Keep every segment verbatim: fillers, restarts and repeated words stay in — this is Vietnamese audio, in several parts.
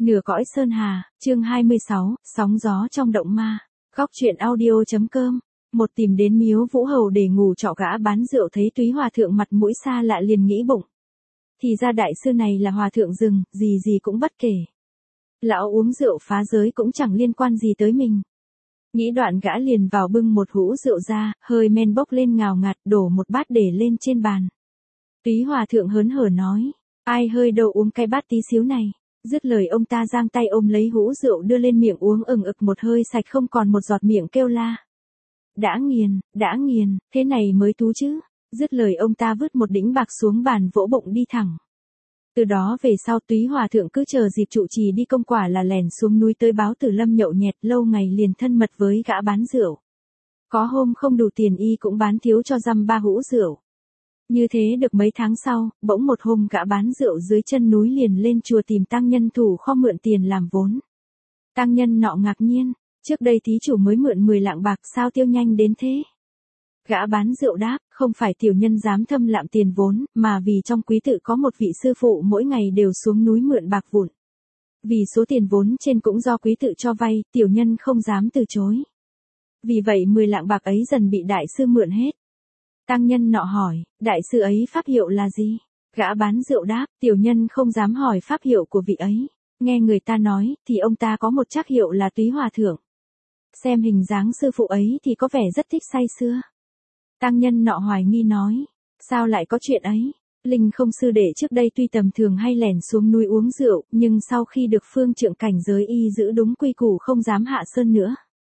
Nửa cõi Sơn Hà, chương hai mươi sáu, sóng gió trong động ma. Góc truyện audio.com. Một tìm đến miếu Vũ Hầu để ngủ trọ, gã bán rượu thấy Túy Hòa Thượng mặt mũi xa lạ liền nghĩ bụng. Thì ra đại sư này là hòa thượng rừng, gì gì cũng bất kể. Lão uống rượu phá giới cũng chẳng liên quan gì tới mình. Nghĩ đoạn gã liền vào bưng một hũ rượu ra, hơi men bốc lên ngào ngạt, đổ một bát để lên trên bàn. Túy Hòa Thượng hớn hở nói, ai hơi đâu uống cái bát tí xíu này. Dứt lời ông ta giang tay ôm lấy hũ rượu đưa lên miệng uống ừng ực một hơi sạch không còn một giọt, miệng kêu la. Đã nghiền, đã nghiền, thế này mới tú chứ. Dứt lời ông ta vứt một đĩnh bạc xuống bàn vỗ bụng đi thẳng. Từ đó về sau Túy Hòa Thượng cứ chờ dịp trụ trì đi công, quả là lẻn xuống núi tới Báo Tử Lâm nhậu nhẹt, lâu ngày liền thân mật với gã bán rượu. Có hôm không đủ tiền y cũng bán thiếu cho dăm ba hũ rượu. Như thế được mấy tháng sau, bỗng một hôm gã bán rượu dưới chân núi liền lên chùa tìm tăng nhân thủ kho mượn tiền làm vốn. Tăng nhân nọ ngạc nhiên, trước đây thí chủ mới mượn mười lạng bạc, sao tiêu nhanh đến thế? Gã bán rượu đáp, không phải tiểu nhân dám thâm lạm tiền vốn, mà vì trong quý tự có một vị sư phụ mỗi ngày đều xuống núi mượn bạc vụn. Vì số tiền vốn trên cũng do quý tự cho vay, tiểu nhân không dám từ chối. Vì vậy mười lạng bạc ấy dần bị đại sư mượn hết. Tăng nhân nọ hỏi, đại sư ấy pháp hiệu là gì? Gã bán rượu đáp, tiểu nhân không dám hỏi pháp hiệu của vị ấy. Nghe người ta nói, thì ông ta có một trác hiệu là Túy Hòa Thượng. Xem hình dáng sư phụ ấy thì có vẻ rất thích say sưa. Tăng nhân nọ hoài nghi nói, sao lại có chuyện ấy? Linh không sư đệ trước đây tuy tầm thường hay lẻn xuống núi uống rượu, nhưng sau khi được phương trượng cảnh giới y giữ đúng quy củ không dám hạ sơn nữa.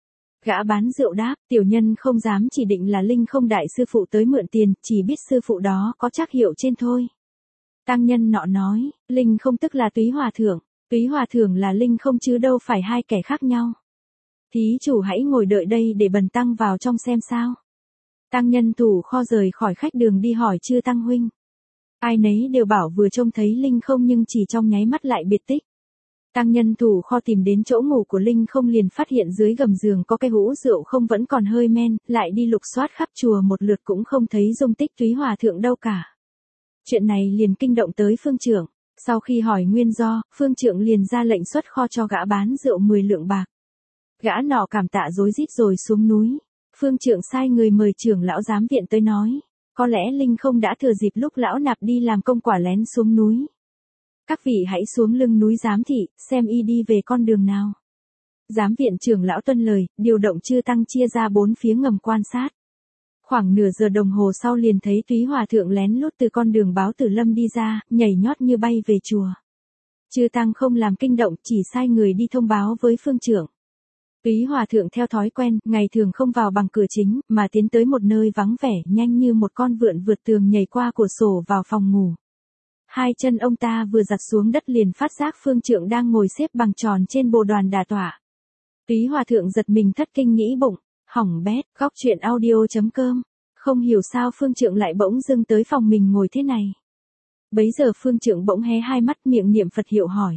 Gã bán rượu đáp, tiểu nhân không dám chỉ định là Linh không đại sư phụ tới mượn tiền, chỉ biết sư phụ đó có trác hiệu trên thôi. Tăng nhân nọ nói, Linh không tức là Túy Hòa Thượng, Túy Hòa Thượng là Linh không chứ đâu phải hai kẻ khác nhau. Thí chủ hãy ngồi đợi đây để bần tăng vào trong xem sao. Tăng nhân thủ kho rời khỏi khách đường đi hỏi chư tăng huynh. Ai nấy đều bảo vừa trông thấy Linh không nhưng chỉ trong nháy mắt lại biệt tích. Tăng nhân thủ kho tìm đến chỗ ngủ của Linh không liền phát hiện dưới gầm giường có cái hũ rượu không vẫn còn hơi men, lại đi lục soát khắp chùa một lượt cũng không thấy dung tích Túy Hòa Thượng đâu cả. Chuyện này liền kinh động tới phương trưởng. Sau khi hỏi nguyên do, phương trưởng liền ra lệnh xuất kho cho gã bán rượu mười lượng bạc. Gã nọ cảm tạ rối rít rồi xuống núi. Phương trưởng sai người mời trưởng lão giám viện tới nói, có lẽ Linh không đã thừa dịp lúc lão nạp đi làm công quả lén xuống núi. Các vị hãy xuống lưng núi giám thị, xem y đi về con đường nào. Giám viện trưởng lão tuân lời, điều động chư tăng chia ra bốn phía ngầm quan sát. Khoảng nửa giờ đồng hồ sau liền thấy Túy Hòa Thượng lén lút từ con đường Báo Tử Lâm đi ra, nhảy nhót như bay về chùa. Chư tăng không làm kinh động, chỉ sai người đi thông báo với phương trưởng. Túy Hòa Thượng theo thói quen, ngày thường không vào bằng cửa chính, mà tiến tới một nơi vắng vẻ, nhanh như một con vượn vượt tường nhảy qua cửa sổ vào phòng ngủ. Hai chân ông ta vừa giặt xuống đất liền phát giác phương trượng đang ngồi xếp bằng tròn trên bồ đoàn đà tọa. Túy Hòa Thượng giật mình thất kinh nghĩ bụng, hỏng bét, góc truyện audio.com. Không hiểu sao phương trượng lại bỗng dưng tới phòng mình ngồi thế này. Bấy giờ phương trượng bỗng hé hai mắt miệng niệm Phật hiệu hỏi.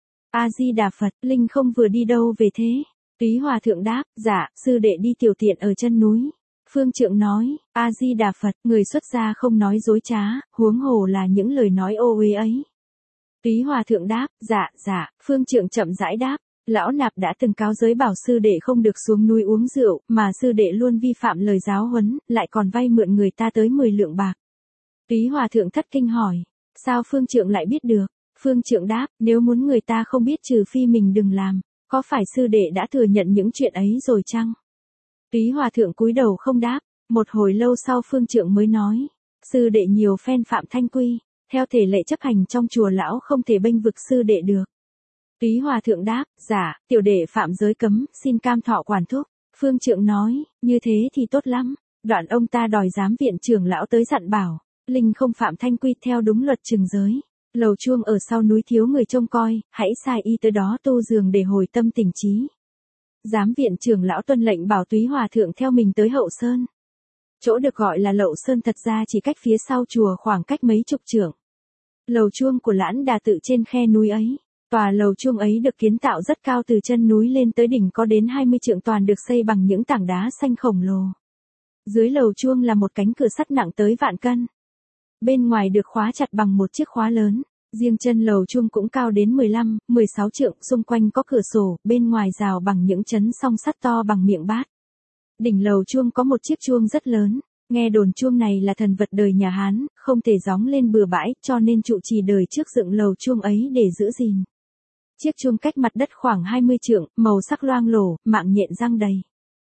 A-di-đà Phật, Linh không vừa đi đâu về thế? Túy Hòa Thượng đáp, dạ, sư đệ đi tiểu tiện ở chân núi. Phương trượng nói, A-di-đà Phật, người xuất gia không nói dối trá, huống hồ là những lời nói ô uế ấy. Túy Hòa Thượng đáp, dạ, dạ, phương trượng chậm rãi đáp, lão nạp đã từng cáo giới bảo sư đệ không được xuống núi uống rượu, mà sư đệ luôn vi phạm lời giáo huấn, lại còn vay mượn người ta tới mười lượng bạc. Túy Hòa Thượng thất kinh hỏi, sao phương trượng lại biết được? Phương trượng đáp, nếu muốn người ta không biết trừ phi mình đừng làm. Có phải sư đệ đã thừa nhận những chuyện ấy rồi chăng? Túy Hòa Thượng cúi đầu không đáp, một hồi lâu sau phương trượng mới nói, sư đệ nhiều phen phạm thanh quy, theo thể lệ chấp hành trong chùa lão không thể bênh vực sư đệ được. Túy Hòa Thượng đáp, dạ, tiểu đệ phạm giới cấm, xin cam thọ quản thúc. Phương trượng nói, như thế thì tốt lắm. Đoạn ông ta đòi giám viện trưởng lão tới dặn bảo, Linh không phạm thanh quy theo đúng luật trừng giới. Lầu chuông ở sau núi thiếu người trông coi, hãy sai y tới đó tu giường để hồi tâm tỉnh trí. Giám viện trưởng lão tuân lệnh bảo Túy Hòa Thượng theo mình tới Hậu Sơn. Chỗ được gọi là Lậu Sơn thật ra chỉ cách phía sau chùa khoảng cách mấy chục trượng. Lầu chuông của Lãn Đà tự trên khe núi ấy. Tòa lầu chuông ấy được kiến tạo rất cao, từ chân núi lên tới đỉnh có đến hai mươi trượng, toàn được xây bằng những tảng đá xanh khổng lồ. Dưới lầu chuông là một cánh cửa sắt nặng tới vạn cân. Bên ngoài được khóa chặt bằng một chiếc khóa lớn. Riêng chân lầu chuông cũng cao đến mười lăm, mười sáu trượng, xung quanh có cửa sổ, bên ngoài rào bằng những chấn song sắt to bằng miệng bát. Đỉnh lầu chuông có một chiếc chuông rất lớn, nghe đồn chuông này là thần vật đời nhà Hán, không thể gióng lên bừa bãi, cho nên trụ trì đời trước dựng lầu chuông ấy để giữ gìn. Chiếc chuông cách mặt đất khoảng hai mươi trượng, màu sắc loang lổ, mạng nhện răng đầy.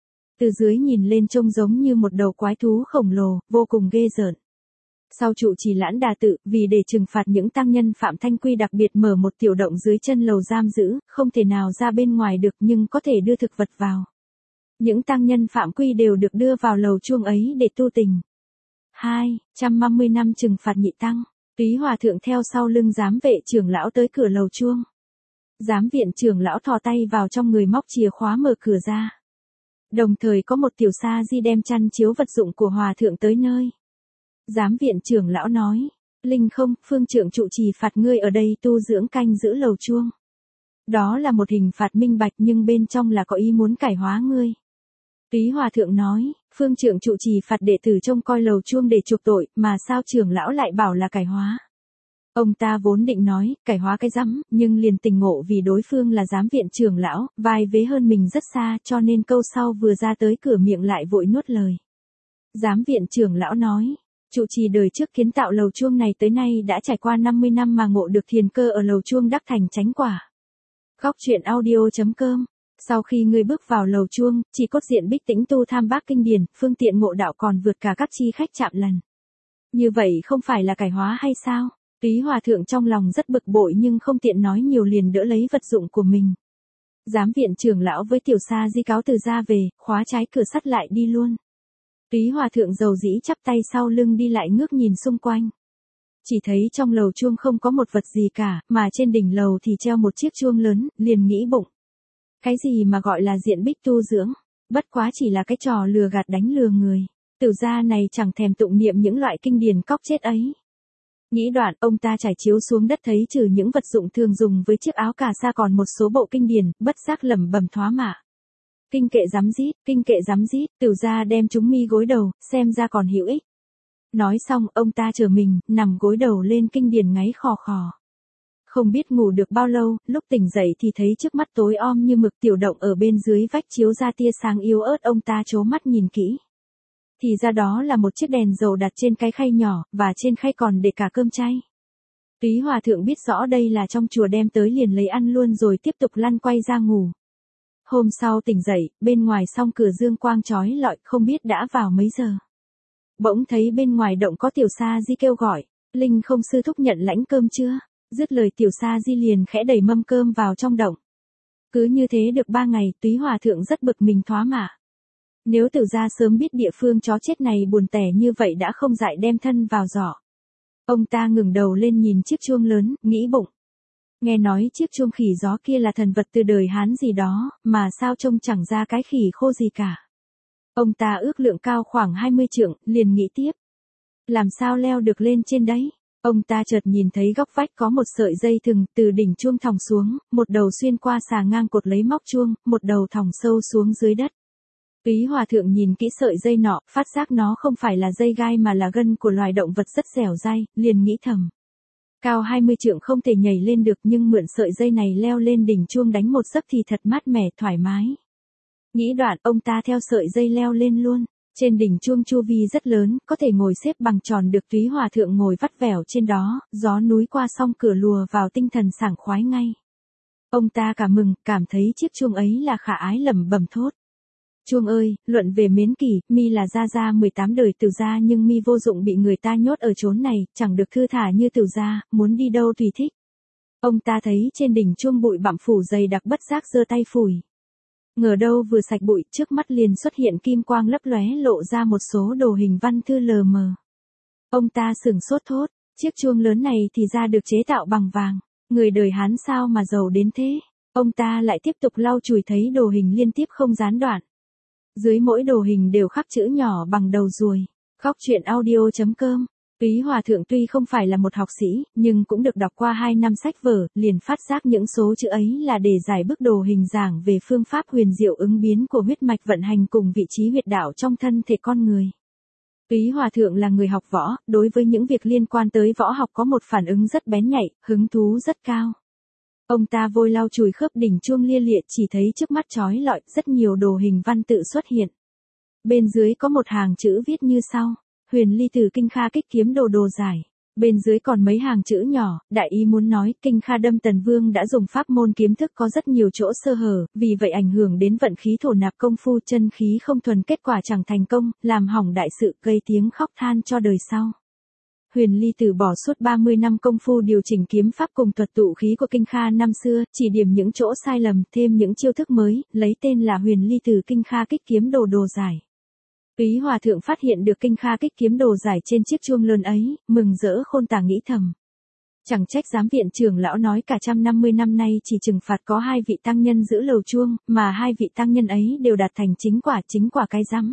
Từ dưới nhìn lên trông giống như một đầu quái thú khổng lồ, vô cùng ghê rợn. Sau trụ trì Lãn Đà Tự, vì để trừng phạt những tăng nhân phạm thanh quy đặc biệt mở một tiểu động dưới chân lầu giam giữ, không thể nào ra bên ngoài được nhưng có thể đưa thực vật vào. Những tăng nhân phạm quy đều được đưa vào lầu chuông ấy để tu tình. hai trăm năm mươi năm trừng phạt nhị tăng, Túy Hòa Thượng theo sau lưng giám vệ trưởng lão tới cửa lầu chuông. Giám viện trưởng lão thò tay vào trong người móc chìa khóa mở cửa ra. Đồng thời có một tiểu sa di đem chăn chiếu vật dụng của Hòa Thượng tới nơi. Giám viện trưởng lão nói, Linh không, phương trượng trụ trì phạt ngươi ở đây tu dưỡng canh giữ lầu chuông. Đó là một hình phạt minh bạch nhưng bên trong là có ý muốn cải hóa ngươi. Túy Hòa Thượng nói, phương trượng trụ trì phạt đệ tử trông coi lầu chuông để chuộc tội, mà sao trưởng lão lại bảo là cải hóa. Ông ta vốn định nói, cải hóa cái rắm, nhưng liền tình ngộ vì đối phương là giám viện trưởng lão, vai vế hơn mình rất xa cho nên câu sau vừa ra tới cửa miệng lại vội nuốt lời. Giám viện trưởng lão nói, trụ trì đời trước kiến tạo lầu chuông này tới nay đã trải qua năm mươi năm mà ngộ được thiền cơ ở lầu chuông đắc thành chánh quả. Góc truyện audio chấm com. Sau khi ngươi bước vào lầu chuông, chỉ cốt diện bích tĩnh tu tham bác kinh điển, phương tiện ngộ đạo còn vượt cả các chi khách chạm lần. Như vậy không phải là cải hóa hay sao? Túy Hòa Thượng trong lòng rất bực bội nhưng không tiện nói nhiều liền đỡ lấy vật dụng của mình. Giám viện trưởng lão với tiểu sa di cáo từ ra về, khóa trái cửa sắt lại đi luôn. Túy Hòa Thượng dầu dĩ chắp tay sau lưng đi lại ngước nhìn xung quanh. Chỉ thấy trong lầu chuông không có một vật gì cả, mà trên đỉnh lầu thì treo một chiếc chuông lớn, liền nghĩ bụng. Cái gì mà gọi là diện bích tu dưỡng, bất quá chỉ là cái trò lừa gạt đánh lừa người. Tử gia này chẳng thèm tụng niệm những loại kinh điển cóc chết ấy. Nghĩ đoạn, ông ta trải chiếu xuống đất thấy trừ những vật dụng thường dùng với chiếc áo cà sa còn một số bộ kinh điển, bất giác lẩm bẩm thoá mạ. Kinh kệ rắm rít, kinh kệ rắm rít, Tử gia đem chúng mi gối đầu, xem ra còn hữu ích. Nói xong, ông ta trở mình, nằm gối đầu lên kinh điển ngáy khò khò. Không biết ngủ được bao lâu, lúc tỉnh dậy thì thấy trước mắt tối om như mực, tiểu động ở bên dưới vách chiếu ra tia sáng yếu ớt, ông ta trố mắt nhìn kỹ. Thì ra đó là một chiếc đèn dầu đặt trên cái khay nhỏ, và trên khay còn để cả cơm chay. Túy Hòa Thượng biết rõ đây là trong chùa đem tới liền lấy ăn luôn rồi tiếp tục lăn quay ra ngủ. Hôm sau tỉnh dậy, bên ngoài song cửa dương quang chói lọi, không biết đã vào mấy giờ. Bỗng thấy bên ngoài động có tiểu sa di kêu gọi, Linh không sư thúc nhận lãnh cơm chưa? Dứt lời tiểu sa di liền khẽ đẩy mâm cơm vào trong động. Cứ như thế được ba ngày, Túy Hòa Thượng rất bực mình thoá mạ. Nếu Tử gia sớm biết địa phương chó chết này buồn tẻ như vậy đã không dại đem thân vào giỏ. Ông ta ngừng đầu lên nhìn chiếc chuông lớn, nghĩ bụng. Nghe nói chiếc chuông khỉ gió kia là thần vật từ đời Hán gì đó, mà sao trông chẳng ra cái khỉ khô gì cả. Ông ta ước lượng cao khoảng hai mươi trượng, liền nghĩ tiếp. Làm sao leo được lên trên đấy? Ông ta chợt nhìn thấy góc vách có một sợi dây thừng, từ đỉnh chuông thòng xuống, một đầu xuyên qua xà ngang cột lấy móc chuông, một đầu thòng sâu xuống dưới đất. Túy Hòa Thượng nhìn kỹ sợi dây nọ, phát giác nó không phải là dây gai mà là gân của loài động vật rất dẻo dai, liền nghĩ thầm. Cao hai mươi trượng không thể nhảy lên được nhưng mượn sợi dây này leo lên đỉnh chuông đánh một giấc thì thật mát mẻ thoải mái. Nghĩ đoạn, ông ta theo sợi dây leo lên luôn. Trên đỉnh chuông chu vi rất lớn, có thể ngồi xếp bằng tròn được. Túy Hòa Thượng ngồi vắt vẻo trên đó, gió núi qua song cửa lùa vào tinh thần sảng khoái ngay. Ông ta cả mừng, cảm thấy chiếc chuông ấy là khả ái lẩm bẩm thốt. Chuông ơi, luận về mến kỷ, mi là gia gia mười tám đời Tửu gia nhưng mi vô dụng bị người ta nhốt ở chốn này, chẳng được thư thả như Tửu gia, muốn đi đâu tùy thích. Ông ta thấy trên đỉnh chuông bụi bặm phủ dày đặc bất giác giơ tay phủi. Ngờ đâu vừa sạch bụi, trước mắt liền xuất hiện kim quang lấp lóe lộ ra một số đồ hình văn thư lờ mờ. Ông ta sửng sốt thốt, chiếc chuông lớn này thì ra được chế tạo bằng vàng, người đời Hán sao mà giàu đến thế. Ông ta lại tiếp tục lau chùi thấy đồ hình liên tiếp không gián đoạn. Dưới mỗi đồ hình đều khắc chữ nhỏ bằng đầu ruồi. Góc truyện audio chấm com. Túy Hòa Thượng tuy không phải là một học sĩ, nhưng cũng được đọc qua hai năm sách vở, liền phát giác những số chữ ấy là để giải bức đồ hình giảng về phương pháp huyền diệu ứng biến của huyết mạch vận hành cùng vị trí huyệt đạo trong thân thể con người. Túy Hòa Thượng là người học võ, đối với những việc liên quan tới võ học có một phản ứng rất bén nhạy, hứng thú rất cao. Ông ta vội lau chùi khớp đỉnh chuông lia lịa, chỉ thấy trước mắt chói lọi, rất nhiều đồ hình văn tự xuất hiện. Bên dưới có một hàng chữ viết như sau: Huyền Ly Tử Kinh Kha Kích Kiếm Đồ Đồ Giải. Bên dưới còn mấy hàng chữ nhỏ, đại ý muốn nói Kinh Kha Đâm Tần Vương đã dùng pháp môn kiếm thức có rất nhiều chỗ sơ hở, vì vậy ảnh hưởng đến vận khí thổ nạp công phu, chân khí không thuần, kết quả chẳng thành công, làm hỏng đại sự, gây tiếng khóc than cho đời sau. Huyền Ly Tử bỏ suốt ba mươi năm công phu điều chỉnh kiếm pháp cùng thuật tụ khí của Kinh Kha năm xưa, chỉ điểm những chỗ sai lầm, thêm những chiêu thức mới, lấy tên là Huyền Ly Tử Kinh Kha Kích Kiếm Đồ Đồ Giải. Túy Hòa Thượng phát hiện được Kinh Kha Kích Kiếm Đồ Giải trên chiếc chuông lớn ấy, mừng rỡ khôn tả, nghĩ thầm. Chẳng trách giám viện trưởng lão nói cả trăm năm mươi năm nay chỉ trừng phạt có hai vị tăng nhân giữ lầu chuông, mà hai vị tăng nhân ấy đều đạt thành chính quả, chính quả cái rắm.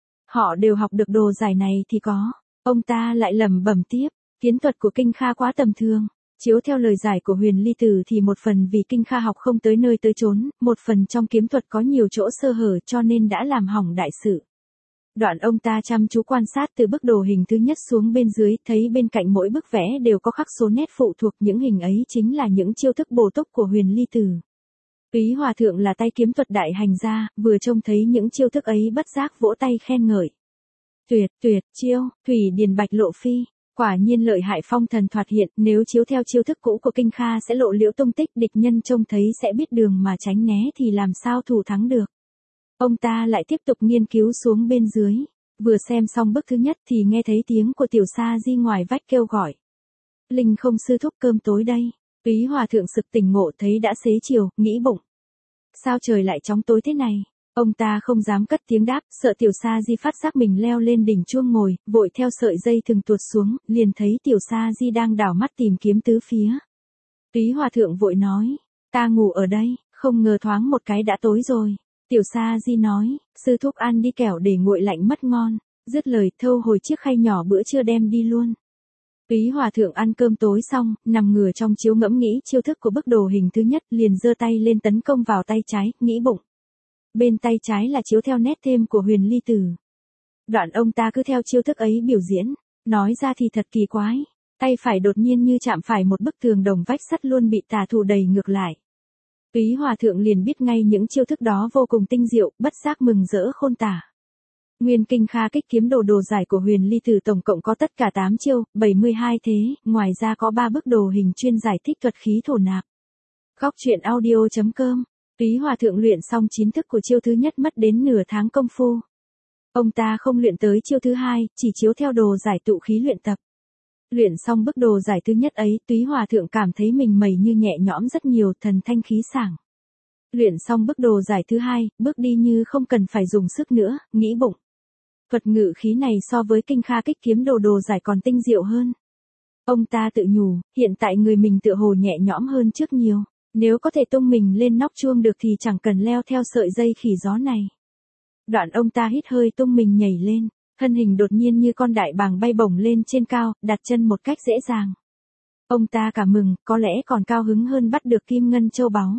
Họ đều học được đồ giải này thì có. Ông ta lại lẩm bẩm tiếp, kiếm thuật của Kinh Kha quá tầm thường. Chiếu theo lời giải của Huyền Ly Tử thì một phần vì Kinh Kha học không tới nơi tới chốn, một phần trong kiếm thuật có nhiều chỗ sơ hở cho nên đã làm hỏng đại sự. Đoạn ông ta chăm chú quan sát từ bức đồ hình thứ nhất xuống bên dưới, thấy bên cạnh mỗi bức vẽ đều có khắc số nét phụ thuộc, những hình ấy chính là những chiêu thức bổ túc của Huyền Ly Tử. Túy Hòa Thượng là tay kiếm thuật đại hành gia, vừa trông thấy những chiêu thức ấy bất giác vỗ tay khen ngợi. Tuyệt, tuyệt, chiêu, Thủy Điền Bạch Lộ Phi, quả nhiên lợi hại, phong thần thoạt hiện, nếu chiếu theo chiêu thức cũ của Kinh Kha sẽ lộ liễu tung tích, địch nhân trông thấy sẽ biết đường mà tránh né thì làm sao thủ thắng được. Ông ta lại tiếp tục nghiên cứu xuống bên dưới, vừa xem xong bức thứ nhất thì nghe thấy tiếng của Tiểu Sa Di ngoài vách kêu gọi. Linh Không sư thúc, cơm tối đây. Túy Hòa Thượng sực tỉnh ngộ, thấy đã xế chiều, nghĩ bụng. Sao trời lại chóng tối thế này? Ông ta không dám cất tiếng đáp, sợ Tiểu Sa Di phát giác mình leo lên đỉnh chuông ngồi, vội theo sợi dây thừng tuột xuống, liền thấy Tiểu Sa Di đang đảo mắt tìm kiếm tứ phía. Túy Hòa Thượng vội nói, ta ngủ ở đây, không ngờ thoáng một cái đã tối rồi. Tiểu Sa Di nói, sư thúc ăn đi kẻo để nguội lạnh mất ngon. Dứt lời, thâu hồi chiếc khay nhỏ bữa trưa đem đi luôn. Túy Hòa Thượng ăn cơm tối xong, nằm ngửa trong chiếu ngẫm nghĩ chiêu thức của bức đồ hình thứ nhất, liền giơ tay lên tấn công vào tay trái, nghĩ bụng. Bên tay trái là chiếu theo nét thêm của Huyền Ly Tử. Đoạn ông ta cứ theo chiêu thức ấy biểu diễn, nói ra thì thật kỳ quái. Tay phải đột nhiên như chạm phải một bức tường đồng vách sắt luôn bị tà thủ đẩy ngược lại. Túy Hòa Thượng liền biết ngay những chiêu thức đó vô cùng tinh diệu, bất giác mừng rỡ khôn tả. Nguyên Kinh Kha Kích Kiếm Đồ Đồ Giải của Huyền Ly Tử tổng cộng có tất cả tám chiêu, bảy mươi hai thế, ngoài ra có ba bức đồ hình chuyên giải thích thuật khí thổ nạp. Góc truyện audio chấm com. Túy Hòa Thượng luyện xong chín thức của chiêu thứ nhất mất đến nửa tháng công phu. Ông ta không luyện tới chiêu thứ hai, chỉ chiếu theo đồ giải tụ khí luyện tập. Luyện xong bức đồ giải thứ nhất ấy, Túy Hòa Thượng cảm thấy mình mẩy như nhẹ nhõm rất nhiều, thần thanh khí sảng. Luyện xong bức đồ giải thứ hai, bước đi như không cần phải dùng sức nữa, nghĩ bụng. Thuật ngự khí này so với Kinh Kha Kích Kiếm Đồ Đồ Giải còn tinh diệu hơn. Ông ta tự nhủ, hiện tại người mình tựa hồ nhẹ nhõm hơn trước nhiều. Nếu có thể tung mình lên nóc chuông được thì chẳng cần leo theo sợi dây khỉ gió này. Đoạn ông ta hít hơi tung mình nhảy lên, thân hình đột nhiên như con đại bàng bay bổng lên trên cao, đặt chân một cách dễ dàng. Ông ta cảm mừng, có lẽ còn cao hứng hơn bắt được kim ngân châu báu.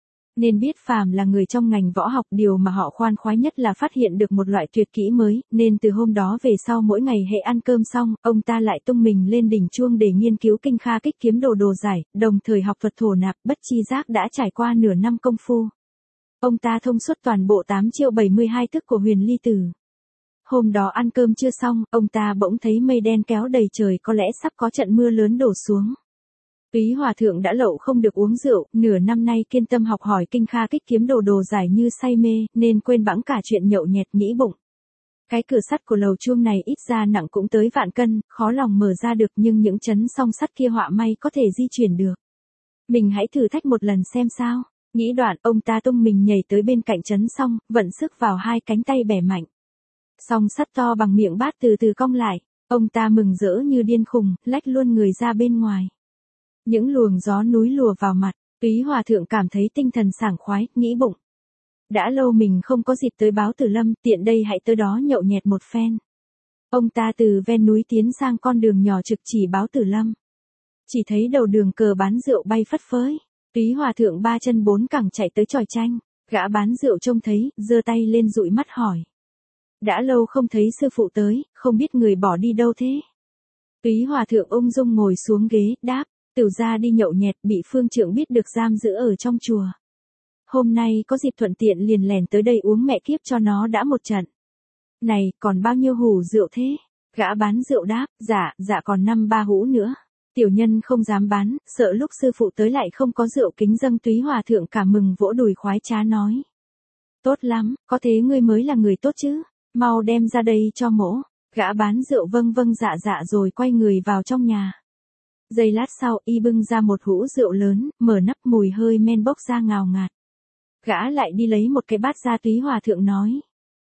Nên biết phàm là người trong ngành võ học, điều mà họ khoan khoái nhất là phát hiện được một loại tuyệt kỹ mới, nên từ hôm đó về sau mỗi ngày hệ ăn cơm xong, ông ta lại tung mình lên đỉnh chuông để nghiên cứu Kinh Kha Kích Kiếm Đồ Đồ Giải, đồng thời học thuật thổ nạp, bất chi giác đã trải qua nửa năm công phu. Ông ta thông suốt toàn bộ tám chiêu bảy mươi hai thức của Huyền Ly Tử. Hôm đó ăn cơm chưa xong, ông ta bỗng thấy mây đen kéo đầy trời, có lẽ sắp có trận mưa lớn đổ xuống. Túy Hòa Thượng đã lậu không được uống rượu, nửa năm nay kiên tâm học hỏi Kinh Kha Kích Kiếm Đồ Đồ Giải như say mê, nên quên bẵng cả chuyện nhậu nhẹt, nghĩ bụng. Cái cửa sắt của lầu chuông này ít ra nặng cũng tới vạn cân, khó lòng mở ra được, nhưng những chấn song sắt kia họa may có thể di chuyển được. Mình hãy thử thách một lần xem sao. Nghĩ đoạn, ông ta tung mình nhảy tới bên cạnh chấn song, vận sức vào hai cánh tay bẻ mạnh. Song sắt to bằng miệng bát từ từ cong lại, ông ta mừng rỡ như điên khùng, lách luôn người ra bên ngoài. Những luồng gió núi lùa vào mặt, Túy Hòa Thượng cảm thấy tinh thần sảng khoái, nghĩ bụng. Đã lâu mình không có dịp tới Báo Tử Lâm, tiện đây hãy tới đó nhậu nhẹt một phen. Ông ta từ ven núi tiến sang con đường nhỏ trực chỉ Báo Tử Lâm. Chỉ thấy đầu đường cờ bán rượu bay phất phới. Túy Hòa Thượng ba chân bốn cẳng chạy tới chòi tranh. Gã bán rượu trông thấy, giơ tay lên dụi mắt hỏi. Đã lâu không thấy sư phụ tới, không biết người bỏ đi đâu thế. Túy hòa thượng ung dung ngồi xuống ghế, đáp, Tửu gia đi nhậu nhẹt bị phương trượng biết được giam giữ ở trong chùa. Hôm nay có dịp thuận tiện liền lèn tới đây uống mẹ kiếp cho nó đã một trận. Này, còn bao nhiêu hũ rượu thế? Gã bán rượu đáp, dạ, dạ còn năm ba hũ nữa. Tiểu nhân không dám bán, sợ lúc sư phụ tới lại không có rượu kính dâng. Túy hòa thượng cả mừng vỗ đùi khoái trá nói. Tốt lắm, có thế ngươi mới là người tốt chứ, mau đem ra đây cho mỗ. Gã bán rượu vâng vâng dạ dạ rồi quay người vào trong nhà. Giây lát sau y bưng ra một hũ rượu lớn, mở nắp mùi hơi men bốc ra ngào ngạt. Gã lại đi lấy một cái bát ra. Túy hòa thượng nói.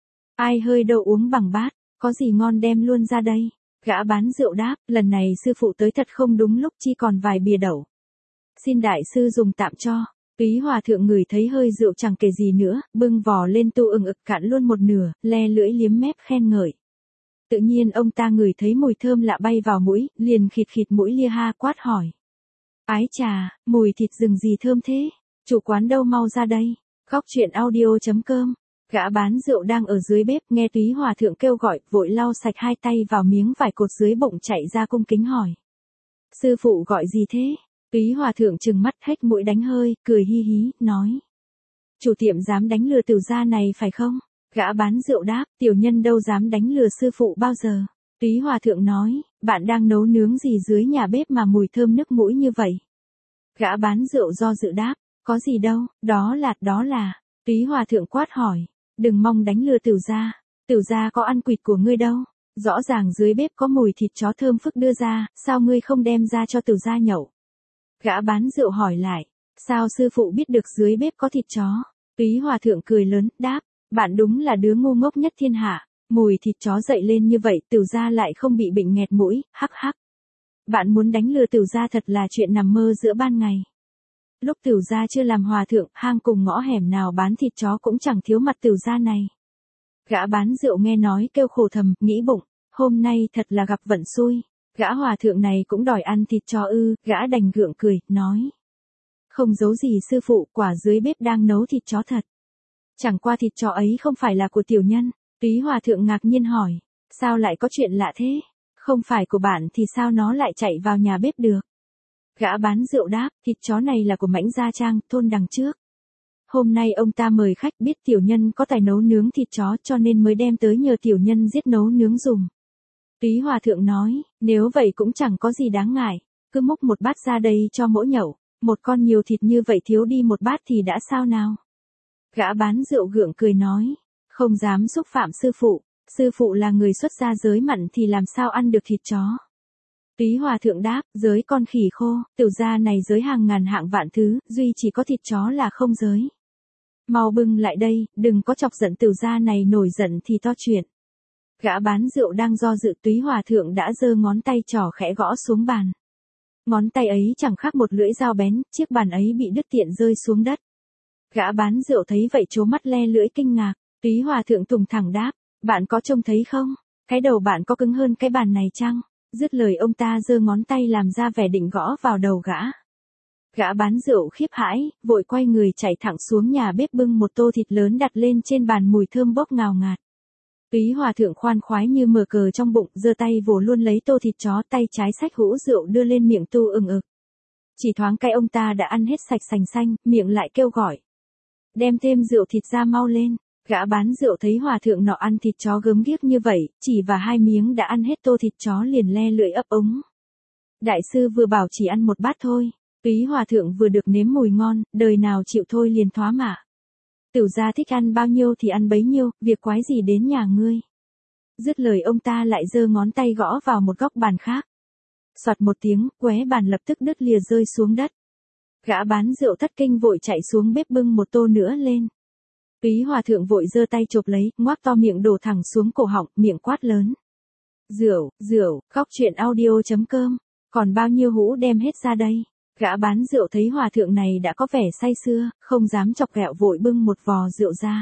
Ai hơi đâu uống bằng bát, có gì ngon đem luôn ra đây. Gã bán rượu đáp, lần này sư phụ tới thật không đúng lúc, chỉ còn vài bìa đậu. Xin đại sư dùng tạm cho. Túy hòa thượng ngửi thấy hơi rượu chẳng kể gì nữa, bưng vò lên tu ừng ực cạn luôn một nửa, le lưỡi liếm mép khen ngợi. Tự nhiên ông ta ngửi thấy mùi thơm lạ bay vào mũi, liền khịt khịt mũi lia ha quát hỏi. Ái chà, mùi thịt rừng gì thơm thế? Chủ quán đâu mau ra đây. Góc truyện audio chấm com. Gã bán rượu đang ở dưới bếp nghe Túy hòa thượng kêu gọi, vội lau sạch hai tay vào miếng vải cột dưới bụng chạy ra cung kính hỏi. Sư phụ gọi gì thế? Túy hòa thượng trừng mắt hết mũi đánh hơi, cười hi hí, nói. Chủ tiệm dám đánh lừa Tửu gia này phải không? Gã bán rượu đáp, tiểu nhân đâu dám đánh lừa sư phụ bao giờ. Túy hòa thượng nói, bạn đang nấu nướng gì dưới nhà bếp mà mùi thơm nức mũi như vậy? Gã bán rượu do dự đáp, có gì đâu, đó là, đó là. Túy hòa thượng quát hỏi, đừng mong đánh lừa Tửu gia, Tửu gia có ăn quỵt của ngươi đâu. Rõ ràng dưới bếp có mùi thịt chó thơm phức đưa ra, sao ngươi không đem ra cho Tửu gia nhậu? Gã bán rượu hỏi lại, sao sư phụ biết được dưới bếp có thịt chó? Túy hòa thượng cười lớn, đáp, bạn đúng là đứa ngu ngốc nhất thiên hạ, mùi thịt chó dậy lên như vậy Tửu gia lại không bị bệnh nghẹt mũi, hắc hắc. Bạn muốn đánh lừa Tửu gia thật là chuyện nằm mơ giữa ban ngày. Lúc Tửu gia chưa làm hòa thượng, hang cùng ngõ hẻm nào bán thịt chó cũng chẳng thiếu mặt Tửu gia này. Gã bán rượu nghe nói kêu khổ thầm, nghĩ bụng, hôm nay thật là gặp vận xui. Gã hòa thượng này cũng đòi ăn thịt chó ư, gã đành gượng cười, nói. Không giấu gì sư phụ, quả dưới bếp đang nấu thịt chó thật. Chẳng qua thịt chó ấy không phải là của tiểu nhân. Túy hòa thượng ngạc nhiên hỏi, sao lại có chuyện lạ thế? Không phải của bạn thì sao nó lại chạy vào nhà bếp được? Gã bán rượu đáp, thịt chó này là của Mãnh Gia Trang, thôn đằng trước. Hôm nay ông ta mời khách biết tiểu nhân có tài nấu nướng thịt chó cho nên mới đem tới nhờ tiểu nhân giết nấu nướng dùng. Túy hòa thượng nói, nếu vậy cũng chẳng có gì đáng ngại, cứ múc một bát ra đây cho mỗi nhậu, một con nhiều thịt như vậy thiếu đi một bát thì đã sao nào? Gã bán rượu gượng cười nói, không dám xúc phạm sư phụ, sư phụ là người xuất gia giới mặn thì làm sao ăn được thịt chó? Túy hòa thượng đáp, giới con khỉ khô, Tửu gia này giới hàng ngàn hạng vạn thứ, duy chỉ có thịt chó là không giới. Mau bưng lại đây, đừng có chọc giận Tửu gia này nổi giận thì to chuyện. Gã bán rượu đang do dự, Túy hòa thượng đã giơ ngón tay trỏ khẽ gõ xuống bàn. Ngón tay ấy chẳng khác một lưỡi dao bén, chiếc bàn ấy bị đứt tiện rơi xuống đất. Gã bán rượu thấy vậy trố mắt le lưỡi kinh ngạc, Túy hòa thượng tùng thẳng đáp, bạn có trông thấy không? Cái đầu bạn có cứng hơn cái bàn này chăng? Dứt lời ông ta giơ ngón tay làm ra vẻ định gõ vào đầu gã. Gã bán rượu khiếp hãi, vội quay người chạy thẳng xuống nhà bếp bưng một tô thịt lớn đặt lên trên bàn mùi thơm bốc ngào ngạt. Túy hòa thượng khoan khoái như mở cờ trong bụng, giơ tay vồ luôn lấy tô thịt chó, tay trái xách hũ rượu đưa lên miệng tu ừng ực. Chỉ thoáng cái ông ta đã ăn hết sạch sành xanh, miệng lại kêu gọi. Đem thêm rượu thịt ra mau lên. Gã bán rượu thấy hòa thượng nọ ăn thịt chó gớm ghiếc như vậy, chỉ và hai miếng đã ăn hết tô thịt chó liền le lưỡi ấp ống. Đại sư vừa bảo chỉ ăn một bát thôi. Túy hòa thượng vừa được nếm mùi ngon, đời nào chịu thôi liền thoá mạ. Tửu gia thích ăn bao nhiêu thì ăn bấy nhiêu, việc quái gì đến nhà ngươi. Dứt lời ông ta lại giơ ngón tay gõ vào một góc bàn khác. Soạt một tiếng, qué bàn lập tức đứt lìa rơi xuống đất. Gã bán rượu thất kinh vội chạy xuống bếp bưng một tô nữa lên. Túy hòa thượng vội giơ tay chộp lấy, ngoác to miệng đổ thẳng xuống cổ họng, miệng quát lớn. Rượu, rượu, góc truyện audio chấm com, còn bao nhiêu hũ đem hết ra đây. Gã bán rượu thấy hòa thượng này đã có vẻ say sưa, không dám chọc ghẹo vội bưng một vò rượu ra.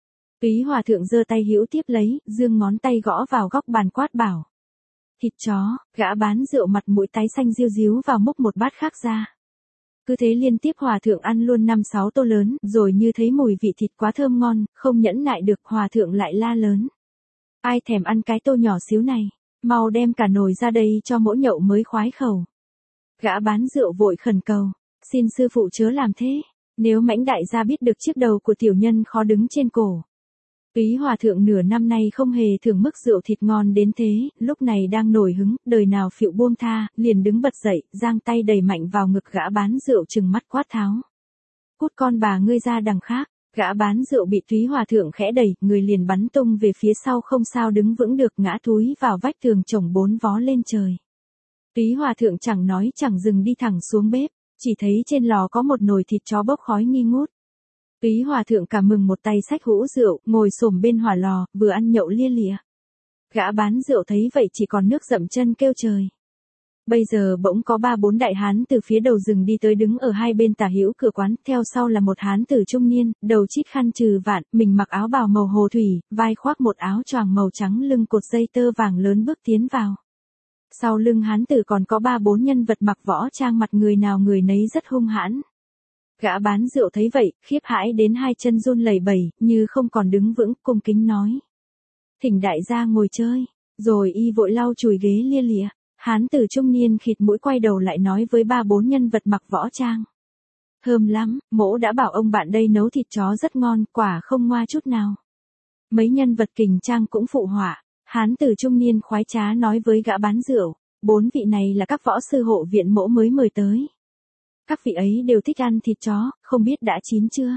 Túy hòa thượng giơ tay hữu tiếp lấy, giương ngón tay gõ vào góc bàn quát bảo. Thịt chó, gã bán rượu mặt mũi tái xanh riu ríu vào múc một bát khác ra. Cứ thế liên tiếp hòa thượng ăn luôn năm sáu tô lớn, rồi như thấy mùi vị thịt quá thơm ngon, không nhẫn nại được hòa thượng lại la lớn. Ai thèm ăn cái tô nhỏ xíu này, mau đem cả nồi ra đây cho mỗi nhậu mới khoái khẩu. Gã bán rượu vội khẩn cầu, xin sư phụ chớ làm thế, nếu Mãnh đại gia biết được chiếc đầu của tiểu nhân khó đứng trên cổ. Túy hòa thượng nửa năm nay không hề thưởng mức rượu thịt ngon đến thế, lúc này đang nổi hứng, đời nào phịu buông tha, liền đứng bật dậy, giang tay đầy mạnh vào ngực gã bán rượu trừng mắt quát tháo. Cút con bà ngươi ra đằng khác, gã bán rượu bị túy hòa thượng khẽ đẩy, người liền bắn tung về phía sau không sao đứng vững được, ngã túi vào vách tường chồng bốn vó lên trời. Túy hòa thượng chẳng nói chẳng dừng đi thẳng xuống bếp, chỉ thấy trên lò có một nồi thịt chó bốc khói nghi ngút. Túy hòa thượng cả mừng một tay xách hũ rượu, ngồi xổm bên hỏa lò, vừa ăn nhậu lia lịa. Gã bán rượu thấy vậy chỉ còn nước dậm chân kêu trời. Bây giờ bỗng có ba bốn đại hán từ phía đầu rừng đi tới đứng ở hai bên tả hữu cửa quán, theo sau là một hán tử trung niên, đầu chít khăn trừ vạn, mình mặc áo bào màu hồ thủy, vai khoác một áo choàng màu trắng lưng cột dây tơ vàng lớn bước tiến vào. Sau lưng hán tử còn có ba bốn nhân vật mặc võ trang, mặt người nào người nấy rất hung hãn. Gã bán rượu thấy vậy, khiếp hãi đến hai chân run lẩy bẩy, như không còn đứng vững, cung kính nói. Thỉnh đại gia ngồi chơi, rồi y vội lau chùi ghế lia lịa. Hán tử trung niên khịt mũi quay đầu lại nói với ba bốn nhân vật mặc võ trang. Thơm lắm, mỗ đã bảo ông bạn đây nấu thịt chó rất ngon, quả không ngoa chút nào. Mấy nhân vật kình trang cũng phụ họa, hán tử trung niên khoái trá nói với gã bán rượu, bốn vị này là các võ sư hộ viện mỗ mới mời tới. Các vị ấy đều thích ăn thịt chó, không biết đã chín chưa?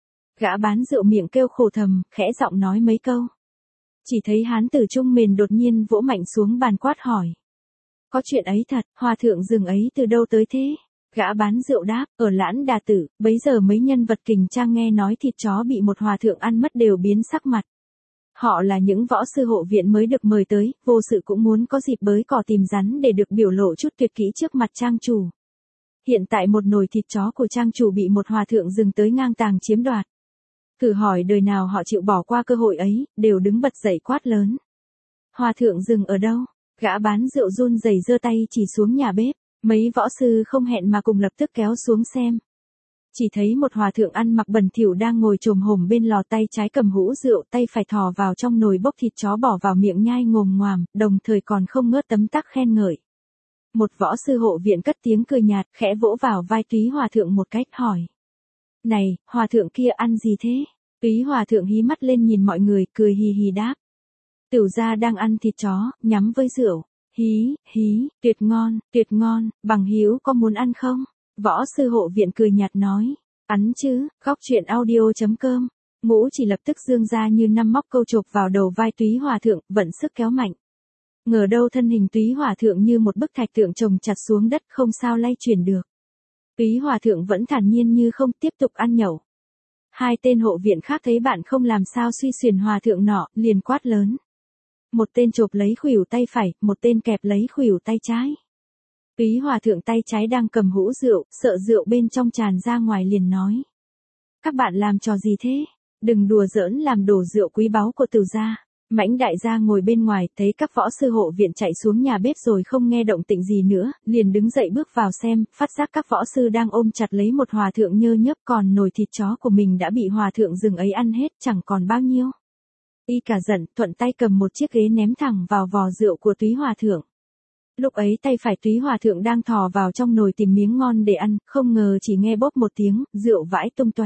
Gã bán rượu miệng kêu khổ thầm, khẽ giọng nói mấy câu. Chỉ thấy hán tử trung mền đột nhiên vỗ mạnh xuống bàn quát hỏi. Có chuyện ấy thật, hòa thượng rừng ấy từ đâu tới thế? Gã bán rượu đáp, ở Lãn Đà Tử, bấy giờ mấy nhân vật kình trang nghe nói thịt chó bị một hòa thượng ăn mất đều biến sắc mặt. Họ là những võ sư hộ viện mới được mời tới, vô sự cũng muốn có dịp bới cỏ tìm rắn để được biểu lộ chút tuyệt kỹ trước mặt trang chủ. Hiện tại một nồi thịt chó của trang chủ bị một hòa thượng rừng tới ngang tàng chiếm đoạt. Thử hỏi đời nào họ chịu bỏ qua cơ hội ấy, đều đứng bật dậy quát lớn. Hòa thượng rừng ở đâu? Gã bán rượu run rẩy giơ tay chỉ xuống nhà bếp, mấy võ sư không hẹn mà cùng lập tức kéo xuống xem. Chỉ thấy một hòa thượng ăn mặc bẩn thỉu đang ngồi chồm hổm bên lò, tay trái cầm hũ rượu, tay phải thò vào trong nồi bốc thịt chó bỏ vào miệng nhai ngồm ngoàm, đồng thời còn không ngớt tấm tắc khen ngợi. Một võ sư hộ viện cất tiếng cười nhạt, khẽ vỗ vào vai túy hòa thượng một cách hỏi. Này, hòa thượng kia ăn gì thế? Túy hòa thượng hí mắt lên nhìn mọi người, cười hì hì đáp. Tửu gia đang ăn thịt chó, nhắm với rượu. Hí, hí, tuyệt ngon, tuyệt ngon, bằng hữu có muốn ăn không? Võ sư hộ viện cười nhạt nói. Ăn chứ, góc truyện audio chấm com. Ngũ chỉ lập tức dương ra như năm móc câu chộp vào đầu vai túy hòa thượng, vận sức kéo mạnh. Ngờ đâu thân hình túy hòa thượng như một bức thạch tượng chồng chặt xuống đất, không sao lay chuyển được. Túy hòa thượng vẫn thản nhiên như không, tiếp tục ăn nhậu. Hai tên hộ viện khác thấy bạn không làm sao suy xuyển hòa thượng nọ, liền quát lớn. Một tên chộp lấy khuỷu tay phải, một tên kẹp lấy khuỷu tay trái. Túy hòa thượng tay trái đang cầm hũ rượu, sợ rượu bên trong tràn ra ngoài liền nói. Các bạn làm trò gì thế? Đừng đùa giỡn làm đổ rượu quý báu của Tửu gia. Mãnh đại gia ngồi bên ngoài, thấy các võ sư hộ viện chạy xuống nhà bếp rồi không nghe động tĩnh gì nữa, liền đứng dậy bước vào xem, phát giác các võ sư đang ôm chặt lấy một hòa thượng nhơ nhớp, còn nồi thịt chó của mình đã bị hòa thượng rừng ấy ăn hết, chẳng còn bao nhiêu. Y cả giận, thuận tay cầm một chiếc ghế ném thẳng vào vò rượu của túy hòa thượng. Lúc ấy tay phải túy hòa thượng đang thò vào trong nồi tìm miếng ngon để ăn, không ngờ chỉ nghe bóp một tiếng, rượu vãi tung tóe.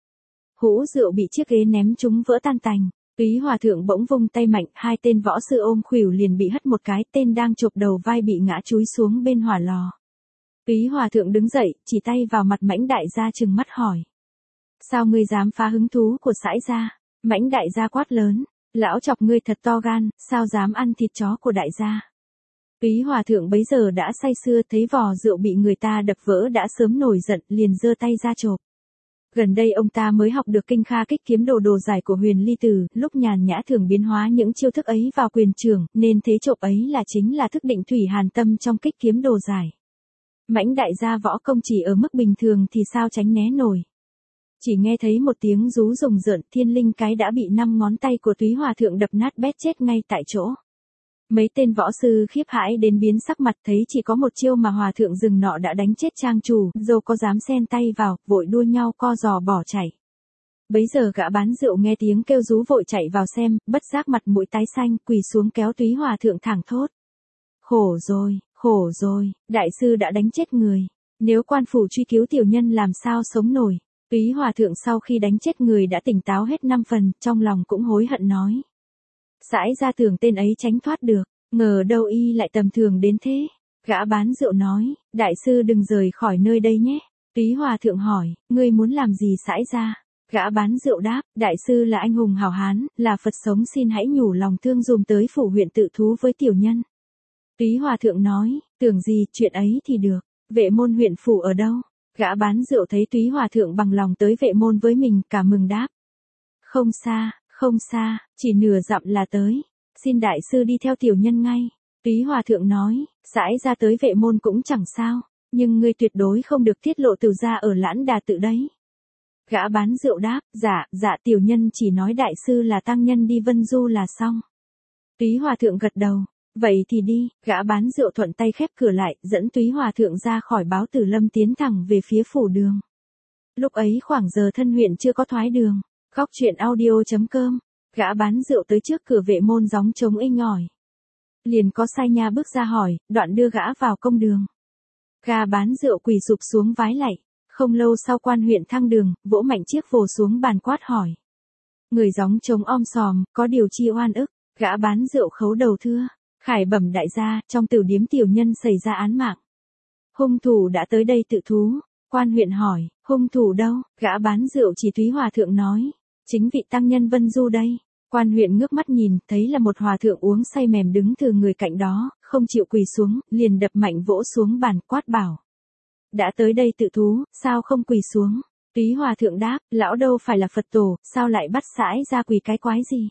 Hũ rượu bị chiếc ghế ném trúng vỡ tan tành. Túy hòa thượng bỗng vung tay mạnh, hai tên võ sư ôm khuỷu liền bị hất một cái, tên đang chộp đầu vai bị ngã chúi xuống bên hỏa lò. Túy hòa thượng đứng dậy, chỉ tay vào mặt Mãnh đại gia trừng mắt hỏi. Sao ngươi dám phá hứng thú của sãi gia? Mãnh đại gia quát lớn. Lão chọc ngươi thật to gan, sao dám ăn thịt chó của đại gia? Túy hòa thượng bấy giờ đã say sưa, thấy vò rượu bị người ta đập vỡ đã sớm nổi giận, liền giơ tay ra chộp. Gần đây ông ta mới học được kinh kha kích kiếm đồ đồ giải của Huyền Ly Tử, lúc nhàn nhã thường biến hóa những chiêu thức ấy vào quyền trường, nên thế chộp ấy là chính là thức định thủy hàn tâm trong kích kiếm đồ giải. Mãnh đại gia võ công chỉ ở mức bình thường thì sao tránh né nổi. Chỉ nghe thấy một tiếng rú rùng rợn, thiên linh cái đã bị năm ngón tay của túy hòa thượng đập nát bét chết ngay tại chỗ. Mấy tên võ sư khiếp hãi đến biến sắc mặt, thấy chỉ có một chiêu mà hòa thượng rừng nọ đã đánh chết trang chủ, dâu có dám xen tay vào, vội đua nhau co giò bỏ chạy. Bấy giờ gã bán rượu nghe tiếng kêu rú vội chạy vào xem, bất giác mặt mũi tái xanh, quỳ xuống kéo Túy Hòa thượng thẳng thốt. Khổ rồi, khổ rồi, đại sư đã đánh chết người. Nếu quan phủ truy cứu tiểu nhân làm sao sống nổi. Túy Hòa thượng sau khi đánh chết người đã tỉnh táo hết năm phần, trong lòng cũng hối hận nói. Sãi ra tưởng tên ấy tránh thoát được, ngờ đâu y lại tầm thường đến thế. Gã bán rượu nói, đại sư đừng rời khỏi nơi đây nhé. Túy Hòa thượng hỏi, ngươi muốn làm gì sãi ra? Gã bán rượu đáp, đại sư là anh hùng hảo hán, là Phật sống, xin hãy nhủ lòng thương dùm tới phủ huyện tự thú với tiểu nhân. Túy Hòa thượng nói, tưởng gì, chuyện ấy thì được. Vệ môn huyện phủ ở đâu? Gã bán rượu thấy Túy Hòa thượng bằng lòng tới vệ môn với mình, cả mừng đáp. Không xa, không xa, chỉ nửa dặm là tới. Xin đại sư đi theo tiểu nhân ngay. Túy Hòa thượng nói, sãi ra tới vệ môn cũng chẳng sao, nhưng ngươi tuyệt đối không được tiết lộ từ gia ở Lãn Đà tự đấy. Gã bán rượu đáp, dạ, dạ tiểu nhân chỉ nói đại sư là tăng nhân đi Vân Du là xong. Túy Hòa thượng gật đầu, vậy thì đi. Gã bán rượu thuận tay khép cửa lại, dẫn Túy Hòa thượng ra khỏi Báo Tử Lâm tiến thẳng về phía phủ đường. Lúc ấy khoảng giờ thân huyện chưa có thoái đường. Góc truyện audio chấm com. Gã bán rượu tới trước cửa vệ môn gióng trống inh ỏi. Liền có sai nha bước ra hỏi, đoạn đưa gã vào công đường. Gã bán rượu quỳ sụp xuống vái lạy. Không lâu sau quan huyện thăng đường, vỗ mạnh chiếc vồ xuống bàn quát hỏi. Người gióng trống om sòm, có điều chi oan ức. Gã bán rượu khấu đầu thưa. Khải bẩm đại gia, trong tử điếm tiểu nhân xảy ra án mạng. Hung thủ đã tới đây tự thú. Quan huyện hỏi, hung thủ đâu? Gã bán rượu chỉ Túy Hòa thượng nói. Chính vị tăng nhân Vân Du đây. Quan huyện ngước mắt nhìn, thấy là một hòa thượng uống say mềm đứng từ người cạnh đó, không chịu quỳ xuống, liền đập mạnh vỗ xuống bàn quát bảo. Đã tới đây tự thú, sao không quỳ xuống? Túy Hòa thượng đáp, lão đâu phải là Phật tổ, sao lại bắt sãi ra quỳ cái quái gì?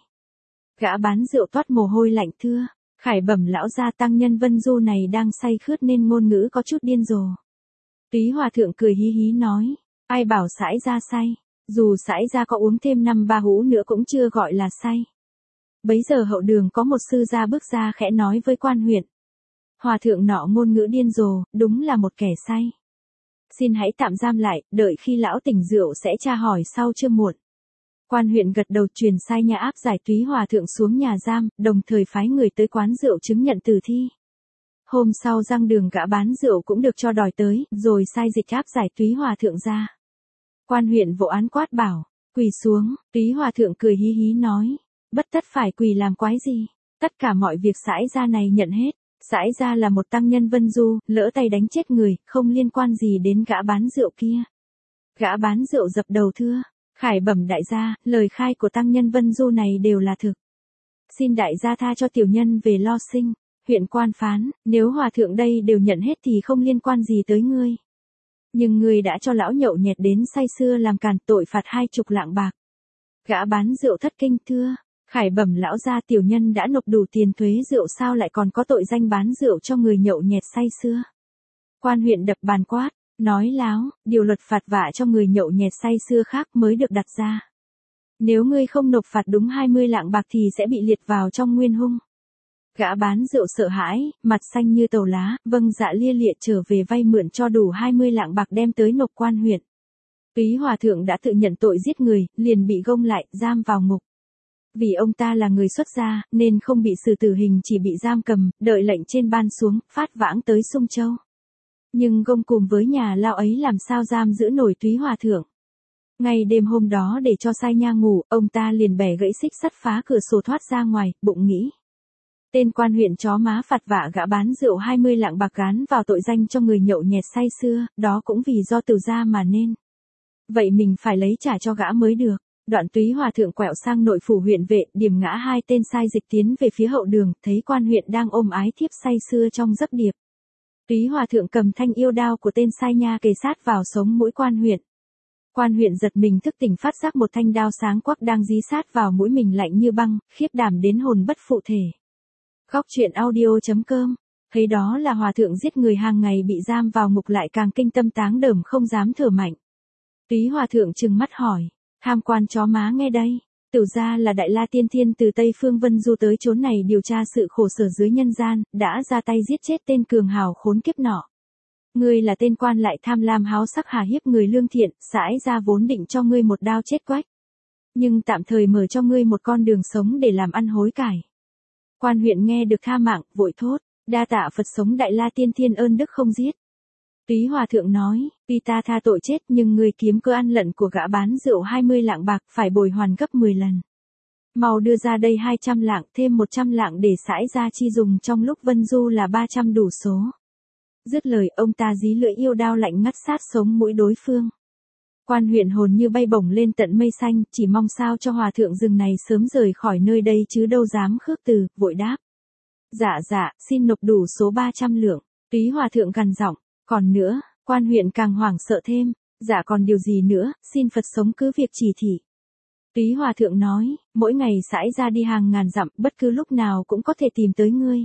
Gã bán rượu toát mồ hôi lạnh thưa. Khải bẩm lão gia, tăng nhân Vân Du này đang say khướt nên ngôn ngữ có chút điên rồ. Túy Hòa thượng cười hí hí nói, ai bảo sãi ra say, dù sãi ra có uống thêm năm ba hũ nữa cũng chưa gọi là say. Bấy giờ hậu đường có một sư gia bước ra khẽ nói với quan huyện. Hòa thượng nọ ngôn ngữ điên rồ, đúng là một kẻ say. Xin hãy tạm giam lại, đợi khi lão tỉnh rượu sẽ tra hỏi sau chưa muộn. Quan huyện gật đầu truyền sai nha áp giải Túy Hòa thượng xuống nhà giam, đồng thời phái người tới quán rượu chứng nhận tử thi. Hôm sau răng đường gã bán rượu cũng được cho đòi tới, rồi sai dịch áp giải Túy Hòa thượng ra. Quan huyện vỗ án quát bảo, quỳ xuống. Túy Hòa thượng cười hí hí nói, bất tất phải quỳ làm quái gì, tất cả mọi việc sãi ra này nhận hết. Sãi ra là một tăng nhân Vân Du, lỡ tay đánh chết người, không liên quan gì đến gã bán rượu kia. Gã bán rượu dập đầu thưa. Khải bẩm đại gia, lời khai của tăng nhân Vân Du này đều là thực. Xin đại gia tha cho tiểu nhân về lo sinh. Huyện quan phán, nếu hòa thượng đây đều nhận hết thì không liên quan gì tới ngươi. Nhưng ngươi đã cho lão nhậu nhẹt đến say sưa làm càn, tội phạt hai chục lạng bạc. Gã bán rượu thất kinh thưa. Khải bẩm lão gia, tiểu nhân đã nộp đủ tiền thuế rượu, sao lại còn có tội danh bán rượu cho người nhậu nhẹt say sưa. Quan huyện đập bàn quát, nói láo, điều luật phạt vạ cho người nhậu nhẹt say sưa khác mới được đặt ra. Nếu ngươi không nộp phạt đúng hai mươi lạng bạc thì sẽ bị liệt vào trong nguyên hung. Gã bán rượu sợ hãi, mặt xanh như tàu lá, vâng dạ lia lịa trở về vay mượn cho đủ hai mươi lạng bạc đem tới nộp quan huyện. Túy Hòa thượng đã tự nhận tội giết người, liền bị gông lại, giam vào ngục. Vì ông ta là người xuất gia, nên không bị xử tử hình, chỉ bị giam cầm, đợi lệnh trên ban xuống, phát vãng tới Sung Châu. Nhưng gông cùng với nhà lao ấy làm sao giam giữ nổi Túy Hòa thượng. Ngay đêm hôm đó để cho sai nha ngủ, ông ta liền bẻ gãy xích sắt phá cửa sổ thoát ra ngoài, bụng nghĩ. Tên quan huyện chó má phạt vạ gã bán rượu hai mươi lạng bạc gán vào tội danh cho người nhậu nhẹt say sưa, đó cũng vì do từ gia mà nên. Vậy mình phải lấy trả cho gã mới được. Đoạn Túy Hòa thượng quẹo sang nội phủ huyện vệ, điểm ngã hai tên sai dịch tiến về phía hậu đường, thấy quan huyện đang ôm ái thiếp say sưa trong giấc điệp. Túy Hòa thượng cầm thanh yêu đao của tên sai nha kề sát vào sống mũi quan huyện. Quan huyện giật mình thức tỉnh, phát giác một thanh đao sáng quắc đang dí sát vào mũi mình lạnh như băng, khiếp đảm đến hồn bất phụ thể. Góc truyện audio chấm com. Thấy đó là hòa thượng giết người hàng ngày bị giam vào ngục lại càng kinh tâm táng đờm không dám thở mạnh. Túy Hòa thượng trừng mắt hỏi, tham quan chó má nghe đây, tử gia là Đại La Tiên Thiên từ Tây Phương Vân Du tới chốn này điều tra sự khổ sở dưới nhân gian, đã ra tay giết chết tên cường hào khốn kiếp nọ. Ngươi là tên quan lại tham lam háo sắc hà hiếp người lương thiện, sãi ra vốn định cho ngươi một đao chết quách. Nhưng tạm thời mở cho ngươi một con đường sống để làm ăn hối cải. Quan huyện nghe được tha mạng, vội thốt, đa tạ Phật sống Đại La Tiên Thiên ơn đức không giết. Túy Hòa Thượng nói, tuy ta tha tội chết nhưng ngươi kiếm cơ ăn lận của gã bán rượu hai mươi lạng bạc phải bồi hoàn gấp mười lần. Mau đưa ra đây hai trăm lạng thêm một trăm lạng để sãi ra chi dùng trong lúc vân du là ba trăm đủ số. Dứt lời ông ta dí lưỡi yêu đao lạnh ngắt sát sống mũi đối phương. Quan huyện hồn như bay bổng lên tận mây xanh, chỉ mong sao cho hòa thượng rừng này sớm rời khỏi nơi đây chứ đâu dám khước từ, vội đáp. Dạ dạ, xin nộp đủ số ba trăm lượng. Túy Hòa Thượng gằn giọng, còn nữa, quan huyện càng hoảng sợ thêm, dạ còn điều gì nữa, xin Phật sống cứ việc chỉ thị. Túy Hòa Thượng nói, mỗi ngày sãi ra đi hàng ngàn dặm, bất cứ lúc nào cũng có thể tìm tới ngươi.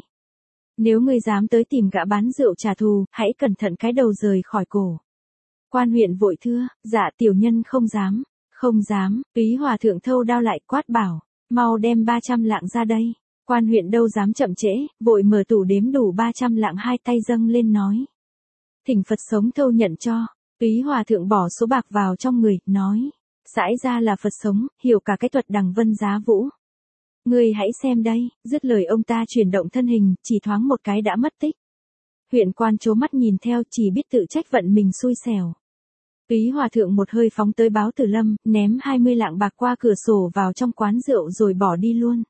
Nếu ngươi dám tới tìm gã bán rượu trả thù, hãy cẩn thận cái đầu rời khỏi cổ. Quan huyện vội thưa, dạ tiểu nhân không dám, không dám. Túy Hòa Thượng thâu đao lại quát bảo, mau đem ba trăm lạng ra đây. Quan huyện đâu dám chậm trễ, vội mở tủ đếm đủ ba trăm lạng hai tay dâng lên nói. Thỉnh Phật sống thâu nhận cho. Túy Hòa Thượng bỏ số bạc vào trong người, nói. Sãi ra là Phật sống, hiểu cả cái thuật đằng vân giá vũ. Ngươi hãy xem đây, dứt lời ông ta chuyển động thân hình, chỉ thoáng một cái đã mất tích. Huyện quan trố mắt nhìn theo, chỉ biết tự trách vận mình xui xẻo. Túy Hòa Thượng một hơi phóng tới Báo Tử Lâm, ném hai mươi lạng bạc qua cửa sổ vào trong quán rượu rồi bỏ đi luôn.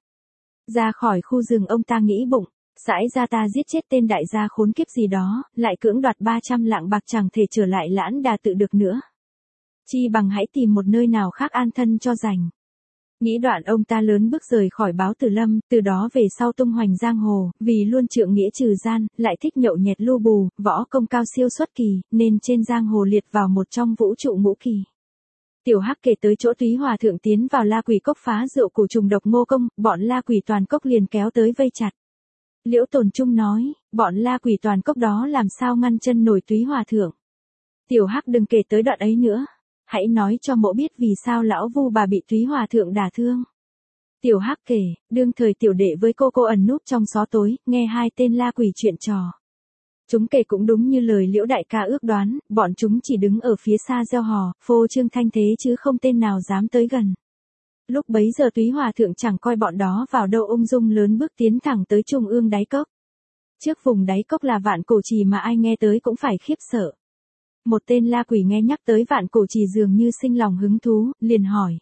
Ra khỏi khu rừng ông ta nghĩ bụng, sãi ra ta giết chết tên đại gia khốn kiếp gì đó, lại cưỡng đoạt ba trăm lạng bạc chẳng thể trở lại Lãn Đà Tự được nữa. Chi bằng hãy tìm một nơi nào khác an thân cho rảnh. Nghĩ đoạn ông ta lớn bước rời khỏi Báo Tử Lâm, từ đó về sau tung hoành giang hồ, vì luôn trượng nghĩa trừ gian, lại thích nhậu nhẹt lu bù, võ công cao siêu xuất kỳ, nên trên giang hồ liệt vào một trong vũ trụ ngũ kỳ. Tiểu Hắc kể tới chỗ Túy Hòa Thượng tiến vào La Quỷ Cốc phá rượu của trùng độc Ngô Công, bọn La Quỷ toàn cốc liền kéo tới vây chặt. Liễu Tồn Trung nói, bọn La Quỷ toàn cốc đó làm sao ngăn chân nổi Túy Hòa Thượng. Tiểu Hắc đừng kể tới đoạn ấy nữa. Hãy nói cho mỗ biết vì sao lão Vu bà bị Túy Hòa Thượng đả thương. Tiểu Hắc kể, đương thời tiểu đệ với cô cô ẩn núp trong xó tối, nghe hai tên La Quỷ chuyện trò. Chúng kể cũng đúng như lời Liễu đại ca ước đoán, bọn chúng chỉ đứng ở phía xa reo hò, phô trương thanh thế chứ không tên nào dám tới gần. Lúc bấy giờ Túy Hòa Thượng chẳng coi bọn đó vào đâu, ung dung lớn bước tiến thẳng tới trung ương đáy cốc. Trước vùng đáy cốc là Vạn Cổ Trì mà ai nghe tới cũng phải khiếp sợ. Một tên La Quỷ nghe nhắc tới Vạn Cổ Trì dường như sinh lòng hứng thú, liền hỏi.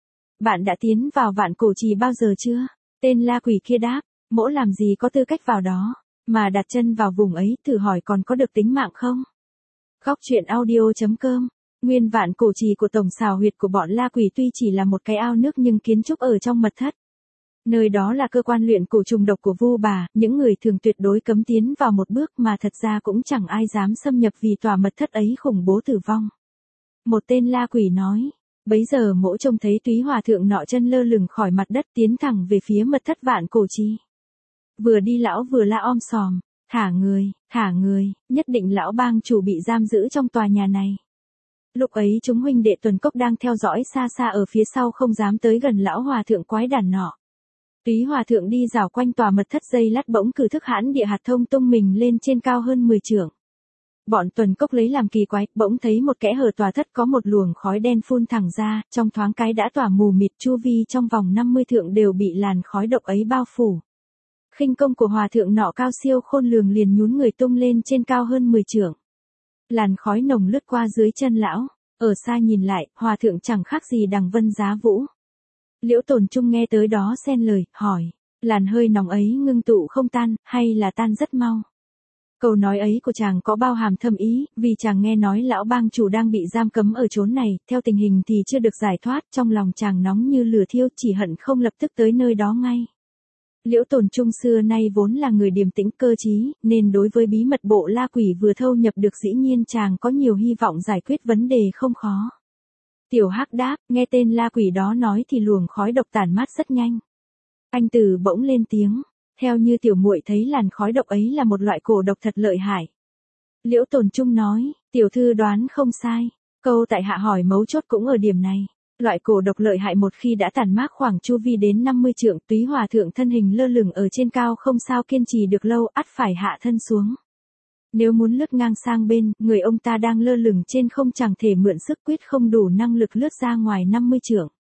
Bạn đã tiến vào Vạn Cổ Trì bao giờ chưa? Tên La Quỷ kia đáp, mỗ làm gì có tư cách vào đó, mà đặt chân vào vùng ấy thử hỏi còn có được tính mạng không? Góc truyện audio chấm com. Nguyên Vạn Cổ Trì của tổng xào huyệt của bọn La Quỷ tuy chỉ là một cái ao nước nhưng kiến trúc ở trong mật thất. Nơi đó là cơ quan luyện cổ trùng độc của Vu bà, những người thường tuyệt đối cấm tiến vào một bước mà thật ra cũng chẳng ai dám xâm nhập vì tòa mật thất ấy khủng bố tử vong. Một tên La Quỷ nói, bấy giờ mỗ trông thấy Túy Hòa Thượng nọ chân lơ lửng khỏi mặt đất tiến thẳng về phía mật thất Vạn Cổ Trì. Vừa đi lão vừa la om sòm, thả người, thả người, nhất định lão bang chủ bị giam giữ trong tòa nhà này. Lúc ấy chúng huynh đệ Tuần Cốc đang theo dõi xa xa ở phía sau không dám tới gần lão Hòa Thượng quái đản nọ. Túy Hòa Thượng đi dạo quanh tòa mật thất dây lát bỗng cử thức hãn địa hạt thông tung mình lên trên cao hơn mười trượng. Bọn Tuần Cốc lấy làm kỳ quái, bỗng thấy một kẽ hở tòa thất có một luồng khói đen phun thẳng ra, trong thoáng cái đã tỏa mù mịt, chu vi trong vòng năm mươi thượng đều bị làn khói độc ấy bao phủ. Khinh công của Hòa Thượng nọ cao siêu khôn lường liền nhún người tung lên trên cao hơn mười trượng. Làn khói nồng lướt qua dưới chân lão, ở xa nhìn lại, Hòa Thượng chẳng khác gì đằng vân giá vũ. Liễu Tồn Trung nghe tới đó xen lời, hỏi, làn hơi nóng ấy ngưng tụ không tan, hay là tan rất mau? Câu nói ấy của chàng có bao hàm thâm ý, vì chàng nghe nói lão bang chủ đang bị giam cấm ở chốn này, theo tình hình thì chưa được giải thoát, trong lòng chàng nóng như lửa thiêu, chỉ hận không lập tức tới nơi đó ngay. Liễu Tồn Trung xưa nay vốn là người điềm tĩnh cơ trí, nên đối với bí mật bộ La Quỷ vừa thâu nhập được dĩ nhiên chàng có nhiều hy vọng giải quyết vấn đề không khó. Tiểu Hắc đáp, nghe tên La Quỷ đó nói thì luồng khói độc tản mát rất nhanh. Anh Từ bỗng lên tiếng, theo như tiểu muội thấy làn khói độc ấy là một loại cổ độc thật lợi hại. Liễu Tồn Trung nói, tiểu thư đoán không sai, câu tại hạ hỏi mấu chốt cũng ở điểm này. Loại cổ độc lợi hại một khi đã tản mát khoảng chu vi đến năm mươi trượng, Túy Hòa Thượng thân hình lơ lửng ở trên cao không sao kiên trì được lâu, ắt phải hạ thân xuống. Nếu muốn lướt ngang sang bên, người ông ta đang lơ lửng trên không chẳng thể mượn sức, quyết không đủ năng lực lướt ra ngoài năm mươi trượng.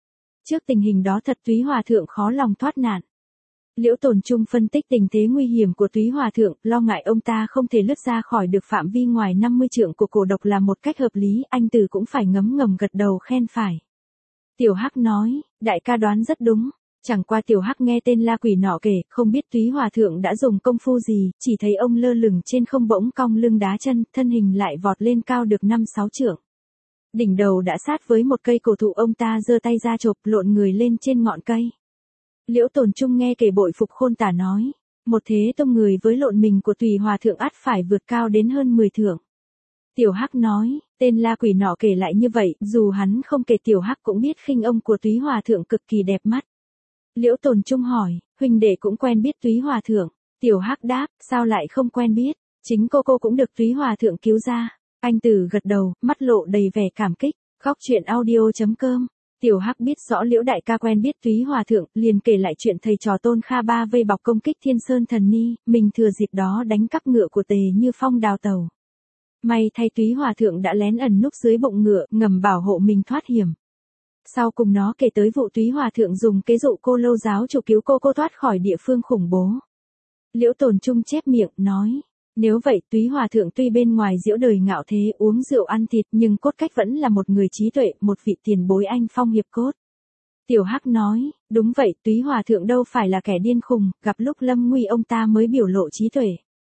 Trước tình hình đó thật Túy Hòa Thượng khó lòng thoát nạn. Liễu Tồn Trung phân tích tình thế nguy hiểm của Túy Hòa Thượng, lo ngại ông ta không thể lướt ra khỏi được phạm vi ngoài năm mươi trượng của cổ độc là một cách hợp lý, anh Tử cũng phải ngấm ngầm gật đầu khen phải. Tiểu Hắc nói, đại ca đoán rất đúng. Chẳng qua Tiểu Hắc nghe tên la quỷ nọ kể, không biết Túy Hòa Thượng đã dùng công phu gì, chỉ thấy ông lơ lửng trên không bỗng cong lưng đá chân, thân hình lại vọt lên cao được năm sáu trượng. Đỉnh đầu đã sát với một cây cổ thụ, ông ta giơ tay ra chộp lộn người lên trên ngọn cây. Liễu Tồn Trung nghe kể bội phục khôn tả nói, một thế tông người với lộn mình của Túy Hòa Thượng ắt phải vượt cao đến hơn mười thượng. Tiểu Hắc nói, tên la quỷ nọ kể lại như vậy, dù hắn không kể Tiểu Hắc cũng biết khinh ông của Túy Hòa Thượng cực kỳ đẹp mắt. Liễu Tồn Trung hỏi, huynh đệ cũng quen biết Túy Hòa Thượng. Tiểu Hắc đáp, sao lại không quen biết, chính cô cô cũng được Túy Hòa Thượng cứu ra. Anh Tử gật đầu, mắt lộ đầy vẻ cảm kích. Góc truyện audio chấm com. Tiểu Hắc biết rõ Liễu đại ca quen biết Túy Hòa Thượng, liền kể lại chuyện thầy trò Tôn Kha Ba vây bọc công kích Thiên Sơn Thần Ni, mình thừa dịp đó đánh cắp ngựa của Tề Như Phong đào tàu. May thay Túy Hòa Thượng đã lén ẩn núp dưới bụng ngựa, ngầm bảo hộ mình thoát hiểm. Sau cùng nó kể tới vụ Túy Hòa Thượng dùng kế dụ Cô Lâu giáo chủ cứu cô cô thoát khỏi địa phương khủng bố. Liễu Tồn Trung chép miệng, nói, nếu vậy Túy Hòa Thượng tuy bên ngoài giễu đời ngạo thế uống rượu ăn thịt nhưng cốt cách vẫn là một người trí tuệ, một vị tiền bối anh phong hiệp cốt. Tiểu Hắc nói, đúng vậy, Túy Hòa Thượng đâu phải là kẻ điên khùng, gặp lúc lâm nguy ông ta mới biểu lộ trí tuệ.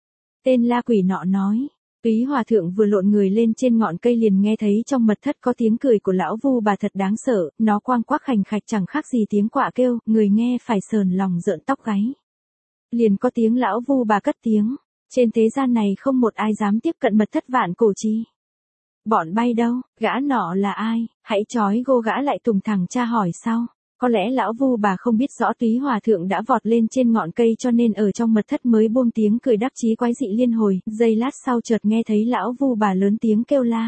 Tên la quỷ nọ nói, Túy Hòa Thượng vừa lộn người lên trên ngọn cây liền nghe thấy trong mật thất có tiếng cười của lão Vu Bà thật đáng sợ, nó quang quắc khành khạch chẳng khác gì tiếng quạ kêu, người nghe phải sờn lòng rợn tóc gáy. Liền có tiếng lão Vu Bà cất tiếng, trên thế gian này không một ai dám tiếp cận mật thất Vạn Cổ Chi. Bọn bay đâu, gã nọ là ai, hãy trói gô gã lại. Tùng thẳng tra hỏi sau. Có lẽ lão Vu Bà không biết rõ Túy Hòa Thượng đã vọt lên trên ngọn cây cho nên ở trong mật thất mới buông tiếng cười đắc chí quái dị liên hồi, giây lát sau chợt nghe thấy lão Vu Bà lớn tiếng kêu la.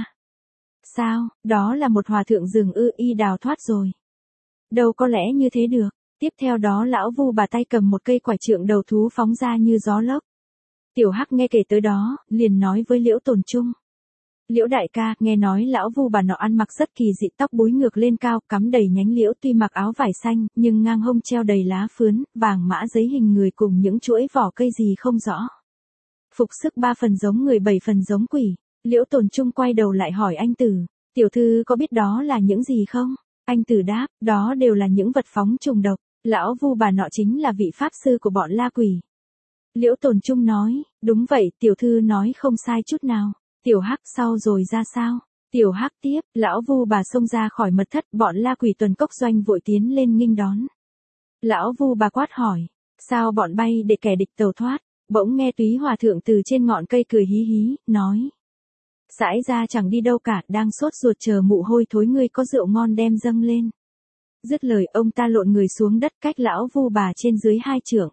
Sao, đó là một hòa thượng rừng ư, y đào thoát rồi. Đâu có lẽ như thế được. Tiếp theo đó lão Vu Bà tay cầm một cây quải trượng đầu thú phóng ra như gió lốc. Tiểu Hắc nghe kể tới đó, liền nói với Liễu Tồn Trung. Liễu đại ca, nghe nói lão Vu Bà nọ ăn mặc rất kỳ dị, tóc búi ngược lên cao, cắm đầy nhánh liễu, tuy mặc áo vải xanh, nhưng ngang hông treo đầy lá phướn, vàng mã giấy hình người cùng những chuỗi vỏ cây gì không rõ. Phục sức ba phần giống người bảy phần giống quỷ. Liễu Tồn Trung quay đầu lại hỏi anh Tử, tiểu thư có biết đó là những gì không? Anh Tử đáp, đó đều là những vật phóng trùng độc, lão Vu Bà nọ chính là vị pháp sư của bọn la quỷ. Liễu Tồn Trung nói, đúng vậy, tiểu thư nói không sai chút nào. Tiểu Hắc sau rồi ra sao? Tiểu Hắc tiếp, lão Vu Bà xông ra khỏi mật thất, bọn la quỷ tuần cốc doanh vội tiến lên nghênh đón. Lão Vu Bà quát hỏi, sao bọn bay để kẻ địch tàu thoát? Bỗng nghe Túy Hòa Thượng từ trên ngọn cây cười hí hí, nói. Sãi ra chẳng đi đâu cả, đang sốt ruột chờ mụ hôi thối ngươi có rượu ngon đem dâng lên. Dứt lời ông ta lộn người xuống đất cách lão Vu Bà trên dưới hai trượng.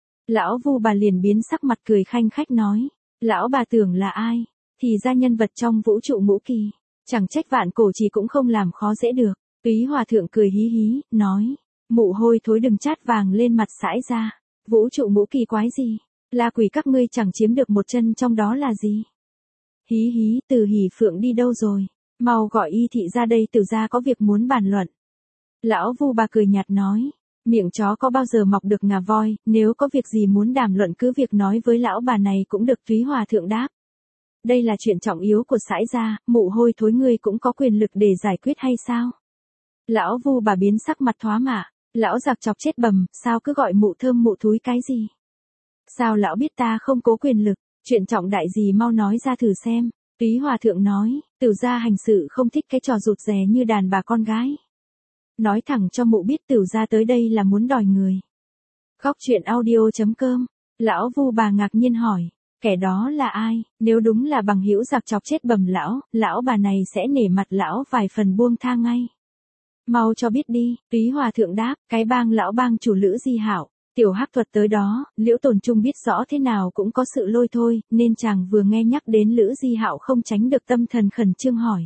Lão Vu Bà liền biến sắc mặt cười khanh khách nói, lão bà tưởng là ai? Thì ra nhân vật trong vũ trụ ngũ kỳ, chẳng trách Vạn Cổ Trì cũng không làm khó dễ được. Túy Hòa Thượng cười hí hí, nói, mụ hôi thối đừng chát vàng lên mặt sãi ra, vũ trụ ngũ kỳ quái gì, la quỷ các ngươi chẳng chiếm được một chân trong đó là gì. Hí hí, Từ Hỉ Phượng đi đâu rồi, mau gọi y thị ra đây, Từ gia có việc muốn bàn luận. Lão Vu Bà cười nhạt nói, miệng chó có bao giờ mọc được ngà voi, nếu có việc gì muốn đàm luận cứ việc nói với lão bà này cũng được. Túy Hòa Thượng đáp. Đây là chuyện trọng yếu của sãi gia, mụ hôi thối ngươi cũng có quyền lực để giải quyết hay sao? Lão Vu Bà biến sắc mặt thoá mạ, lão giặc chọc chết bầm, sao cứ gọi mụ thơm mụ thúi cái gì? Sao lão biết ta không cố quyền lực, chuyện trọng đại gì mau nói ra thử xem. Túy Hòa Thượng nói, Tử gia hành sự không thích cái trò rụt rè như đàn bà con gái. Nói thẳng cho mụ biết Tử gia tới đây là muốn đòi người. Góc truyện audio chấm com. Lão Vu Bà ngạc nhiên hỏi, kẻ đó là ai? Nếu đúng là bằng hữu giặc chọc chết bầm lão, lão bà này sẽ nể mặt lão vài phần buông tha ngay. Mau cho biết đi. Túy Hòa Thượng đáp, cái bang lão bang chủ Lữ Di Hạo. Tiểu Hắc thuật tới đó, Liễu Tồn Trung biết rõ thế nào cũng có sự lôi thôi, nên chàng vừa nghe nhắc đến Lữ Di Hạo không tránh được tâm thần khẩn trương hỏi.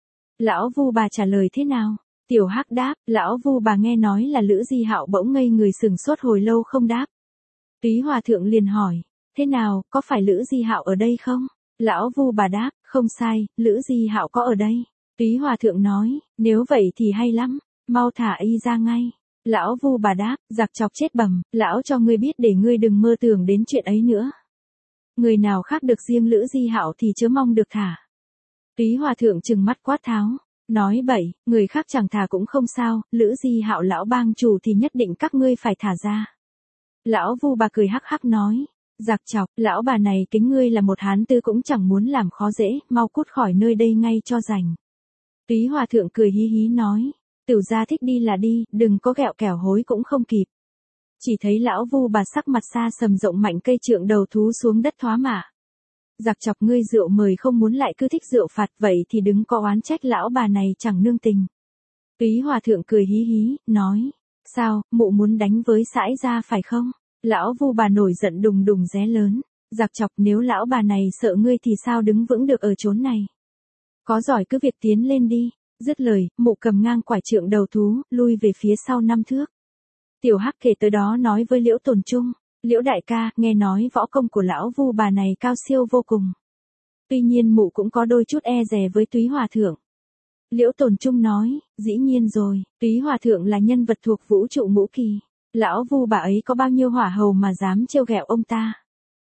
Lão Vu Bà trả lời thế nào? Tiểu Hắc đáp, lão Vu Bà nghe nói là Lữ Di Hạo bỗng ngây người sừng sốt hồi lâu không đáp. Túy Hòa Thượng liền hỏi, thế nào, có phải Lữ Di Hạo ở đây không? Lão Vu Bà đáp, không sai, Lữ Di Hạo có ở đây. Túy Hòa Thượng nói, nếu vậy thì hay lắm. Mau thả y ra ngay. Lão Vu Bà đáp, giặc chọc chết bẩm, lão cho ngươi biết để ngươi đừng mơ tưởng đến chuyện ấy nữa. Người nào khác được riêng Lữ Di Hạo thì chớ mong được thả. Túy Hòa thượng trừng mắt quát tháo, nói bậy, người khác chẳng thả cũng không sao, Lữ Di Hạo lão bang chủ thì nhất định các ngươi phải thả ra. Lão Vu Bà cười hắc hắc nói, giặc chọc, lão bà này kính ngươi là một hán tư cũng chẳng muốn làm khó dễ, mau cút khỏi nơi đây ngay cho rành. Túy Hòa thượng cười hí hí nói, Tửu gia thích đi là đi, đừng có ghẹo kẻo hối cũng không kịp. Chỉ thấy lão Vu Bà sắc mặt xa sầm rộng mạnh cây trượng đầu thú xuống đất thoá mạ. Giặc chọc ngươi rượu mời không muốn lại cứ thích rượu phạt, vậy thì đừng có oán trách lão bà này chẳng nương tình. Túy Hòa thượng cười hí hí, nói, sao, mụ muốn đánh với sãi gia phải không? Lão Vu Bà nổi giận đùng đùng ré lớn, giặc chọc nếu lão bà này sợ ngươi thì sao đứng vững được ở chốn này. Có giỏi cứ việc tiến lên đi. Dứt lời, mụ cầm ngang quải trượng đầu thú, lui về phía sau năm thước. Tiểu Hắc kể tới đó nói với Liễu Tồn Trung, Liễu đại ca, nghe nói võ công của lão Vu Bà này cao siêu vô cùng. Tuy nhiên mụ cũng có đôi chút e dè với Túy Hòa thượng. Liễu Tồn Trung nói, dĩ nhiên rồi, Túy Hòa thượng là nhân vật thuộc vũ trụ ngũ kỳ. Lão Vu Bà ấy có bao nhiêu hỏa hầu mà dám trêu ghẹo ông ta.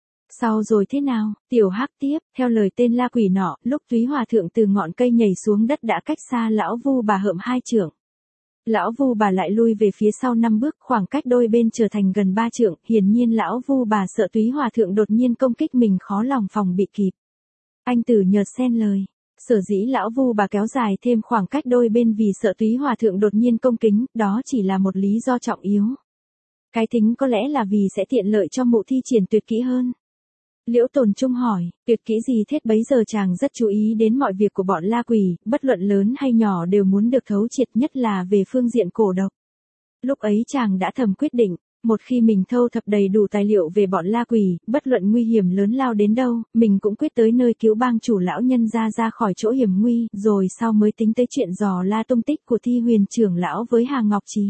Sau rồi thế nào? Tiểu Hắc tiếp, theo lời tên la quỷ nọ, lúc Túy Hòa thượng từ ngọn cây nhảy xuống đất đã cách xa lão Vu Bà hợm hai trượng. Lão Vu Bà lại lui về phía sau năm bước, khoảng cách đôi bên trở thành gần ba trượng, hiển nhiên lão Vu Bà sợ Túy Hòa thượng đột nhiên công kích mình khó lòng phòng bị kịp. Anh Tử nhợt xen lời, sở dĩ lão Vu Bà kéo dài thêm khoảng cách đôi bên vì sợ Túy Hòa thượng đột nhiên công kính, đó chỉ là một lý do trọng yếu. Cái tính có lẽ là vì sẽ tiện lợi cho mụ thi triển tuyệt kỹ hơn. Liễu Tồn Trung hỏi, tuyệt kỹ gì thế? Bấy giờ chàng rất chú ý đến mọi việc của bọn la quỷ, bất luận lớn hay nhỏ đều muốn được thấu triệt, nhất là về phương diện cổ độc. Lúc ấy chàng đã thầm quyết định, một khi mình thâu thập đầy đủ tài liệu về bọn la quỷ, bất luận nguy hiểm lớn lao đến đâu, mình cũng quyết tới nơi cứu bang chủ lão nhân ra ra khỏi chỗ hiểm nguy, rồi sau mới tính tới chuyện dò la tung tích của Thi Huyền trưởng lão với Hà Ngọc Trì.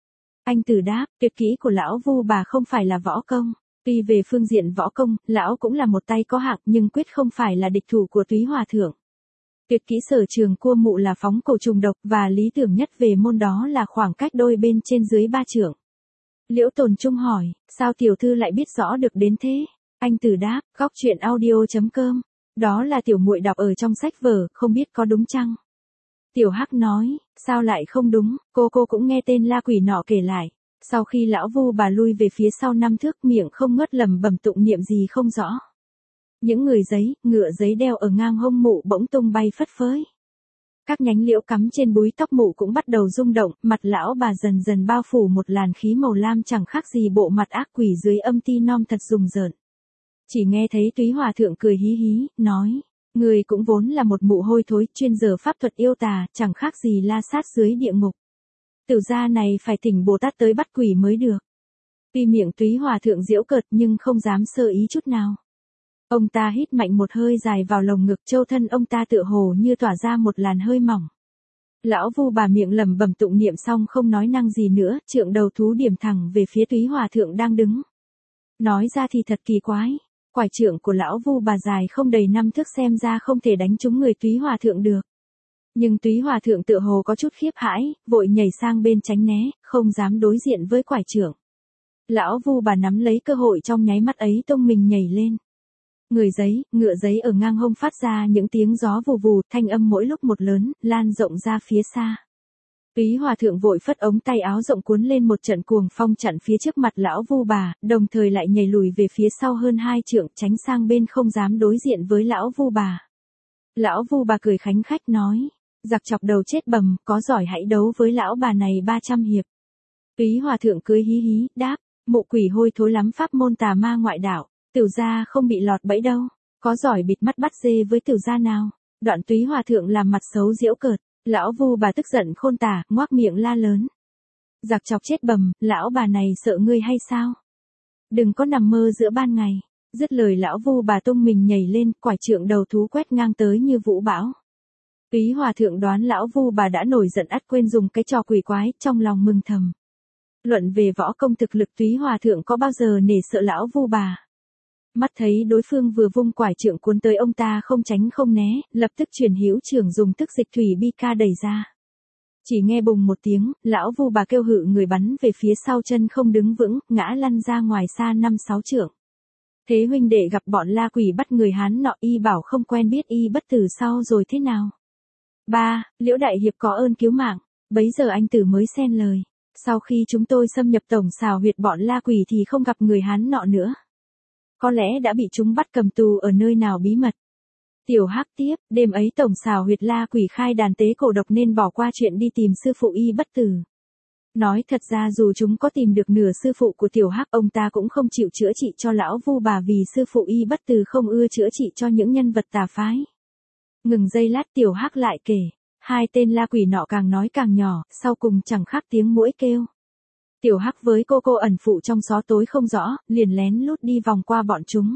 Anh Tử đáp, tuyệt kỹ của lão Vu Bà không phải là võ công. Tuy về phương diện võ công, lão cũng là một tay có hạng nhưng quyết không phải là địch thủ của Túy Hòa thượng. Tuyệt kỹ sở trường cua mụ là phóng cổ trùng độc và lý tưởng nhất về môn đó là khoảng cách đôi bên trên dưới ba trượng. Liễu Tồn Trung hỏi, sao tiểu thư lại biết rõ được đến thế? Anh Tử đáp, góc truyện audio chấm com. Đó là tiểu muội đọc ở trong sách vở, không biết có đúng chăng? Tiểu Hắc nói, sao lại không đúng, cô cô cũng nghe tên la quỷ nọ kể lại. Sau khi lão Vu Bà lui về phía sau năm thước, miệng không ngớt lẩm bẩm tụng niệm gì không rõ. Những người giấy, ngựa giấy đeo ở ngang hông mụ bỗng tung bay phất phới. Các nhánh liễu cắm trên búi tóc mụ cũng bắt đầu rung động, mặt lão bà dần dần bao phủ một làn khí màu lam chẳng khác gì bộ mặt ác quỷ dưới âm ti nom thật rùng rợn. Chỉ nghe thấy Túy Hòa thượng cười hí hí, nói, người cũng vốn là một mụ hôi thối, chuyên dở pháp thuật yêu tà, chẳng khác gì la sát dưới địa ngục. Tửu gia này phải thỉnh Bồ Tát tới bắt quỷ mới được. Tuy miệng Túy Hòa thượng giễu cợt nhưng không dám sơ ý chút nào. Ông ta hít mạnh một hơi dài vào lồng ngực, châu thân ông ta tựa hồ như tỏa ra một làn hơi mỏng. Lão Vu Bà miệng lẩm bẩm tụng niệm xong không nói năng gì nữa, trượng đầu thú điểm thẳng về phía Túy Hòa thượng đang đứng. Nói ra thì thật kỳ quái, quải trượng của lão Vu Bà dài không đầy năm thước xem ra không thể đánh trúng người Túy Hòa thượng được. Nhưng Túy Hòa thượng tựa hồ có chút khiếp hãi, vội nhảy sang bên tránh né, không dám đối diện với quải trượng. Lão Vu Bà nắm lấy cơ hội trong nháy mắt ấy tung mình nhảy lên. Người giấy, ngựa giấy ở ngang hông phát ra những tiếng gió vù vù, thanh âm mỗi lúc một lớn, lan rộng ra phía xa. Túy Hòa thượng vội phất ống tay áo rộng cuốn lên một trận cuồng phong chặn phía trước mặt lão Vu Bà, đồng thời lại nhảy lùi về phía sau hơn hai trượng, tránh sang bên không dám đối diện với lão Vu Bà. Lão Vu Bà cười khánh khách nói, giặc chọc đầu chết bầm, có giỏi hãy đấu với lão bà này ba trăm hiệp. Túy Hòa thượng cười hí hí, đáp, mụ quỷ hôi thối lắm pháp môn tà ma ngoại đạo, Tửu gia không bị lọt bẫy đâu, có giỏi bịt mắt bắt dê với Tửu gia nào. Đoạn Túy Hòa thượng làm mặt xấu giễu cợt, lão Vu Bà tức giận khôn tả, ngoác miệng la lớn. Giặc chọc chết bầm, lão bà này sợ ngươi hay sao? Đừng có nằm mơ giữa ban ngày. Dứt lời lão Vu Bà tung mình nhảy lên, quải trượng đầu thú quét ngang tới như vũ bão. Túy Hòa thượng đoán lão Vu Bà đã nổi giận ắt quên dùng cái trò quỷ quái, trong lòng mừng thầm. Luận về võ công thực lực Túy Hòa thượng có bao giờ nể sợ lão Vu Bà. Mắt thấy đối phương vừa vung quải trượng cuốn tới ông ta không tránh không né, lập tức truyền hữu trưởng dùng tức dịch thủy bi ca đẩy ra. Chỉ nghe bùng một tiếng, lão Vu bà kêu hự người bắn về phía sau chân không đứng vững, ngã lăn ra ngoài xa năm sáu trượng. Thế huynh đệ gặp bọn la quỷ bắt người Hán nọ, y bảo không quen biết y bất tử sau rồi thế nào. Ba, Liễu đại hiệp có ơn cứu mạng. Bấy giờ anh tử mới xen lời. Sau khi chúng tôi xâm nhập tổng xào huyệt bọn la quỷ thì không gặp người Hán nọ nữa. Có lẽ đã bị chúng bắt cầm tù ở nơi nào bí mật. Tiểu Hắc tiếp, đêm ấy tổng xào huyệt la quỷ khai đàn tế cổ độc nên bỏ qua chuyện đi tìm sư phụ y bất tử. Nói thật ra dù chúng có tìm được nửa sư phụ của Tiểu Hắc, ông ta cũng không chịu chữa trị cho lão Vu bà vì sư phụ y bất tử không ưa chữa trị cho những nhân vật tà phái. Ngừng giây lát Tiểu Hắc lại kể, hai tên la quỷ nọ càng nói càng nhỏ, sau cùng chẳng khác tiếng muỗi kêu. Tiểu Hắc với cô cô ẩn phụ trong xó tối không rõ, liền lén lút đi vòng qua bọn chúng.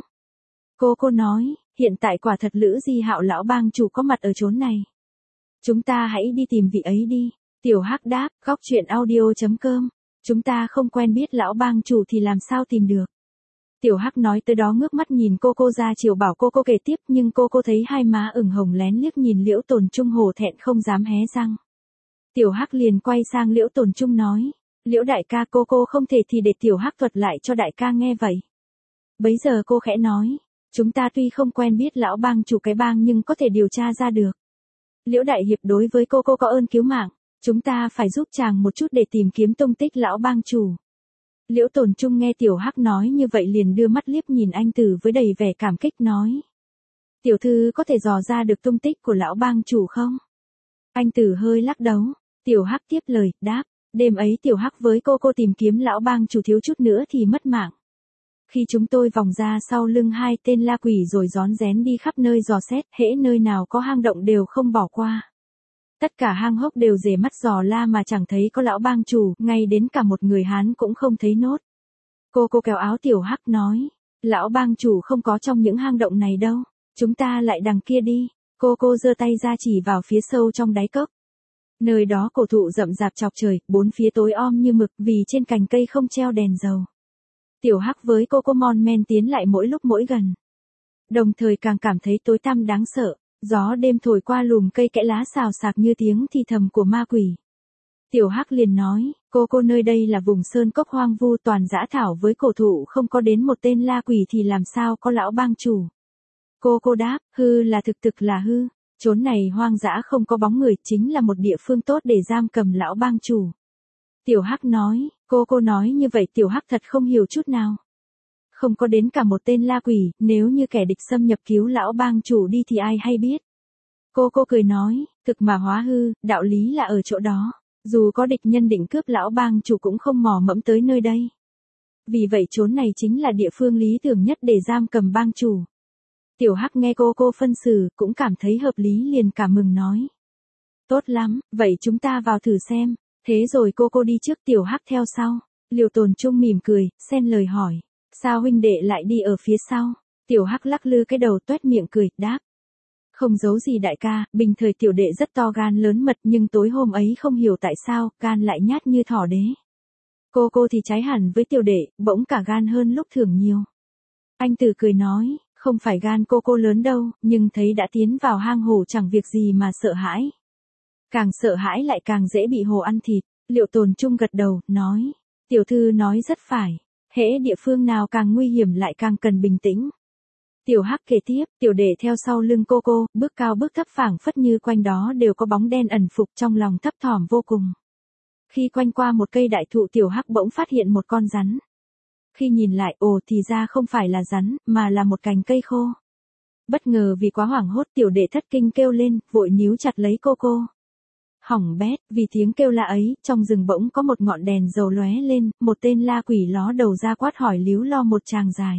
Cô cô nói, hiện tại quả thật Lữ Di Hạo lão bang chủ có mặt ở chốn này. Chúng ta hãy đi tìm vị ấy đi. Tiểu Hắc đáp, góc truyện audio.com. Chúng ta không quen biết lão bang chủ thì làm sao tìm được. Tiểu Hắc nói tới đó ngước mắt nhìn cô cô ra chiều bảo cô cô kể tiếp, nhưng cô cô thấy hai má ửng hồng lén liếc nhìn Liễu Tồn Trung hổ thẹn không dám hé răng. Tiểu Hắc liền quay sang Liễu Tồn Trung nói, Liễu đại ca, cô cô không thể thì để Tiểu Hắc thuật lại cho đại ca nghe vậy. Bấy giờ cô khẽ nói, chúng ta tuy không quen biết lão bang chủ cái bang nhưng có thể điều tra ra được. Liễu đại hiệp đối với cô cô có ơn cứu mạng, chúng ta phải giúp chàng một chút để tìm kiếm tung tích lão bang chủ. Liễu Tồn Trung nghe Tiểu Hắc nói như vậy liền đưa mắt liếc nhìn anh tử với đầy vẻ cảm kích nói. Tiểu thư có thể dò ra được tung tích của lão bang chủ không? Anh tử hơi lắc đầu. Tiểu Hắc tiếp lời, đáp, đêm ấy Tiểu Hắc với cô cô tìm kiếm lão bang chủ thiếu chút nữa thì mất mạng. Khi chúng tôi vòng ra sau lưng hai tên la quỷ rồi rón rén đi khắp nơi dò xét, hễ nơi nào có hang động đều không bỏ qua. Tất cả hang hốc đều rề mắt dò la mà chẳng thấy có lão bang chủ, ngay đến cả một người Hán cũng không thấy nốt. Cô cô kéo áo Tiểu Hắc nói, lão bang chủ không có trong những hang động này đâu, chúng ta lại đằng kia đi. Cô cô giơ tay ra chỉ vào phía sâu trong đáy cốc. Nơi đó cổ thụ rậm rạp chọc trời, bốn phía tối om như mực vì trên cành cây không treo đèn dầu. Tiểu Hắc với cô cô mon men tiến lại mỗi lúc mỗi gần. Đồng thời càng cảm thấy tối tăm đáng sợ, gió đêm thổi qua lùm cây kẽ lá xào xạc như tiếng thì thầm của ma quỷ. Tiểu Hắc liền nói, cô cô nơi đây là vùng sơn cốc hoang vu toàn dã thảo với cổ thụ không có đến một tên la quỷ thì làm sao có lão bang chủ. Cô cô đáp, hư là thực thực là hư, chốn này hoang dã không có bóng người, chính là một địa phương tốt để giam cầm lão bang chủ. Tiểu Hắc nói, cô cô nói như vậy Tiểu Hắc thật không hiểu chút nào. Không có đến cả một tên la quỷ, nếu như kẻ địch xâm nhập cứu lão bang chủ đi thì ai hay biết. Cô cô cười nói, thực mà hóa hư, đạo lý là ở chỗ đó. Dù có địch nhân định cướp lão bang chủ cũng không mò mẫm tới nơi đây. Vì vậy chốn này chính là địa phương lý tưởng nhất để giam cầm bang chủ. Tiểu Hắc nghe cô cô phân xử, cũng cảm thấy hợp lý liền cảm mừng nói. Tốt lắm, vậy chúng ta vào thử xem. Thế rồi cô cô đi trước, Tiểu Hắc theo sau. Liễu Tồn Trung mỉm cười, xen lời hỏi. Sao huynh đệ lại đi ở phía sau? Tiểu Hắc lắc lư cái đầu toét miệng cười, đáp. Không giấu gì đại ca, bình thời tiểu đệ rất to gan lớn mật nhưng tối hôm ấy không hiểu tại sao, gan lại nhát như thỏ đế. Cô cô thì trái hẳn với tiểu đệ, bỗng cả gan hơn lúc thường nhiều. Anh Tử cười nói, không phải gan cô cô lớn đâu, nhưng thấy đã tiến vào hang hổ chẳng việc gì mà sợ hãi. Càng sợ hãi lại càng dễ bị hổ ăn thịt. Liễu Tồn Trung gật đầu, nói, tiểu thư nói rất phải, hễ địa phương nào càng nguy hiểm lại càng cần bình tĩnh. Tiểu Hắc kể tiếp, tiểu đệ theo sau lưng cô cô, bước cao bước thấp phảng phất như quanh đó đều có bóng đen ẩn phục, trong lòng thấp thỏm vô cùng. Khi quanh qua một cây đại thụ Tiểu Hắc bỗng phát hiện một con rắn. Khi nhìn lại, ồ thì ra không phải là rắn, mà là một cành cây khô. Bất ngờ vì quá hoảng hốt tiểu đệ thất kinh kêu lên, vội níu chặt lấy cô cô. Hỏng bét, vì tiếng kêu la ấy, trong rừng bỗng có một ngọn đèn dầu lóe lên, một tên la quỷ ló đầu ra quát hỏi líu lo một tràng dài.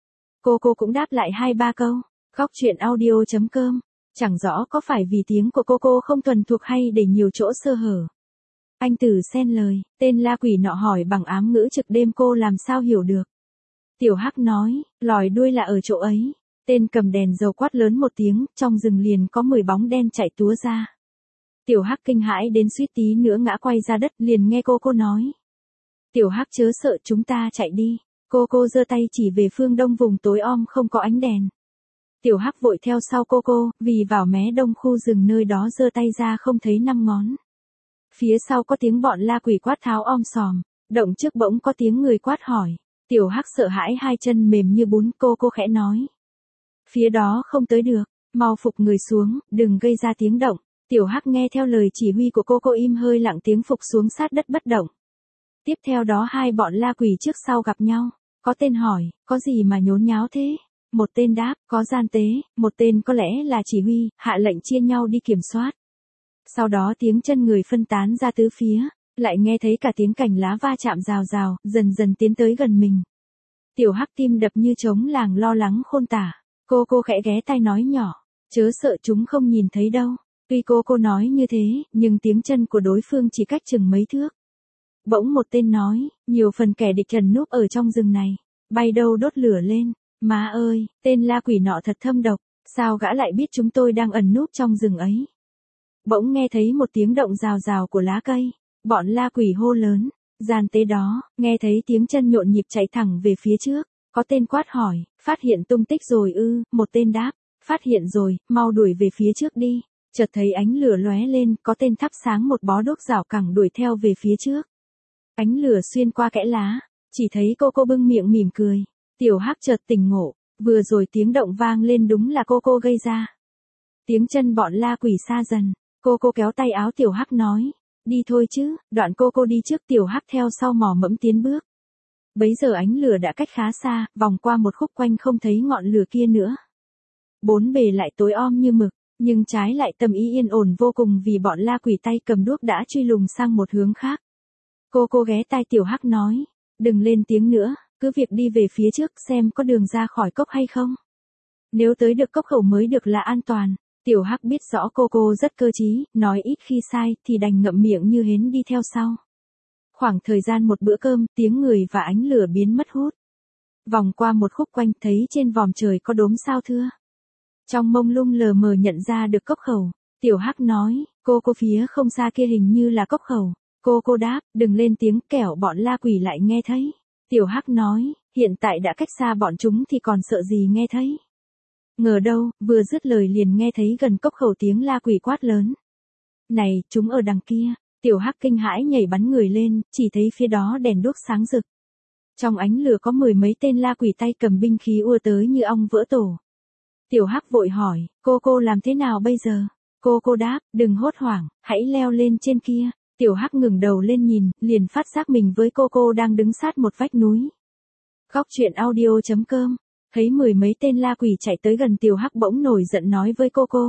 Cô cô cũng đáp lại hai ba câu. Góc truyện audio.com. Chẳng rõ có phải vì tiếng của cô cô không thuần thuộc hay để nhiều chỗ sơ hở. Anh Tử xen lời, tên la quỷ nọ hỏi bằng ám ngữ trực đêm cô làm sao hiểu được. Tiểu Hắc nói, lòi đuôi là ở chỗ ấy. Tên cầm đèn dầu quát lớn một tiếng, trong rừng liền có mười bóng đen chạy túa ra. Tiểu Hắc kinh hãi đến suýt tí nữa ngã quay ra đất, liền nghe cô cô nói. Tiểu Hắc chớ sợ, chúng ta chạy đi. Cô cô giơ tay chỉ về phương đông vùng tối om không có ánh đèn. Tiểu Hắc vội theo sau cô cô, vì vào mé đông khu rừng nơi đó giơ tay ra không thấy năm ngón. Phía sau có tiếng bọn la quỷ quát tháo om sòm, động trước bỗng có tiếng người quát hỏi. Tiểu Hắc sợ hãi hai chân mềm như bún, cô cô khẽ nói. Phía đó không tới được, mau phục người xuống, đừng gây ra tiếng động. Tiểu Hắc nghe theo lời chỉ huy của cô cô im hơi lặng tiếng phục xuống sát đất bất động. Tiếp theo đó hai bọn la quỷ trước sau gặp nhau, có tên hỏi, có gì mà nhốn nháo thế? Một tên đáp, có gian tế, một tên có lẽ là chỉ huy, hạ lệnh chia nhau đi kiểm soát. Sau đó tiếng chân người phân tán ra tứ phía, lại nghe thấy cả tiếng cành lá va chạm rào rào, dần dần tiến tới gần mình. Tiểu Hắc tim đập như trống làng lo lắng khôn tả, cô cô khẽ ghé tai nói nhỏ, chớ sợ chúng không nhìn thấy đâu. Tuy cô cô nói như thế, nhưng tiếng chân của đối phương chỉ cách chừng mấy thước. Bỗng một tên nói, nhiều phần kẻ địch trần núp ở trong rừng này, bay đâu đốt lửa lên. Má ơi, tên la quỷ nọ thật thâm độc, sao gã lại biết chúng tôi đang ẩn núp trong rừng ấy? Bỗng nghe thấy một tiếng động rào rào của lá cây, bọn la quỷ hô lớn, gian tế đó, nghe thấy tiếng chân nhộn nhịp chạy thẳng về phía trước, có tên quát hỏi, phát hiện tung tích rồi ư? Một tên đáp, phát hiện rồi, mau đuổi về phía trước đi. Chợt thấy ánh lửa lóe lên, có tên thắp sáng một bó đuốc rảo cẳng đuổi theo về phía trước. Ánh lửa xuyên qua kẽ lá, chỉ thấy cô cô bưng miệng mỉm cười. Tiểu Hắc chợt tỉnh ngộ, vừa rồi tiếng động vang lên đúng là cô cô gây ra. Tiếng chân bọn la quỷ xa dần, cô cô kéo tay áo Tiểu Hắc nói, đi thôi chứ. Đoạn cô cô đi trước, Tiểu Hắc theo sau mò mẫm tiến bước. Bấy giờ ánh lửa đã cách khá xa, vòng qua một khúc quanh không thấy ngọn lửa kia nữa. Bốn bề lại tối om như mực, nhưng trái lại tâm ý yên ổn vô cùng vì bọn la quỷ tay cầm đuốc đã truy lùng sang một hướng khác. Cô cô ghé tai Tiểu Hắc nói, đừng lên tiếng nữa, cứ việc đi về phía trước xem có đường ra khỏi cốc hay không. Nếu tới được cốc khẩu mới được là an toàn. Tiểu Hắc biết rõ cô cô rất cơ trí, nói ít khi sai thì đành ngậm miệng như hến đi theo sau. Khoảng thời gian một bữa cơm, tiếng người và ánh lửa biến mất hút. Vòng qua một khúc quanh thấy trên vòm trời có đốm sao thưa. Trong mông lung lờ mờ nhận ra được cốc khẩu, Tiểu Hắc nói, cô cô phía không xa kia hình như là cốc khẩu. Cô cô đáp, đừng lên tiếng kẻo bọn la quỷ lại nghe thấy. Tiểu Hắc nói, hiện tại đã cách xa bọn chúng thì còn sợ gì nghe thấy. Ngờ đâu, vừa dứt lời liền nghe thấy gần cốc khẩu tiếng la quỷ quát lớn. Này, chúng ở đằng kia. Tiểu Hắc kinh hãi nhảy bắn người lên, chỉ thấy phía đó đèn đuốc sáng rực. Trong ánh lửa có mười mấy tên la quỷ tay cầm binh khí ùa tới như ong vỡ tổ. Tiểu Hắc vội hỏi, cô cô làm thế nào bây giờ? Cô cô đáp, đừng hốt hoảng, hãy leo lên trên kia. Tiểu Hắc ngừng đầu lên nhìn, liền phát giác mình với cô cô đang đứng sát một vách núi. Góc truyện audio chấm com. Thấy mười mấy tên la quỷ chạy tới gần, Tiểu Hắc bỗng nổi giận nói với cô cô.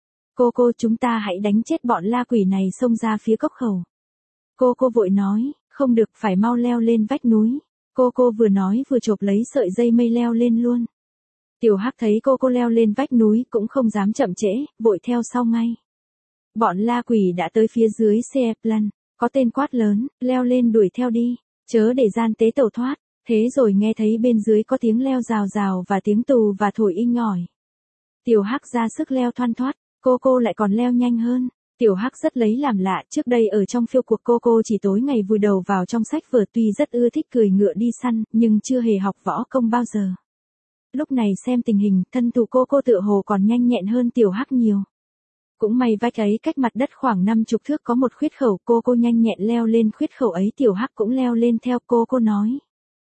Cô cô, chúng ta hãy đánh chết bọn la quỷ này xông ra phía cốc khẩu. Cô cô vội nói, không được, phải mau leo lên vách núi. Cô cô vừa nói vừa chộp lấy sợi dây mây leo lên luôn. Tiểu Hắc thấy cô cô leo lên vách núi cũng không dám chậm trễ, vội theo sau ngay. Bọn la quỷ đã tới phía dưới xe plan, có tên quát lớn, leo lên đuổi theo đi, chớ để gian tế tẩu thoát. Thế rồi nghe thấy bên dưới có tiếng leo rào rào và tiếng tù và thổi inh ỏi. Tiểu Hắc ra sức leo thoăn thoắt, cô cô lại còn leo nhanh hơn. Tiểu Hắc rất lấy làm lạ, trước đây ở trong phiêu cuộc cô cô chỉ tối ngày vùi đầu vào trong sách vở, tuy rất ưa thích cười ngựa đi săn, nhưng chưa hề học võ công bao giờ. Lúc này xem tình hình, thân thủ cô cô tựa hồ còn nhanh nhẹn hơn Tiểu Hắc nhiều. Cũng may vách ấy cách mặt đất khoảng năm chục thước có một khuyết khẩu, cô cô nhanh nhẹn leo lên khuyết khẩu ấy, Tiểu Hắc cũng leo lên theo cô cô nói.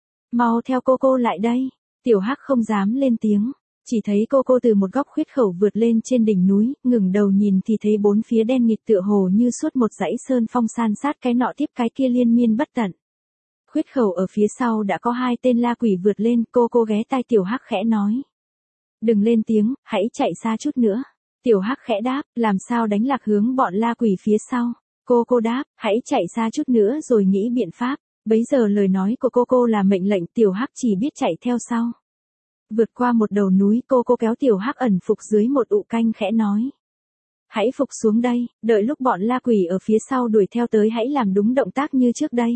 Mau theo cô cô lại đây. Tiểu Hắc không dám lên tiếng, chỉ thấy cô cô từ một góc khuyết khẩu vượt lên trên đỉnh núi, ngừng đầu nhìn thì thấy bốn phía đen nghịt tựa hồ như suốt một dãy sơn phong san sát cái nọ tiếp cái kia liên miên bất tận. Khuyết khẩu ở phía sau đã có hai tên la quỷ vượt lên, cô cô ghé tai Tiểu Hắc khẽ nói. Đừng lên tiếng, hãy chạy xa chút nữa. Tiểu Hắc khẽ đáp, làm sao đánh lạc hướng bọn la quỷ phía sau. Cô cô đáp, hãy chạy xa chút nữa rồi nghĩ biện pháp. Bấy giờ lời nói của cô cô là mệnh lệnh, Tiểu Hắc chỉ biết chạy theo sau. Vượt qua một đầu núi, cô cô kéo Tiểu Hắc ẩn phục dưới một ụ canh khẽ nói. Hãy phục xuống đây, đợi lúc bọn la quỷ ở phía sau đuổi theo tới hãy làm đúng động tác như trước đây.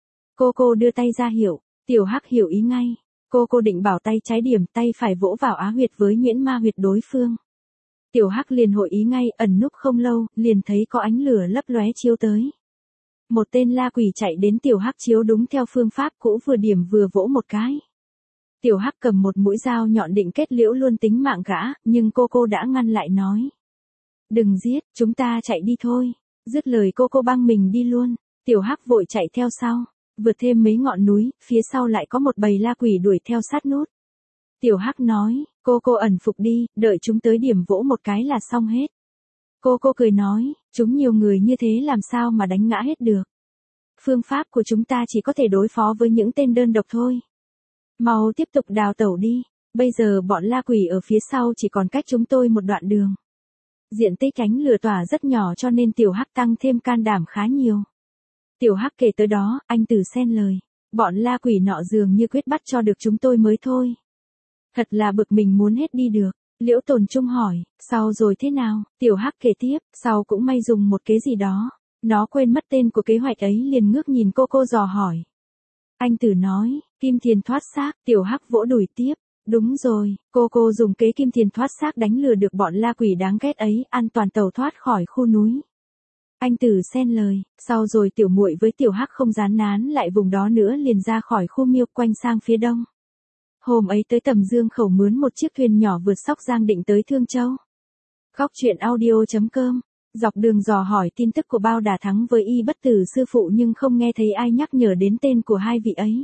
Cô cô đưa tay ra hiệu, Tiểu Hắc hiểu ý ngay. Cô cô định bảo tay trái điểm, tay phải vỗ vào á huyệt với nhuyễn ma huyệt đối phương. Tiểu Hắc liền hội ý ngay, ẩn núp không lâu, liền thấy có ánh lửa lấp lóe chiếu tới. Một tên la quỷ chạy đến, Tiểu Hắc chiếu đúng theo phương pháp cũ, vừa điểm vừa vỗ một cái. Tiểu Hắc cầm một mũi dao nhọn định kết liễu luôn tính mạng gã, nhưng cô cô đã ngăn lại nói. Đừng giết, chúng ta chạy đi thôi. Dứt lời cô cô băng mình đi luôn, tiểu hắc vội chạy theo sau, vượt thêm mấy ngọn núi, phía sau lại có một bầy la quỷ đuổi theo sát nút. Tiểu hắc nói, cô cô ẩn phục đi, đợi chúng tới điểm vỗ một cái là xong hết. Cô cô cười nói, chúng nhiều người như thế làm sao mà đánh ngã hết được. Phương pháp của chúng ta chỉ có thể đối phó với những tên đơn độc thôi. Mau tiếp tục đào tẩu đi, bây giờ bọn la quỷ ở phía sau chỉ còn cách chúng tôi một đoạn đường. Diện tích cánh lửa tỏa rất nhỏ cho nên tiểu hắc tăng thêm can đảm khá nhiều. Tiểu hắc kể tới đó, anh Tử xen lời, bọn la quỷ nọ dường như quyết bắt cho được chúng tôi mới thôi. Thật là bực mình muốn hết đi được. Liễu Tồn Trung hỏi, sau rồi thế nào? Tiểu hắc kể tiếp, sau cũng may dùng một kế gì đó. Nó quên mất tên của kế hoạch ấy liền ngước nhìn cô cô dò hỏi. Anh Tử nói, kim thiền thoát xác, tiểu hắc vỗ đùi tiếp. Đúng rồi, cô cô dùng kế kim thiền thoát xác đánh lừa được bọn la quỷ đáng ghét ấy, an toàn tẩu thoát khỏi khu núi. Anh Tử xen lời, sau rồi tiểu muội với tiểu hắc không dán nán lại vùng đó nữa liền ra khỏi khu miêu quanh sang phía đông. Hôm ấy tới tầm Dương Khẩu mướn một chiếc thuyền nhỏ vượt Sóc Giang định tới Thương Châu. Góc truyện audio chấm com. Dọc đường dò hỏi tin tức của Bao Đà Thắng với Y Bất Tử sư phụ nhưng không nghe thấy ai nhắc nhở đến tên của hai vị ấy.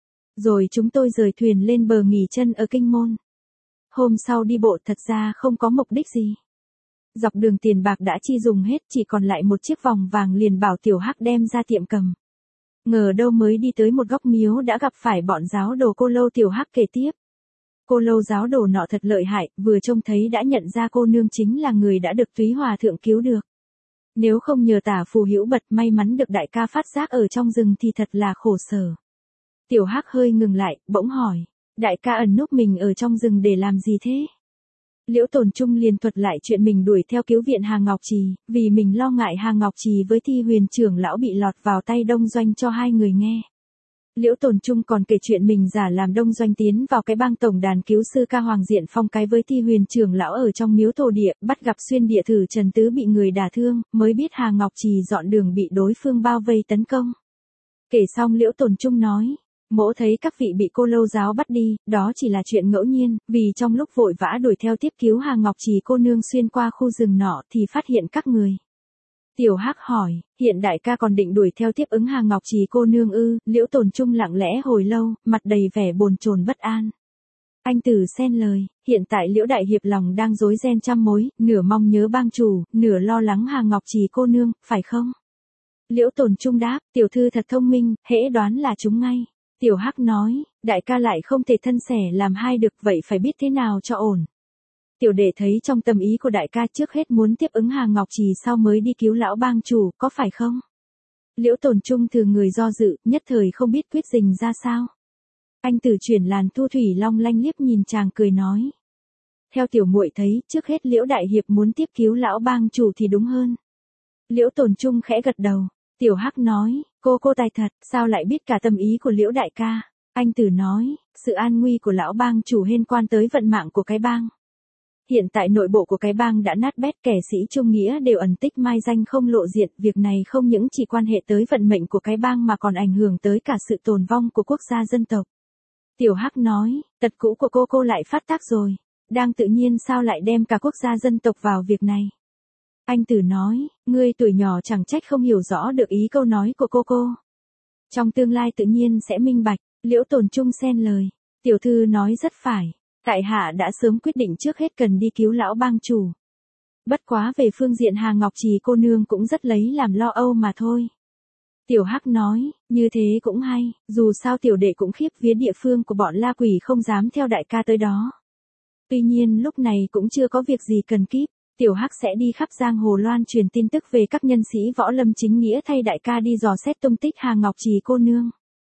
Rồi chúng tôi rời thuyền lên bờ nghỉ chân ở Kinh Môn. Hôm sau đi bộ thật ra không có mục đích gì. Dọc đường tiền bạc đã chi dùng hết, chỉ còn lại một chiếc vòng vàng liền bảo tiểu hắc đem ra tiệm cầm. Ngờ đâu mới đi tới một góc miếu đã gặp phải bọn giáo đồ Cô Lâu. Tiểu hắc kể tiếp. Cô Lâu giáo đồ nọ thật lợi hại, vừa trông thấy đã nhận ra cô nương chính là người đã được Túy Hòa thượng cứu được. Nếu không nhờ tả phù hữu bật may mắn được đại ca phát giác ở trong rừng thì thật là khổ sở. Tiểu hắc hơi ngừng lại, bỗng hỏi, đại ca ẩn núp mình ở trong rừng để làm gì thế? Liễu Tồn Trung liền thuật lại chuyện mình đuổi theo cứu viện Hà Ngọc Trì, vì mình lo ngại Hà Ngọc Trì với Thi Huyền trưởng lão bị lọt vào tay Đông Doanh cho hai người nghe. Liễu Tồn Trung còn kể chuyện mình giả làm Đông Doanh tiến vào cái bang tổng đàn cứu sư ca Hoàng Diện Phong cái với Thi Huyền trưởng lão ở trong miếu thổ địa, bắt gặp xuyên địa thử Trần Tứ bị người đả thương, mới biết Hà Ngọc Trì dọn đường bị đối phương bao vây tấn công. Kể xong Liễu Tồn Trung nói, mỗ thấy các vị bị Cô Lâu giáo bắt đi, đó chỉ là chuyện ngẫu nhiên, vì trong lúc vội vã đuổi theo tiếp cứu Hà Ngọc Trì cô nương xuyên qua khu rừng nọ thì phát hiện các người. Tiểu hắc hỏi, hiện đại ca còn định đuổi theo tiếp ứng Hà Ngọc Trì cô nương ư? Liễu Tồn Trung lặng lẽ hồi lâu, mặt đầy vẻ bồn chồn bất an. Anh Tử xen lời, hiện tại Liễu Đại Hiệp lòng đang rối ren trăm mối, nửa mong nhớ bang chủ, nửa lo lắng Hà Ngọc Trì cô nương, phải không? Liễu Tồn Trung đáp, tiểu thư thật thông minh, hễ đoán là chúng ngay. Tiểu hắc nói, đại ca lại không thể thân sẻ làm hai được, vậy phải biết thế nào cho ổn. Tiểu đệ thấy trong tâm ý của đại ca trước hết muốn tiếp ứng Hà Ngọc Trì sau mới đi cứu lão bang chủ, có phải không? Liễu Tồn Trung thường người do dự, nhất thời không biết quyết định ra sao. Anh Tử chuyển làn thu thủy long lanh liếc nhìn chàng cười nói. Theo tiểu muội thấy, trước hết Liễu Đại Hiệp muốn tiếp cứu lão bang chủ thì đúng hơn. Liễu Tồn Trung khẽ gật đầu. Tiểu hắc nói, cô cô tài thật, sao lại biết cả tâm ý của Liễu đại ca? Anh Tử nói, sự an nguy của lão bang chủ liên quan tới vận mạng của cái bang. Hiện tại nội bộ của cái bang đã nát bét, kẻ sĩ trung nghĩa đều ẩn tích mai danh không lộ diện, việc này không những chỉ quan hệ tới vận mệnh của cái bang mà còn ảnh hưởng tới cả sự tồn vong của quốc gia dân tộc. Tiểu hắc nói, tật cũ của cô cô lại phát tác rồi, đang tự nhiên sao lại đem cả quốc gia dân tộc vào việc này? Anh Tử nói, ngươi tuổi nhỏ chẳng trách không hiểu rõ được ý câu nói của cô cô. Trong tương lai tự nhiên sẽ minh bạch. Liễu Tồn Trung xen lời, tiểu thư nói rất phải, tại hạ đã sớm quyết định trước hết cần đi cứu lão bang chủ. Bất quá về phương diện Hà Ngọc Trì cô nương cũng rất lấy làm lo âu mà thôi. Tiểu hắc nói, như thế cũng hay, dù sao tiểu đệ cũng khiếp vía địa phương của bọn la quỷ không dám theo đại ca tới đó. Tuy nhiên lúc này cũng chưa có việc gì cần kíp. Tiểu hắc sẽ đi khắp giang hồ loan truyền tin tức về các nhân sĩ võ lâm chính nghĩa thay đại ca đi dò xét tung tích Hà Ngọc Trì cô nương.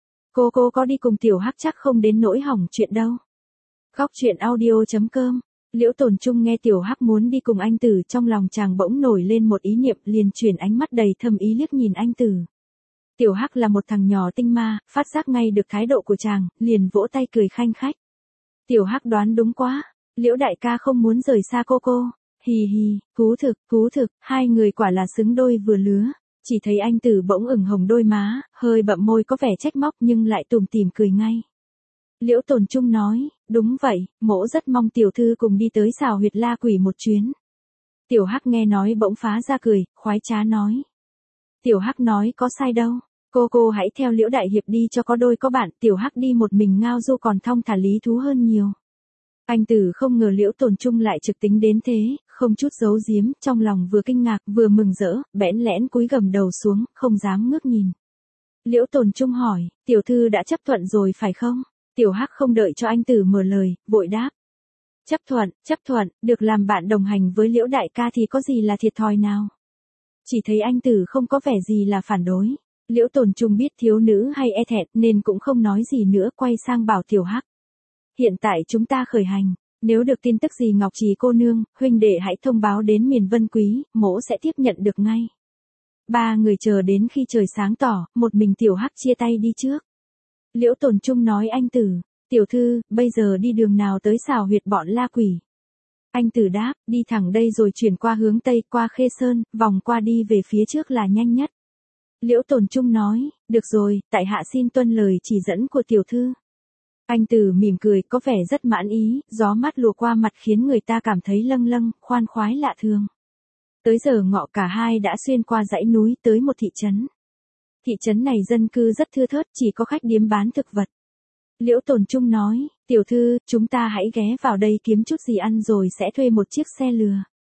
Cô cô có đi cùng tiểu hắc chắc không đến nỗi hỏng chuyện đâu. Góc truyện audio chấm com. Liễu Tồn Trung nghe tiểu hắc muốn đi cùng anh Tử, trong lòng chàng bỗng nổi lên một ý niệm, liền chuyển ánh mắt đầy thâm ý liếc nhìn anh Tử. Tiểu hắc là một thằng nhỏ tinh ma, phát giác ngay được thái độ của chàng, liền vỗ tay cười khanh khách. Tiểu hắc đoán đúng quá, Liễu đại ca không muốn rời xa cô cô. Hì hì, cú thực, cú thực, hai người quả là xứng đôi vừa lứa. Chỉ thấy anh Tử bỗng ửng hồng đôi má, hơi bậm môi có vẻ trách móc nhưng lại tủm tỉm cười ngay. Liễu Tồn Trung nói, đúng vậy, mỗ rất mong tiểu thư cùng đi tới xào huyệt la quỷ một chuyến. Tiểu hắc nghe nói bỗng phá ra cười, khoái trá nói, Tiểu Hắc nói có sai đâu. Cô cô hãy theo Liễu Đại Hiệp đi cho có đôi có bạn. Tiểu Hắc đi một mình ngao du còn thong thả lý thú hơn nhiều. Anh Tử không ngờ Liễu Tồn Trung lại trực tính đến thế, không chút giấu giếm, trong lòng vừa kinh ngạc vừa mừng rỡ, bẽn lẽn cúi gầm đầu xuống, không dám ngước nhìn. Liễu Tồn Trung hỏi, tiểu thư đã chấp thuận rồi phải không? Tiểu Hắc không đợi cho anh Tử mở lời, vội đáp. Chấp thuận, chấp thuận, được làm bạn đồng hành với Liễu đại ca thì có gì là thiệt thòi nào? Chỉ thấy anh Tử không có vẻ gì là phản đối. Liễu Tồn Trung biết thiếu nữ hay e thẹn nên cũng không nói gì nữa, quay sang bảo Tiểu Hắc. Hiện tại chúng ta khởi hành, nếu được tin tức gì Ngọc Trì cô nương, huynh đệ hãy thông báo đến miền Vân Quý, mỗ sẽ tiếp nhận được ngay. Ba người chờ đến khi trời sáng tỏ, một mình Tiểu Hắc chia tay đi trước. Liễu Tồn Trung nói anh Tử, tiểu thư, bây giờ đi đường nào tới xào huyệt bọn La Quỷ? Anh Tử đáp, đi thẳng đây rồi chuyển qua hướng Tây, qua Khê Sơn, vòng qua đi về phía trước là nhanh nhất. Liễu Tồn Trung nói, được rồi, tại hạ xin tuân lời chỉ dẫn của tiểu thư. Anh Tử mỉm cười, có vẻ rất mãn ý, gió mát lùa qua mặt khiến người ta cảm thấy lâng lâng, khoan khoái lạ thường. Tới giờ ngọ cả hai đã xuyên qua dãy núi tới một thị trấn. Thị trấn này dân cư rất thưa thớt, chỉ có khách điếm bán thực vật. Liễu Tồn Trung nói, tiểu thư, chúng ta hãy ghé vào đây kiếm chút gì ăn rồi sẽ thuê một chiếc xe lừa.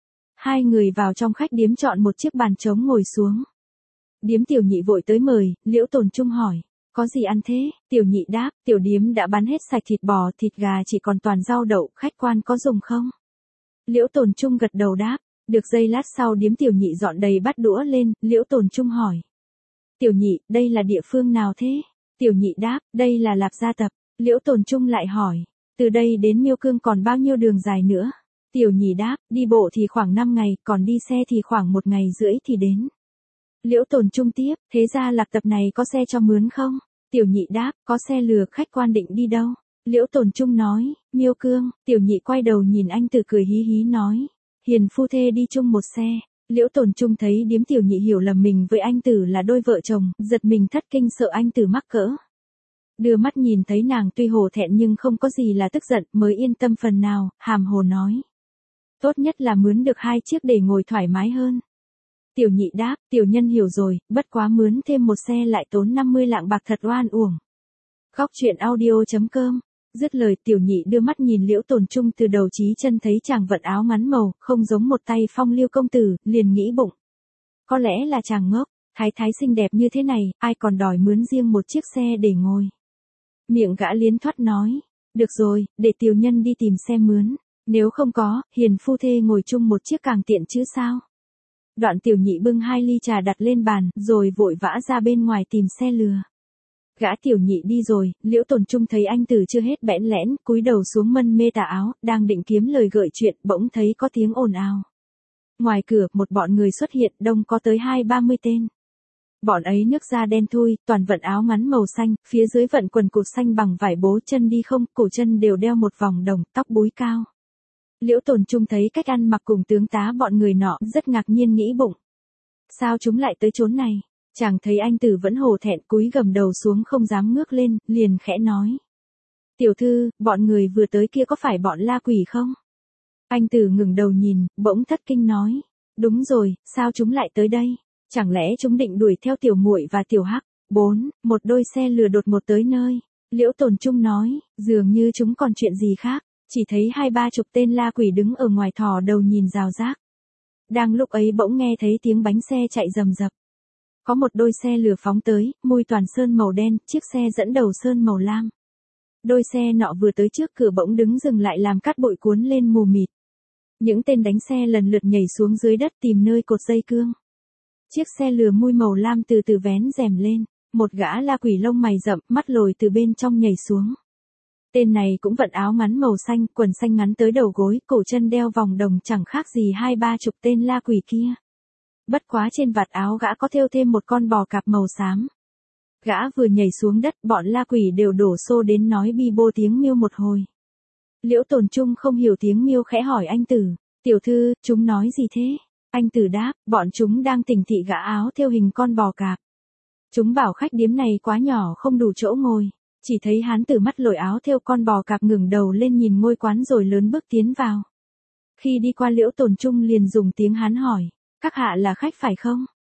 Hai người vào trong khách điếm chọn một chiếc bàn trống ngồi xuống. Điếm tiểu nhị vội tới mời, Liễu Tồn Trung hỏi, có gì ăn thế? Tiểu nhị đáp, tiểu điếm đã bán hết sạch thịt bò, thịt gà chỉ còn toàn rau đậu, khách quan có dùng không? Liễu Tồn Trung gật đầu đáp, được. Giây lát sau điếm tiểu nhị dọn đầy bát đũa lên, Liễu Tồn Trung hỏi. Tiểu nhị, đây là địa phương nào thế? Tiểu nhị đáp, đây là Lạp Gia Tập. Liễu Tồn Trung lại hỏi, từ đây đến Miêu Cương còn bao nhiêu đường dài nữa? Tiểu nhị đáp, đi bộ thì khoảng năm ngày, còn đi xe thì khoảng một ngày rưỡi thì đến. Liễu Tồn Trung tiếp, thế ra Lạc Tập này có xe cho mướn không? Tiểu nhị đáp, có xe lừa, khách quan định đi đâu? Liễu Tồn Trung nói, Miêu Cương. Tiểu nhị quay đầu nhìn anh Tử cười hí hí nói, hiền phu thê đi chung một xe. Liễu Tồn Trung thấy điếm tiểu nhị hiểu lầm mình với anh Tử là đôi vợ chồng, giật mình thất kinh sợ anh Tử mắc cỡ. Đưa mắt nhìn thấy nàng tuy hổ thẹn nhưng không có gì là tức giận, mới yên tâm phần nào, hàm hồ nói. Tốt nhất là mướn được hai chiếc để ngồi thoải mái hơn. Tiểu nhị đáp, tiểu nhân hiểu rồi, bất quá mướn thêm một xe lại tốn năm mươi lạng bạc thật oan uổng. Góc truyện audio chấm com. Dứt lời tiểu nhị đưa mắt nhìn Liễu Tồn Trung từ đầu chí chân thấy chàng vận áo ngắn màu, không giống một tay phong lưu công tử, liền nghĩ bụng. Có lẽ là chàng ngốc, thái thái xinh đẹp như thế này, ai còn đòi mướn riêng một chiếc xe để ngồi. Miệng gã liến thoát nói, được rồi, để tiểu nhân đi tìm xe mướn, nếu không có, hiền phu thê ngồi chung một chiếc càng tiện chứ sao. Đoạn tiểu nhị bưng hai ly trà đặt lên bàn, rồi vội vã ra bên ngoài tìm xe lừa. Gã tiểu nhị đi rồi, Liễu Tồn Trung thấy anh Tử chưa hết bẽn lẽn, cúi đầu xuống mân mê tà áo, đang định kiếm lời gợi chuyện, bỗng thấy có tiếng ồn ào. Ngoài cửa, một bọn người xuất hiện, đông có tới hai ba mươi tên. Bọn ấy nước da đen thui, toàn vận áo ngắn màu xanh, phía dưới vận quần cụt xanh bằng vải bố, chân đi không, cổ chân đều đeo một vòng đồng, tóc búi cao. Liễu Tồn Trung thấy cách ăn mặc cùng tướng tá bọn người nọ, rất ngạc nhiên nghĩ bụng. Sao chúng lại tới chốn này? Chàng thấy anh Tử vẫn hổ thẹn cúi gầm đầu xuống không dám ngước lên, liền khẽ nói. Tiểu thư, bọn người vừa tới kia có phải bọn La Quỷ không? Anh Tử ngừng đầu nhìn, bỗng thất kinh nói. Đúng rồi, sao chúng lại tới đây? Chẳng lẽ chúng định đuổi theo tiểu muội và tiểu Hắc? Bốn, một đôi xe lừa đột ngột tới nơi. Liễu Tồn Trung nói, dường như chúng còn chuyện gì khác. Chỉ thấy hai ba chục tên La Quỷ đứng ở ngoài thò đầu nhìn rào rác. Đang lúc ấy bỗng nghe thấy tiếng bánh xe chạy rầm rập. Có một đôi xe lừa phóng tới, mui toàn sơn màu đen, chiếc xe dẫn đầu sơn màu lam. Đôi xe nọ vừa tới trước cửa bỗng đứng dừng lại làm cát bụi cuốn lên mù mịt. Những tên đánh xe lần lượt nhảy xuống dưới đất tìm nơi cột dây cương. Chiếc xe lừa mui màu lam từ từ vén rèm lên, một gã La Quỷ lông mày rậm, mắt lồi từ bên trong nhảy xuống. Tên này cũng vận áo ngắn màu xanh, quần xanh ngắn tới đầu gối, cổ chân đeo vòng đồng chẳng khác gì hai ba chục tên La Quỷ kia. Bất quá trên vạt áo gã có thêu thêm một con bò cạp màu xám. Gã vừa nhảy xuống đất, bọn La Quỷ đều đổ xô đến nói bi bô tiếng miêu một hồi. Liễu Tồn Trung không hiểu tiếng miêu khẽ hỏi anh Tử, tiểu thư, chúng nói gì thế? Anh Tử đáp, bọn chúng đang tỉnh thị gã áo thêu hình con bò cạp. Chúng bảo khách điếm này quá nhỏ không đủ chỗ ngồi. Chỉ thấy hán tử mắt lồi áo thêu con bò cạp ngừng đầu lên nhìn ngôi quán rồi lớn bước tiến vào. Khi đi qua Liễu Tồn Trung liền dùng tiếng Hán hỏi, các hạ là khách phải không?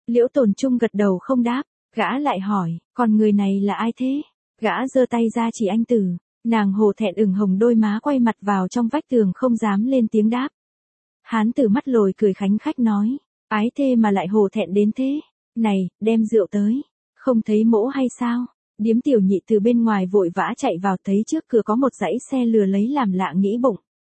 Liễu Tồn Trung gật đầu không đáp, gã lại hỏi, còn người này là ai thế? Gã giơ tay ra chỉ anh Tử, nàng hồ thẹn ửng hồng đôi má quay mặt vào trong vách tường không dám lên tiếng đáp. Hán Tử mắt lồi cười khánh khách nói, ái thê mà lại hồ thẹn đến thế, này, đem rượu tới, không thấy mỗ hay sao? Điếm Tiểu Nhị từ bên ngoài vội vã chạy vào thấy trước cửa có một dãy xe lừa lấy làm lạ nghĩ bụng.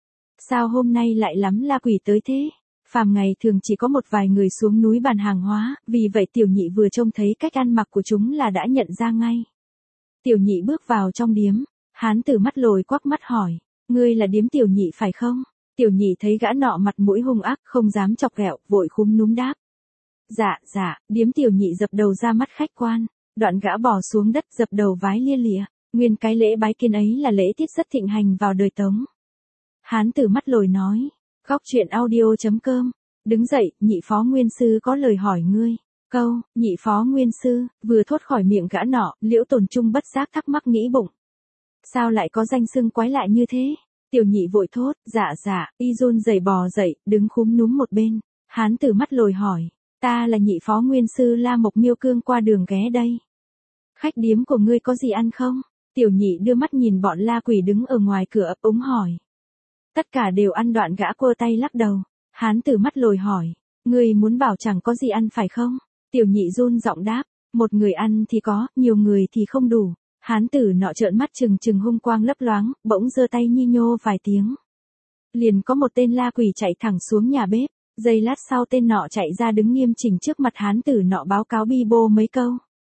Sao hôm nay lại lắm la quỷ tới thế? Phàm ngày thường chỉ có một vài người xuống núi bàn hàng hóa, vì vậy Tiểu Nhị vừa trông thấy cách ăn mặc của chúng là đã nhận ra ngay. Tiểu Nhị bước vào trong điếm, Hán Tử mắt lồi quắc mắt hỏi, ngươi là điếm Tiểu Nhị phải không? Tiểu Nhị thấy gã nọ mặt mũi hung ác không dám chọc ghẹo, vội khúm núm đáp. Dạ, dạ, điếm Tiểu Nhị dập đầu ra mắt khách quan, đoạn gã bò xuống đất dập đầu vái lia lịa, nguyên cái lễ bái kiến ấy là lễ tiết rất thịnh hành vào đời Tống. Hán Tử mắt lồi nói, góc truyện audio chấm com, đứng dậy, nhị phó nguyên sư có lời hỏi ngươi. Câu, nhị phó nguyên sư, vừa thốt khỏi miệng gã nọ, Liễu Tồn Trung bất giác thắc mắc nghĩ bụng. Sao lại có danh xưng quái lạ như thế? Tiểu Nhị vội thốt, dạ dạ, y run rẩy bò dậy, đứng khúm núm một bên. Hán Tử mắt lồi hỏi, ta là nhị phó nguyên sư La Mộc Miêu Cương qua đường ghé đây. Khách điếm của ngươi có gì ăn không? Tiểu Nhị đưa mắt nhìn bọn la quỷ đứng ở ngoài cửa ấp úng hỏi. Tất cả đều ăn, đoạn gã quơ tay lắc đầu. Hán Tử mắt lồi hỏi, ngươi muốn bảo chẳng có gì ăn phải không? Tiểu Nhị run giọng đáp, một người ăn thì có, nhiều người thì không đủ. Hán Tử nọ trợn mắt trừng trừng hung quang lấp loáng, bỗng giơ tay nhi nhô vài tiếng. Liền có một tên la quỷ chạy thẳng xuống nhà bếp, giây lát sau tên nọ chạy ra đứng nghiêm chỉnh trước mặt Hán Tử nọ báo cáo bi bô mấy câu.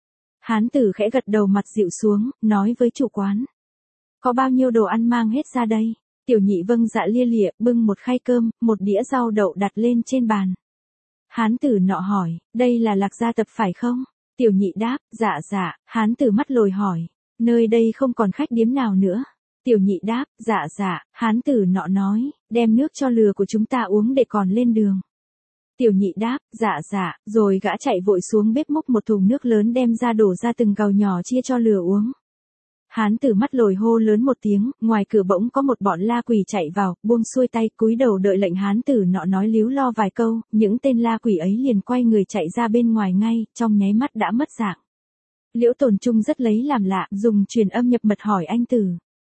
Hán Tử khẽ gật đầu mặt dịu xuống, nói với chủ quán. Có bao nhiêu đồ ăn mang hết ra đây? Tiểu Nhị vâng dạ lia lịa, bưng một khay cơm, một đĩa rau đậu đặt lên trên bàn. Hán Tử nọ hỏi, đây là Lạc Gia Tập phải không? Tiểu Nhị đáp, dạ dạ. Hán Tử mắt lồi hỏi, nơi đây không còn khách điếm nào nữa. Tiểu Nhị đáp, dạ dạ. Hán Tử nọ nói, đem nước cho lừa của chúng ta uống để còn lên đường. Tiểu Nhị đáp, dạ dạ, rồi gã chạy vội xuống bếp múc một thùng nước lớn đem ra đổ ra từng gầu nhỏ chia cho lừa uống. Hán Tử mắt lồi hô lớn một tiếng, ngoài cửa bỗng có một bọn la quỷ chạy vào, buông xuôi tay, cúi đầu đợi lệnh Hán Tử nọ nói líu lo vài câu, những tên la quỷ ấy liền quay người chạy ra bên ngoài ngay, trong nháy mắt đã mất dạng. Liễu Tồn Trung rất lấy làm lạ, dùng truyền âm nhập mật hỏi anh Tử.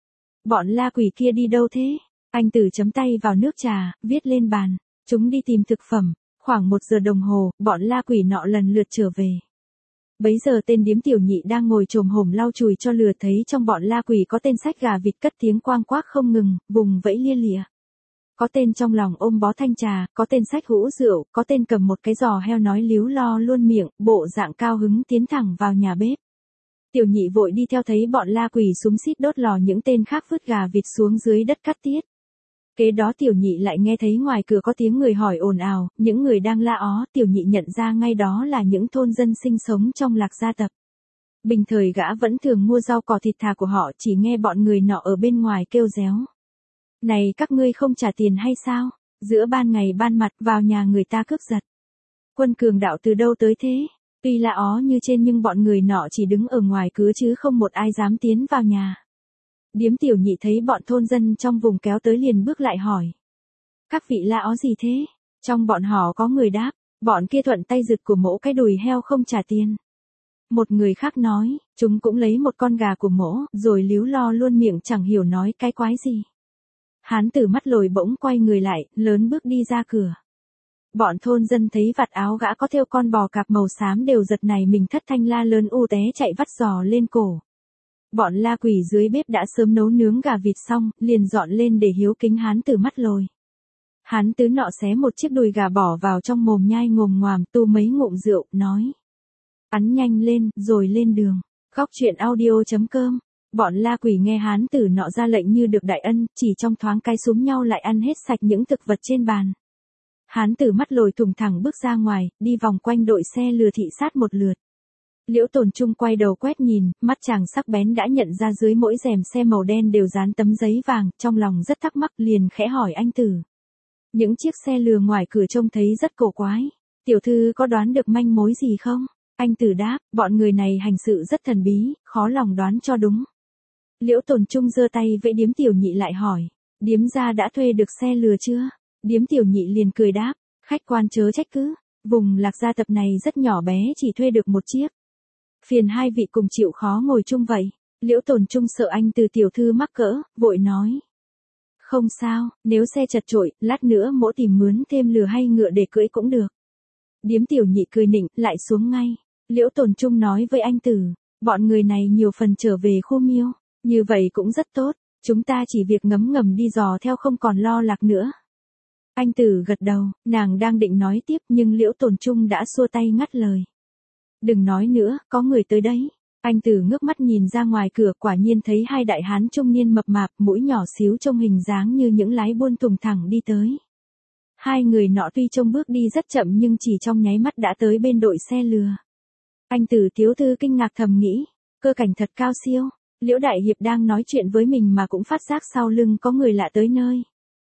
Bọn la quỷ kia đi đâu thế? Anh Tử chấm tay vào nước trà, viết lên bàn. Chúng đi tìm thực phẩm. Khoảng một giờ đồng hồ, bọn la quỷ nọ lần lượt trở về. Bấy giờ tên điếm Tiểu Nhị đang ngồi chồm hổm lau chùi cho lừa thấy trong bọn la quỷ có tên xách gà vịt cất tiếng quang quác không ngừng, vùng vẫy lia lịa. Có tên trong lòng ôm bó thanh trà, có tên xách hũ rượu, có tên cầm một cái giò heo nói líu lo luôn miệng, bộ dạng cao hứng tiến thẳng vào nhà bếp. Tiểu Nhị vội đi theo thấy bọn la quỷ xúm xít đốt lò, những tên khác vứt gà vịt xuống dưới đất cắt tiết. Kế đó Tiểu Nhị lại nghe thấy ngoài cửa có tiếng người hỏi ồn ào, những người đang la ó, Tiểu Nhị nhận ra ngay đó là những thôn dân sinh sống trong Lạc Gia Tập. Bình thời gã vẫn thường mua rau cỏ thịt thà của họ, chỉ nghe bọn người nọ ở bên ngoài kêu réo. Này các ngươi không trả tiền hay sao? Giữa ban ngày ban mặt vào nhà người ta cướp giật. Quân cường đạo từ đâu tới thế? Tuy la ó như trên nhưng bọn người nọ chỉ đứng ở ngoài cửa chứ không một ai dám tiến vào nhà. Điếm Tiểu Nhị thấy bọn thôn dân trong vùng kéo tới liền bước lại hỏi. Các vị la ó gì thế? Trong bọn họ có người đáp, bọn kia thuận tay giật của mỗ cái đùi heo không trả tiền. Một người khác nói, chúng cũng lấy một con gà của mỗ, rồi líu lo luôn miệng chẳng hiểu nói cái quái gì. Hán Tử mắt lồi bỗng quay người lại, lớn bước đi ra cửa. Bọn thôn dân thấy vạt áo gã có thêu con bò cạp màu xám đều giật này mình thất thanh la lớn u té chạy vắt giò lên cổ. Bọn la quỷ dưới bếp đã sớm nấu nướng gà vịt xong, liền dọn lên để hiếu kính Hán Tử mắt lồi. Hán Tứ nọ xé một chiếc đùi gà bỏ vào trong mồm nhai ngồm ngoàm, tu mấy ngụm rượu, nói. Ăn nhanh lên, rồi lên đường. Góc truyện audio chấm com. Bọn la quỷ nghe Hán Tử nọ ra lệnh như được đại ân, chỉ trong thoáng cái xúm nhau lại ăn hết sạch những thực vật trên bàn. Hán Tử mắt lồi thùng thẳng bước ra ngoài, đi vòng quanh đội xe lừa thị sát một lượt. Liễu Tồn Trung quay đầu quét nhìn, mắt chàng sắc bén đã nhận ra dưới mỗi rèm xe màu đen đều dán tấm giấy vàng, trong lòng rất thắc mắc liền khẽ hỏi anh Tử. Những chiếc xe lừa ngoài cửa trông thấy rất cổ quái. Tiểu thư có đoán được manh mối gì không? Anh Tử đáp, bọn người này hành sự rất thần bí, khó lòng đoán cho đúng. Liễu Tồn Trung giơ tay vẫy điếm Tiểu Nhị lại hỏi. Điếm gia đã thuê được xe lừa chưa? Điếm Tiểu Nhị liền cười đáp, khách quan chớ trách cứ. Vùng Lạc Gia tập này rất nhỏ bé, chỉ thuê được một chiếc. Phiền hai vị cùng chịu khó ngồi chung vậy. Liễu Tồn Trung sợ anh Từ tiểu thư mắc cỡ, vội nói. Không sao, nếu xe chật chội, lát nữa mỗ tìm mướn thêm lừa hay ngựa để cưỡi cũng được. Điếm tiểu nhị cười nịnh, lại xuống ngay. Liễu Tồn Trung nói với anh Tử, bọn người này nhiều phần trở về khu miêu, như vậy cũng rất tốt, chúng ta chỉ việc ngấm ngầm đi dò theo không còn lo lạc nữa. Anh Tử gật đầu, nàng đang định nói tiếp nhưng Liễu Tồn Trung đã xua tay ngắt lời. Đừng nói nữa, có người tới đấy. Anh Tử ngước mắt nhìn ra ngoài cửa, quả nhiên thấy hai đại hán trung niên mập mạp, mũi nhỏ xíu trông hình dáng như những lái buôn tùng thẳng đi tới. Hai người nọ tuy trông bước đi rất chậm nhưng chỉ trong nháy mắt đã tới bên đội xe lừa. Anh Tử thiếu thư kinh ngạc thầm nghĩ, cơ cảnh thật cao siêu. Liễu Đại Hiệp đang nói chuyện với mình mà cũng phát giác sau lưng có người lạ tới nơi.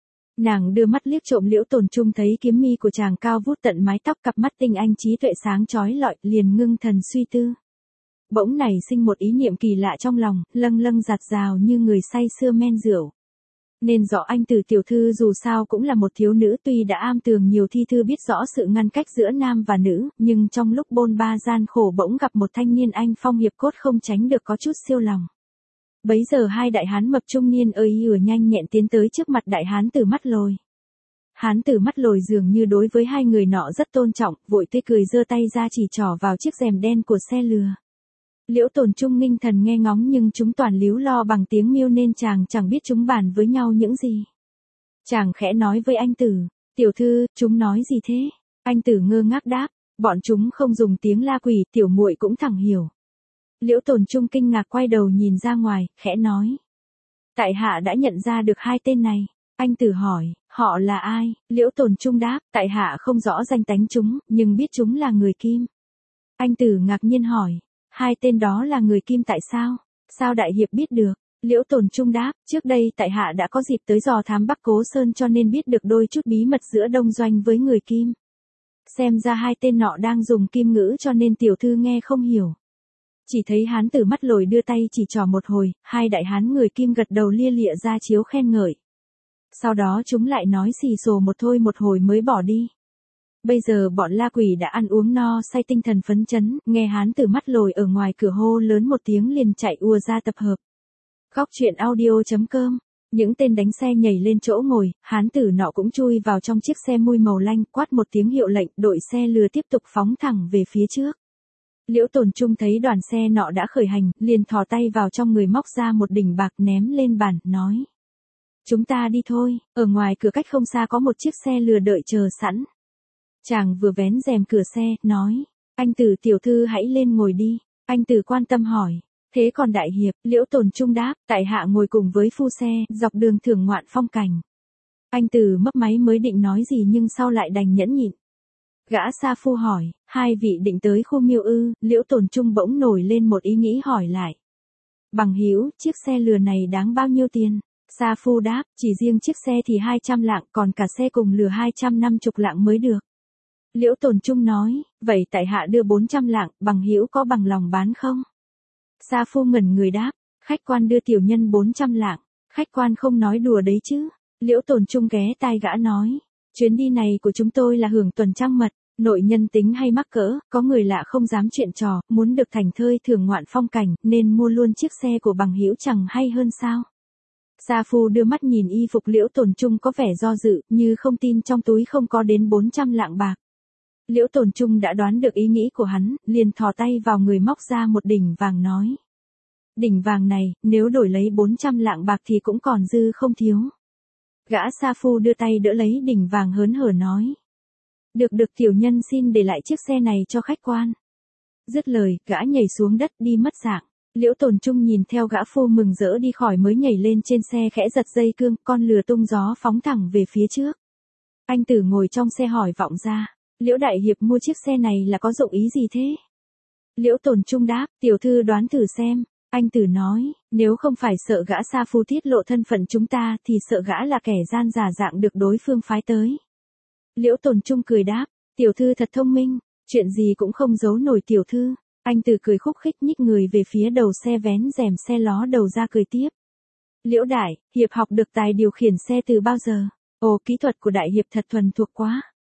Nàng đưa mắt liếc trộm Liễu Tồn Trung, thấy kiếm mi của chàng cao vút tận mái tóc, cặp mắt tinh anh trí tuệ sáng chói lọi, liền ngưng thần suy tư. Bỗng nảy sinh một ý niệm kỳ lạ trong lòng, lâng lâng giạt rào như người say sưa men rượu. Nên rõ anh Từ tiểu thư dù sao cũng là một thiếu nữ, tuy đã am tường nhiều thi thư, biết rõ sự ngăn cách giữa nam và nữ, nhưng trong lúc bôn ba gian khổ bỗng gặp một thanh niên anh phong hiệp cốt, không tránh được có chút siêu lòng. Bấy giờ hai đại hán mập trung niên ơi ừa nhanh nhẹn tiến tới trước mặt đại hán Tử mắt lồi. Hán Tử mắt lồi dường như đối với hai người nọ rất tôn trọng, vội tươi cười giơ tay ra chỉ trỏ vào chiếc rèm đen của xe lừa. Liễu Tồn Trung ninh thần nghe ngóng nhưng chúng toàn líu lo bằng tiếng miêu nên chàng chẳng biết chúng bàn với nhau những gì. Chàng khẽ nói với anh Tử, tiểu thư, chúng nói gì thế? Anh Tử ngơ ngác đáp, bọn chúng không dùng tiếng la quỷ, tiểu muội cũng thẳng hiểu. Liễu Tồn Trung kinh ngạc quay đầu nhìn ra ngoài, khẽ nói. Tại hạ đã nhận ra được hai tên này. Anh Tử hỏi, họ là ai? Liễu Tồn Trung đáp, tại hạ không rõ danh tánh chúng, nhưng biết chúng là người Kim. Anh Tử ngạc nhiên hỏi, hai tên đó là người Kim tại sao? Sao đại hiệp biết được? Liễu Tồn Trung đáp, trước đây tại hạ đã có dịp tới dò thám Bắc Cố Sơn cho nên biết được đôi chút bí mật giữa Đông Doanh với người Kim. Xem ra hai tên nọ đang dùng kim ngữ cho nên tiểu thư nghe không hiểu. Chỉ thấy hán Tử mắt lồi đưa tay chỉ trỏ một hồi, hai đại hán người Kim gật đầu lia lịa ra chiếu khen ngợi. Sau đó chúng lại nói xì xồ một thôi một hồi mới bỏ đi. Bây giờ bọn la quỷ đã ăn uống no say, tinh thần phấn chấn, nghe hán Tử mắt lồi ở ngoài cửa hô lớn một tiếng liền chạy ùa ra tập hợp. Góc truyện audio chấm com. Những tên đánh xe nhảy lên chỗ ngồi, hán tử nọ cũng chui vào trong chiếc xe mui màu lanh, quát một tiếng hiệu lệnh, đội xe lừa tiếp tục phóng thẳng về phía trước. Liễu Tồn Trung thấy đoàn xe nọ đã khởi hành, liền thò tay vào trong người móc ra một đỉnh bạc ném lên bàn, nói. Chúng ta đi thôi, ở ngoài cửa cách không xa có một chiếc xe lừa đợi chờ sẵn. Chàng vừa vén rèm cửa xe, nói. Anh Tử tiểu thư hãy lên ngồi đi. Anh Tử quan tâm hỏi. Thế còn đại hiệp? Liễu Tồn Trung đáp, tại hạ ngồi cùng với phu xe, dọc đường thưởng ngoạn phong cảnh. Anh Tử mấp máy mới định nói gì nhưng sau lại đành nhẫn nhịn. Gã sa phu hỏi, hai vị định tới khu miêu ư? Liễu Tồn Trung bỗng nổi lên một ý nghĩ hỏi lại. Bằng hữu, chiếc xe lừa này đáng bao nhiêu tiền? Sa phu đáp, chỉ riêng chiếc xe thì hai trăm lạng, còn cả xe cùng lừa hai trăm năm mươi lạng mới được. Liễu Tồn Trung nói, vậy tại hạ đưa bốn trăm lạng, bằng hữu có bằng lòng bán không? Sa phu ngẩn người đáp, khách quan đưa tiểu nhân bốn trăm lạng, khách quan không nói đùa đấy chứ. Liễu Tồn Trung ghé tai gã nói, chuyến đi này của chúng tôi là hưởng tuần trăng mật, nội nhân tính hay mắc cỡ, có người lạ không dám chuyện trò, muốn được thành thơi thưởng ngoạn phong cảnh, nên mua luôn chiếc xe của bằng hữu chẳng hay hơn sao. Sa phu đưa mắt nhìn y phục Liễu Tồn Trung có vẻ do dự, như không tin trong túi không có đến bốn trăm lạng bạc. Liễu Tồn Trung đã đoán được ý nghĩ của hắn, liền thò tay vào người móc ra một đỉnh vàng nói. Đỉnh vàng này, nếu đổi lấy bốn trăm lạng bạc thì cũng còn dư không thiếu. Gã sa phu đưa tay đỡ lấy đỉnh vàng hớn hở nói. Được được tiểu nhân xin để lại chiếc xe này cho khách quan. Dứt lời, gã nhảy xuống đất đi mất dạng. Liễu Tồn Trung nhìn theo gã phu mừng rỡ đi khỏi mới nhảy lên trên xe khẽ giật dây cương, con lừa tung gió phóng thẳng về phía trước. Anh Tử ngồi trong xe hỏi vọng ra. Liễu đại hiệp mua chiếc xe này là có dụng ý gì thế? Liễu Tồn Trung đáp, tiểu thư đoán thử xem. Anh Tử nói, nếu không phải sợ gã sa phu tiết lộ thân phận chúng ta thì sợ gã là kẻ gian giả dạng được đối phương phái tới. Liễu Tồn Trung cười đáp, tiểu thư thật thông minh, chuyện gì cũng không giấu nổi tiểu thư. Anh Tử cười khúc khích nhích người về phía đầu xe vén rèm xe ló đầu ra cười tiếp. Liễu đại, hiệp học được tài điều khiển xe từ bao giờ? Ồ, kỹ thuật của đại hiệp thật thuần thuộc quá.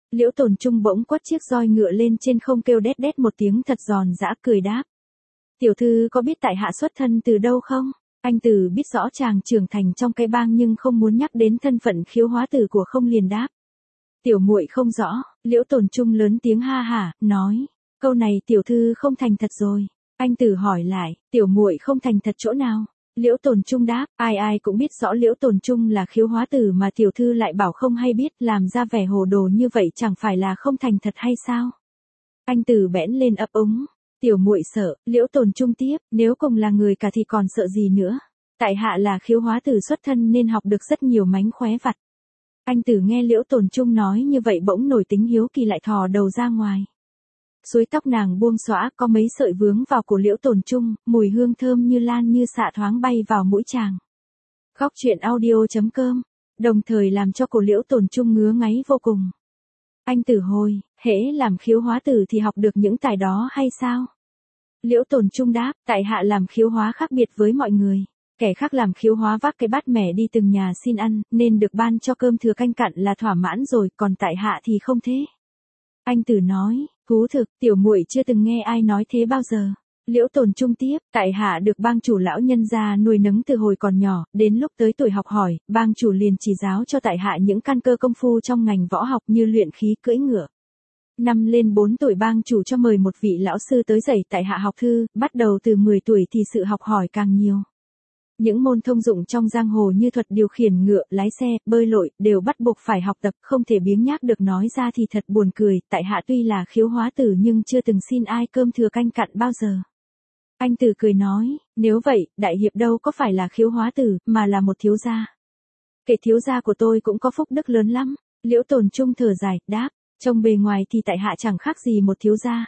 Liễu Tồn Trung bỗng quất chiếc roi ngựa lên trên không kêu đét đét một tiếng thật giòn giã cười đáp. Tiểu thư có biết tại hạ xuất thân từ đâu không? Anh Tử biết rõ chàng trưởng thành trong cái bang nhưng không muốn nhắc đến thân phận khiếu hóa tử của không liền đáp. Tiểu muội không rõ, Liễu Tồn Trung lớn tiếng ha hả, nói. Câu này tiểu thư không thành thật rồi. Anh Tử hỏi lại, tiểu muội không thành thật chỗ nào? Liễu Tồn Trung đáp, ai ai cũng biết rõ Liễu Tồn Trung là khiếu hóa tử mà tiểu thư lại bảo không hay biết, làm ra vẻ hồ đồ như vậy chẳng phải là không thành thật hay sao? Anh Tử bẽn lên ấp úng, tiểu muội sợ. Liễu Tồn Trung tiếp, nếu cùng là người cả thì còn sợ gì nữa? Tại hạ là khiếu hóa tử xuất thân nên học được rất nhiều mánh khóe vặt. Anh Tử nghe Liễu Tồn Trung nói như vậy bỗng nổi tính hiếu kỳ lại thò đầu ra ngoài. Suối tóc nàng buông xõa có mấy sợi vướng vào cổ Liễu Tồn Trung, mùi hương thơm như lan như xạ thoáng bay vào mũi chàng. Góc truyện audio chấm com, đồng thời làm cho cổ Liễu Tồn Trung ngứa ngáy vô cùng. Anh Tử hồi, hễ làm khiếu hóa tử thì học được những tài đó hay sao? Liễu Tồn Trung đáp, tại hạ làm khiếu hóa khác biệt với mọi người. Kẻ khác làm khiếu hóa vác cái bát mẻ đi từng nhà xin ăn, nên được ban cho cơm thừa canh cặn là thỏa mãn rồi, còn tại hạ thì không thế. Anh Tử nói, thú thực, tiểu muội chưa từng nghe ai nói thế bao giờ. Liễu Tồn Trung tiếp, tại hạ được bang chủ lão nhân gia nuôi nấng từ hồi còn nhỏ, đến lúc tới tuổi học hỏi, bang chủ liền chỉ giáo cho tại hạ những căn cơ công phu trong ngành võ học như luyện khí cưỡi ngựa. Năm lên bốn tuổi bang chủ cho mời một vị lão sư tới dạy tại hạ học thư, bắt đầu từ mười tuổi thì sự học hỏi càng nhiều. Những môn thông dụng trong giang hồ như thuật điều khiển ngựa, lái xe, bơi lội, đều bắt buộc phải học tập, không thể biếng nhác được nói ra thì thật buồn cười, tại hạ tuy là khiếu hóa tử nhưng chưa từng xin ai cơm thừa canh cặn bao giờ. Anh Tử cười nói, nếu vậy, đại hiệp đâu có phải là khiếu hóa tử, mà là một thiếu gia. Kẻ thiếu gia của tôi cũng có phúc đức lớn lắm. Liễu Tồn Trung thở dài, đáp, trông bề ngoài thì tại hạ chẳng khác gì một thiếu gia.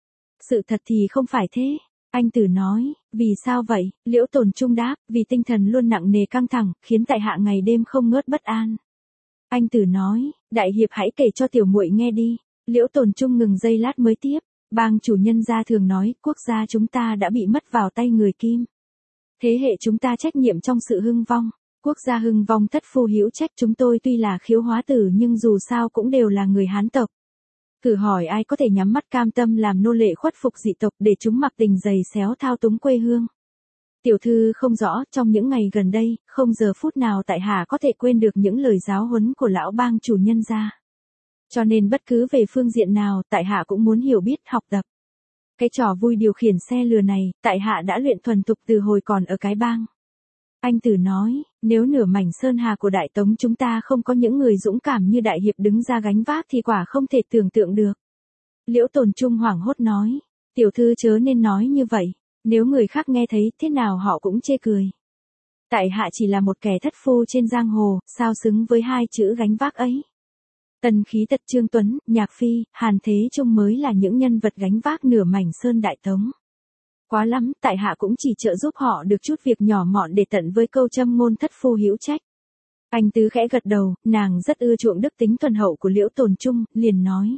Sự thật thì không phải thế. Anh Tử nói, vì sao vậy? Liễu Tồn Trung đáp, vì tinh thần luôn nặng nề căng thẳng, khiến tại hạ ngày đêm không ngớt bất an. Anh Tử nói, đại hiệp hãy kể cho tiểu muội nghe đi. Liễu Tồn Trung ngừng giây lát mới tiếp, bang chủ nhân gia thường nói, quốc gia chúng ta đã bị mất vào tay người Kim. Thế hệ chúng ta trách nhiệm trong sự hưng vong, quốc gia hưng vong thất phu hữu trách, chúng tôi tuy là khiếu hóa tử nhưng dù sao cũng đều là người Hán tộc. Thử hỏi ai có thể nhắm mắt cam tâm làm nô lệ khuất phục dị tộc để chúng mặc tình giày xéo thao túng quê hương. Tiểu thư không rõ, trong những ngày gần đây, không giờ phút nào tại hạ có thể quên được những lời giáo huấn của lão bang chủ nhân gia. Cho nên bất cứ về phương diện nào, tại hạ cũng muốn hiểu biết, học tập. Cái trò vui điều khiển xe lừa này, tại hạ đã luyện thuần thục từ hồi còn ở cái bang. Anh Tử nói, nếu nửa mảnh sơn hà của Đại Tống chúng ta không có những người dũng cảm như đại hiệp đứng ra gánh vác thì quả không thể tưởng tượng được. Liễu Tồn Trung hoảng hốt nói, tiểu thư chớ nên nói như vậy, nếu người khác nghe thấy thế nào họ cũng chê cười. Tại hạ chỉ là một kẻ thất phu trên giang hồ, sao xứng với hai chữ gánh vác ấy. Tần Khí Tật, Trương Tuấn, Nhạc Phi, Hàn Thế Trung mới là những nhân vật gánh vác nửa mảnh sơn Đại Tống. Quá lắm, tại hạ cũng chỉ trợ giúp họ được chút việc nhỏ mọn để tận với câu châm ngôn thất phu hữu trách. Anh Tứ khẽ gật đầu, nàng rất ưa chuộng đức tính thuần hậu của Liễu Tồn Trung, liền nói.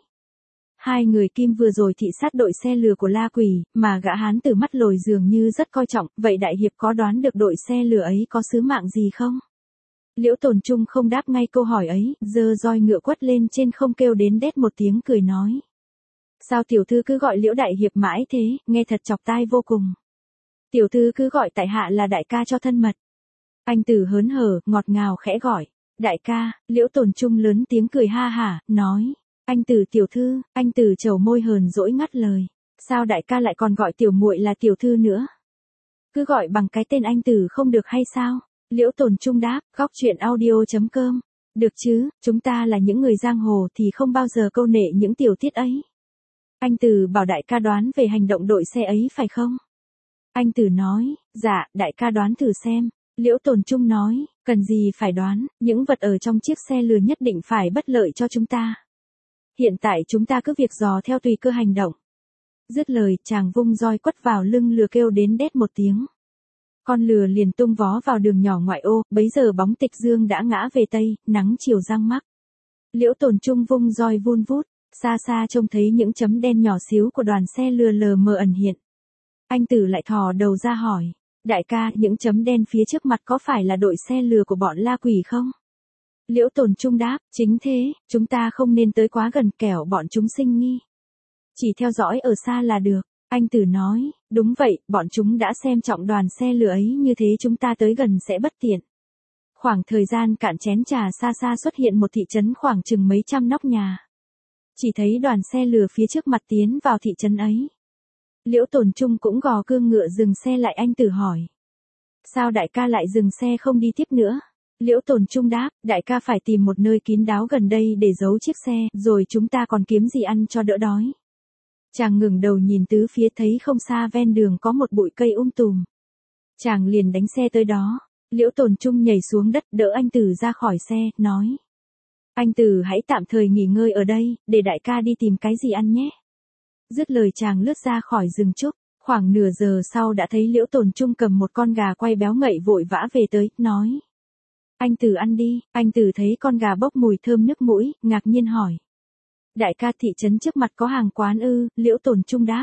Hai người Kim vừa rồi thị sát đội xe lừa của La Quỷ, mà gã hán từ mắt lồi dường như rất coi trọng, vậy đại hiệp có đoán được đội xe lừa ấy có sứ mạng gì không? Liễu Tồn Trung không đáp ngay câu hỏi ấy, giơ roi ngựa quất lên trên không kêu đến đét một tiếng cười nói. Sao tiểu thư cứ gọi Liễu đại hiệp mãi thế, nghe thật chọc tai vô cùng. Tiểu thư cứ gọi tại hạ là đại ca cho thân mật. Anh Tử hớn hở, ngọt ngào khẽ gọi. Đại ca. Liễu Tồn Trung lớn tiếng cười ha hả, nói. Anh Tử tiểu thư. Anh Tử trầu môi hờn dỗi ngắt lời. Sao đại ca lại còn gọi tiểu muội là tiểu thư nữa? Cứ gọi bằng cái tên anh Tử không được hay sao? Liễu Tồn Trung đáp, góc truyện audio chấm com. Được chứ, chúng ta là những người giang hồ thì không bao giờ câu nệ những tiểu tiết ấy. Anh Tử bảo đại ca đoán về hành động đội xe ấy phải không? Anh Tử nói, dạ, đại ca đoán thử xem. Liễu Tồn Trung nói, cần gì phải đoán, những vật ở trong chiếc xe lừa nhất định phải bất lợi cho chúng ta. Hiện tại chúng ta cứ việc dò theo tùy cơ hành động. Dứt lời, chàng vung roi quất vào lưng lừa kêu đến đét một tiếng. Con lừa liền tung vó vào đường nhỏ ngoại ô, bấy giờ bóng tịch dương đã ngã về tây, nắng chiều giăng mắc. Liễu Tồn Trung vung roi vun vút, xa xa trông thấy những chấm đen nhỏ xíu của đoàn xe lừa lờ mờ ẩn hiện. Anh Tử lại thò đầu ra hỏi, đại ca, những chấm đen phía trước mặt có phải là đội xe lừa của bọn La Quỷ không? Liễu Tồn Trung đáp, chính thế, chúng ta không nên tới quá gần kẻo bọn chúng sinh nghi. Chỉ theo dõi ở xa là được. Anh Tử nói, đúng vậy, bọn chúng đã xem trọng đoàn xe lửa ấy như thế chúng ta tới gần sẽ bất tiện. Khoảng thời gian cạn chén trà xa xa xuất hiện một thị trấn khoảng chừng mấy trăm nóc nhà. Chỉ thấy đoàn xe lửa phía trước mặt tiến vào thị trấn ấy. Liễu Tồn Trung cũng gò cương ngựa dừng xe lại. Anh Tử hỏi. Sao đại ca lại dừng xe không đi tiếp nữa? Liễu Tồn Trung đáp, đại ca phải tìm một nơi kín đáo gần đây để giấu chiếc xe, rồi chúng ta còn kiếm gì ăn cho đỡ đói. Chàng ngừng đầu nhìn tứ phía thấy không xa ven đường có một bụi cây um tùm. Chàng liền đánh xe tới đó. Liễu Tồn Trung nhảy xuống đất đỡ anh Tử ra khỏi xe, nói. Anh Tử hãy tạm thời nghỉ ngơi ở đây, để đại ca đi tìm cái gì ăn nhé. Dứt lời chàng lướt ra khỏi rừng trúc, khoảng nửa giờ sau đã thấy Liễu Tồn Trung cầm một con gà quay béo ngậy vội vã về tới, nói. Anh Tử ăn đi. Anh Tử thấy con gà bốc mùi thơm nước mũi, ngạc nhiên hỏi. Đại ca, thị trấn trước mặt có hàng quán ư? Liễu Tồn Trung đáp.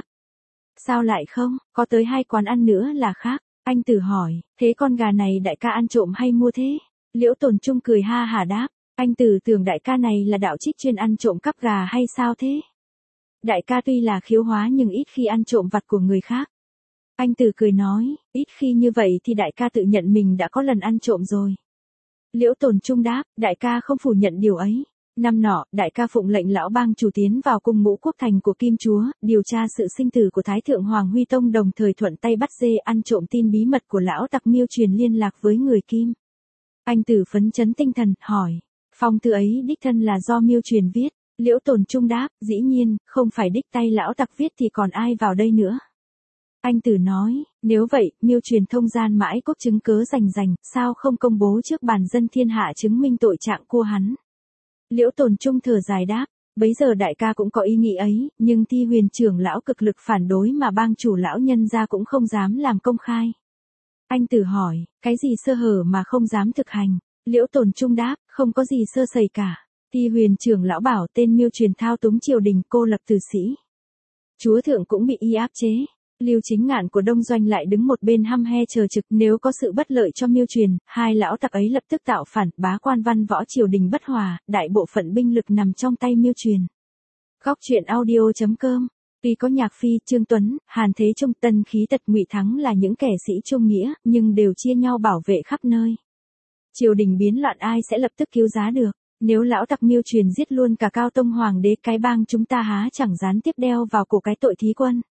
Sao lại không, có tới hai quán ăn nữa là khác. Anh Tử hỏi, thế con gà này đại ca ăn trộm hay mua thế? Liễu Tồn Trung cười ha hả đáp. Anh Tử tưởng đại ca này là đạo trích chuyên ăn trộm cắp gà hay sao thế? Đại ca tuy là khiếu hóa nhưng ít khi ăn trộm vặt của người khác. Anh Tử cười nói, ít khi như vậy thì đại ca tự nhận mình đã có lần ăn trộm rồi. Liễu Tồn Trung đáp, đại ca không phủ nhận điều ấy. Năm nọ, đại ca phụng lệnh lão bang chủ tiến vào cung Ngũ Quốc Thành của Kim Chúa, điều tra sự sinh tử của Thái thượng Hoàng Huy Tông, đồng thời thuận tay bắt dê ăn trộm tin bí mật của lão tặc Miêu Truyền liên lạc với người Kim. Anh Tử phấn chấn tinh thần, hỏi, phong thư ấy đích thân là do Miêu Truyền viết? Liễu Tồn Trung đáp, dĩ nhiên, không phải đích tay lão tặc viết thì còn ai vào đây nữa. Anh Tử nói, nếu vậy, Miêu Truyền thông gian mãi cốt chứng cớ rành rành, sao không công bố trước bàn dân thiên hạ chứng minh tội trạng của hắn? Liễu Tồn Trung thở dài đáp, bấy giờ đại ca cũng có ý nghĩ ấy, nhưng Thi Huyền trưởng lão cực lực phản đối mà bang chủ lão nhân gia cũng không dám làm công khai. Anh Tử hỏi, cái gì sơ hở mà không dám thực hành? Liễu Tồn Trung đáp, không có gì sơ sẩy cả. Thi Huyền trưởng lão bảo tên Miêu Truyền thao túng triều đình, cô lập tử sĩ. Chúa thượng cũng bị y áp chế. Lưu Chính Ngạn của Đông Doanh lại đứng một bên hăm he chờ trực, nếu có sự bất lợi cho Miêu Truyền, hai lão tặc ấy lập tức tạo phản, bá quan văn võ triều đình bất hòa, đại bộ phận binh lực nằm trong tay Miêu Truyền. Góc truyện audio chấm com. Tuy có Nhạc Phi, Trương Tuấn, Hàn Thế Trung, Tân Khí Tật, Ngụy Thắng là những kẻ sĩ trung nghĩa, nhưng đều chia nhau bảo vệ khắp nơi. Triều đình biến loạn ai sẽ lập tức cứu giá được? Nếu lão tặc Miêu Truyền giết luôn cả Cao Tông hoàng đế, cái bang chúng ta há chẳng gián tiếp đeo vào cổ cái tội thí quân.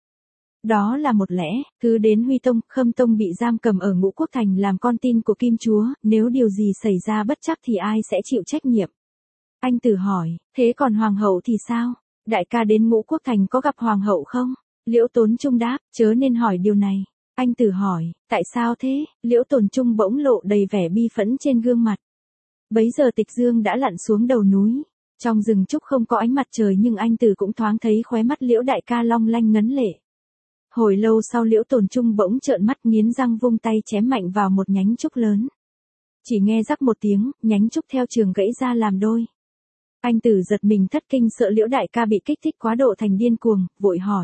Đó là một lẽ, cứ đến Huy Tông, Khâm Tông bị giam cầm ở Ngũ Quốc Thành làm con tin của Kim Chúa, nếu điều gì xảy ra bất chắc thì ai sẽ chịu trách nhiệm? Anh Tử hỏi, thế còn Hoàng hậu thì sao? Đại ca đến Ngũ Quốc Thành có gặp Hoàng hậu không? Liễu Tồn Trung đáp, chớ nên hỏi điều này. Anh Tử hỏi, tại sao thế? Liễu Tồn Trung bỗng lộ đầy vẻ bi phẫn trên gương mặt. Bấy giờ tịch dương đã lặn xuống đầu núi. Trong rừng trúc không có ánh mặt trời nhưng anh Tử cũng thoáng thấy khóe mắt Liễu đại ca long lanh ngấn lệ. Hồi lâu sau Liễu Tồn Trung bỗng trợn mắt nghiến răng vung tay chém mạnh vào một nhánh trúc lớn. Chỉ nghe rắc một tiếng, nhánh trúc theo trường gãy ra làm đôi. Anh Tử giật mình thất kinh sợ Liễu đại ca bị kích thích quá độ thành điên cuồng, vội hỏi.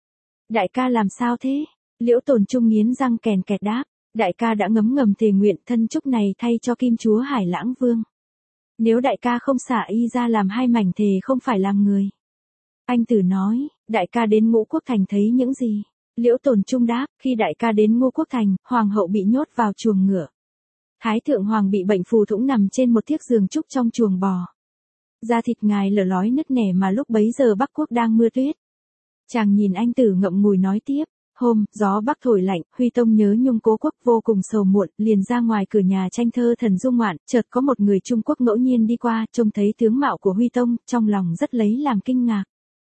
Đại ca làm sao thế? Liễu Tồn Trung nghiến răng kèn kẹt đáp. Đại ca đã ngấm ngầm thề nguyện thân trúc này thay cho Kim Chúa Hải Lãng Vương. Nếu đại ca không xả y ra làm hai mảnh thề không phải làm người. Anh Tử nói, đại ca đến Ngũ Quốc Thành thấy những gì? Liễu Tồn Trung đáp, khi đại ca đến Ngũ Quốc Thành, Hoàng hậu bị nhốt vào chuồng ngựa. Thái thượng hoàng bị bệnh phù thủng nằm trên một chiếc giường trúc trong chuồng bò. Da thịt ngài lở lói nứt nẻ mà lúc bấy giờ Bắc Quốc đang mưa tuyết. Chàng nhìn anh Tử ngậm ngùi nói tiếp. Hôm, gió bắc thổi lạnh, Huy Tông nhớ nhung cố quốc vô cùng sầu muộn, liền ra ngoài cửa nhà tranh thơ thần dung ngoạn, chợt có một người Trung Quốc ngẫu nhiên đi qua, trông thấy tướng mạo của Huy Tông, trong lòng rất lấy làm kinh ngạc.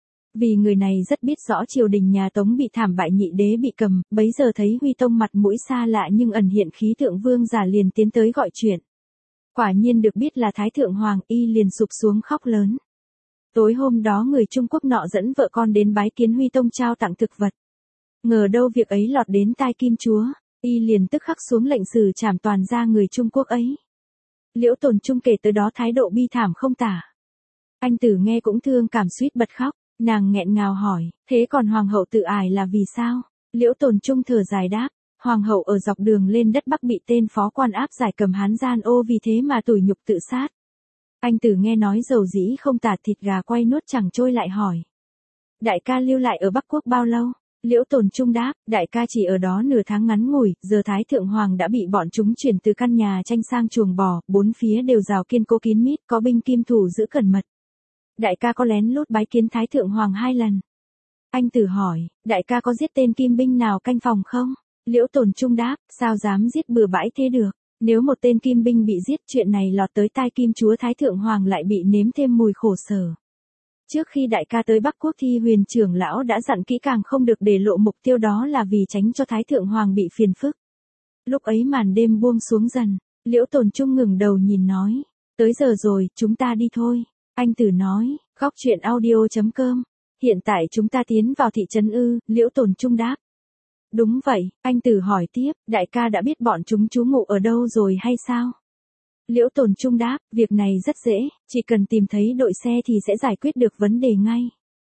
Vì người này rất biết rõ triều đình nhà Tống bị thảm bại, nhị đế bị cầm, bấy giờ thấy Huy Tông mặt mũi xa lạ nhưng ẩn hiện khí thượng vương giả liền tiến tới gọi chuyện. Quả nhiên được biết là Thái thượng hoàng, y liền sụp xuống khóc lớn. Tối hôm đó người Trung Quốc nọ dẫn vợ con đến bái kiến Huy Tông trao tặng thực vật. Ngờ đâu việc ấy lọt đến tai Kim Chúa, y liền tức khắc xuống lệnh xử trảm toàn gia người Trung Quốc ấy. Liễu Tồn Trung kể tới đó thái độ bi thảm không tả. Anh Tử nghe cũng thương cảm suýt bật khóc, nàng nghẹn ngào hỏi, thế còn Hoàng hậu tự ải là vì sao? Liễu Tồn Trung thở dài đáp, Hoàng hậu ở dọc đường lên đất Bắc bị tên phó quan áp giải cầm Hán gian ô vì thế mà tủi nhục tự sát. Anh Tử nghe nói dầu dĩ không tạt thịt gà quay nuốt chẳng trôi lại hỏi. Đại ca lưu lại ở Bắc Quốc bao lâu? Liễu Tồn Trung đáp, đại ca chỉ ở đó nửa tháng ngắn ngủi, giờ Thái Thượng Hoàng đã bị bọn chúng chuyển từ căn nhà tranh sang chuồng bò, bốn phía đều rào kiên cố kín mít, có binh kim thủ giữ cẩn mật. Đại ca có lén lút bái kiến Thái Thượng Hoàng hai lần. Anh Tử hỏi, đại ca có giết tên kim binh nào canh phòng không? Liễu Tồn Trung đáp, sao dám giết bừa bãi thế được? Nếu một tên kim binh bị giết, chuyện này lọt tới tai kim chúa Thái Thượng Hoàng lại bị nếm thêm mùi khổ sở. Trước khi đại ca tới Bắc Quốc thì Huyền trưởng lão đã dặn kỹ càng không được để lộ mục tiêu, đó là vì tránh cho Thái Thượng Hoàng bị phiền phức. Lúc ấy màn đêm buông xuống dần, Liễu Tồn Trung ngừng đầu nhìn nói, tới giờ rồi, chúng ta đi thôi. Anh Tử nói, góc truyện audio chấm com, hiện tại chúng ta tiến vào thị trấn ư? Liễu Tồn Trung đáp. Đúng vậy, anh Tử hỏi tiếp, đại ca đã biết bọn chúng trú ngụ ở đâu rồi hay sao? Liễu Tồn Trung đáp, việc này rất dễ, chỉ cần tìm thấy đội xe thì sẽ giải quyết được vấn đề ngay.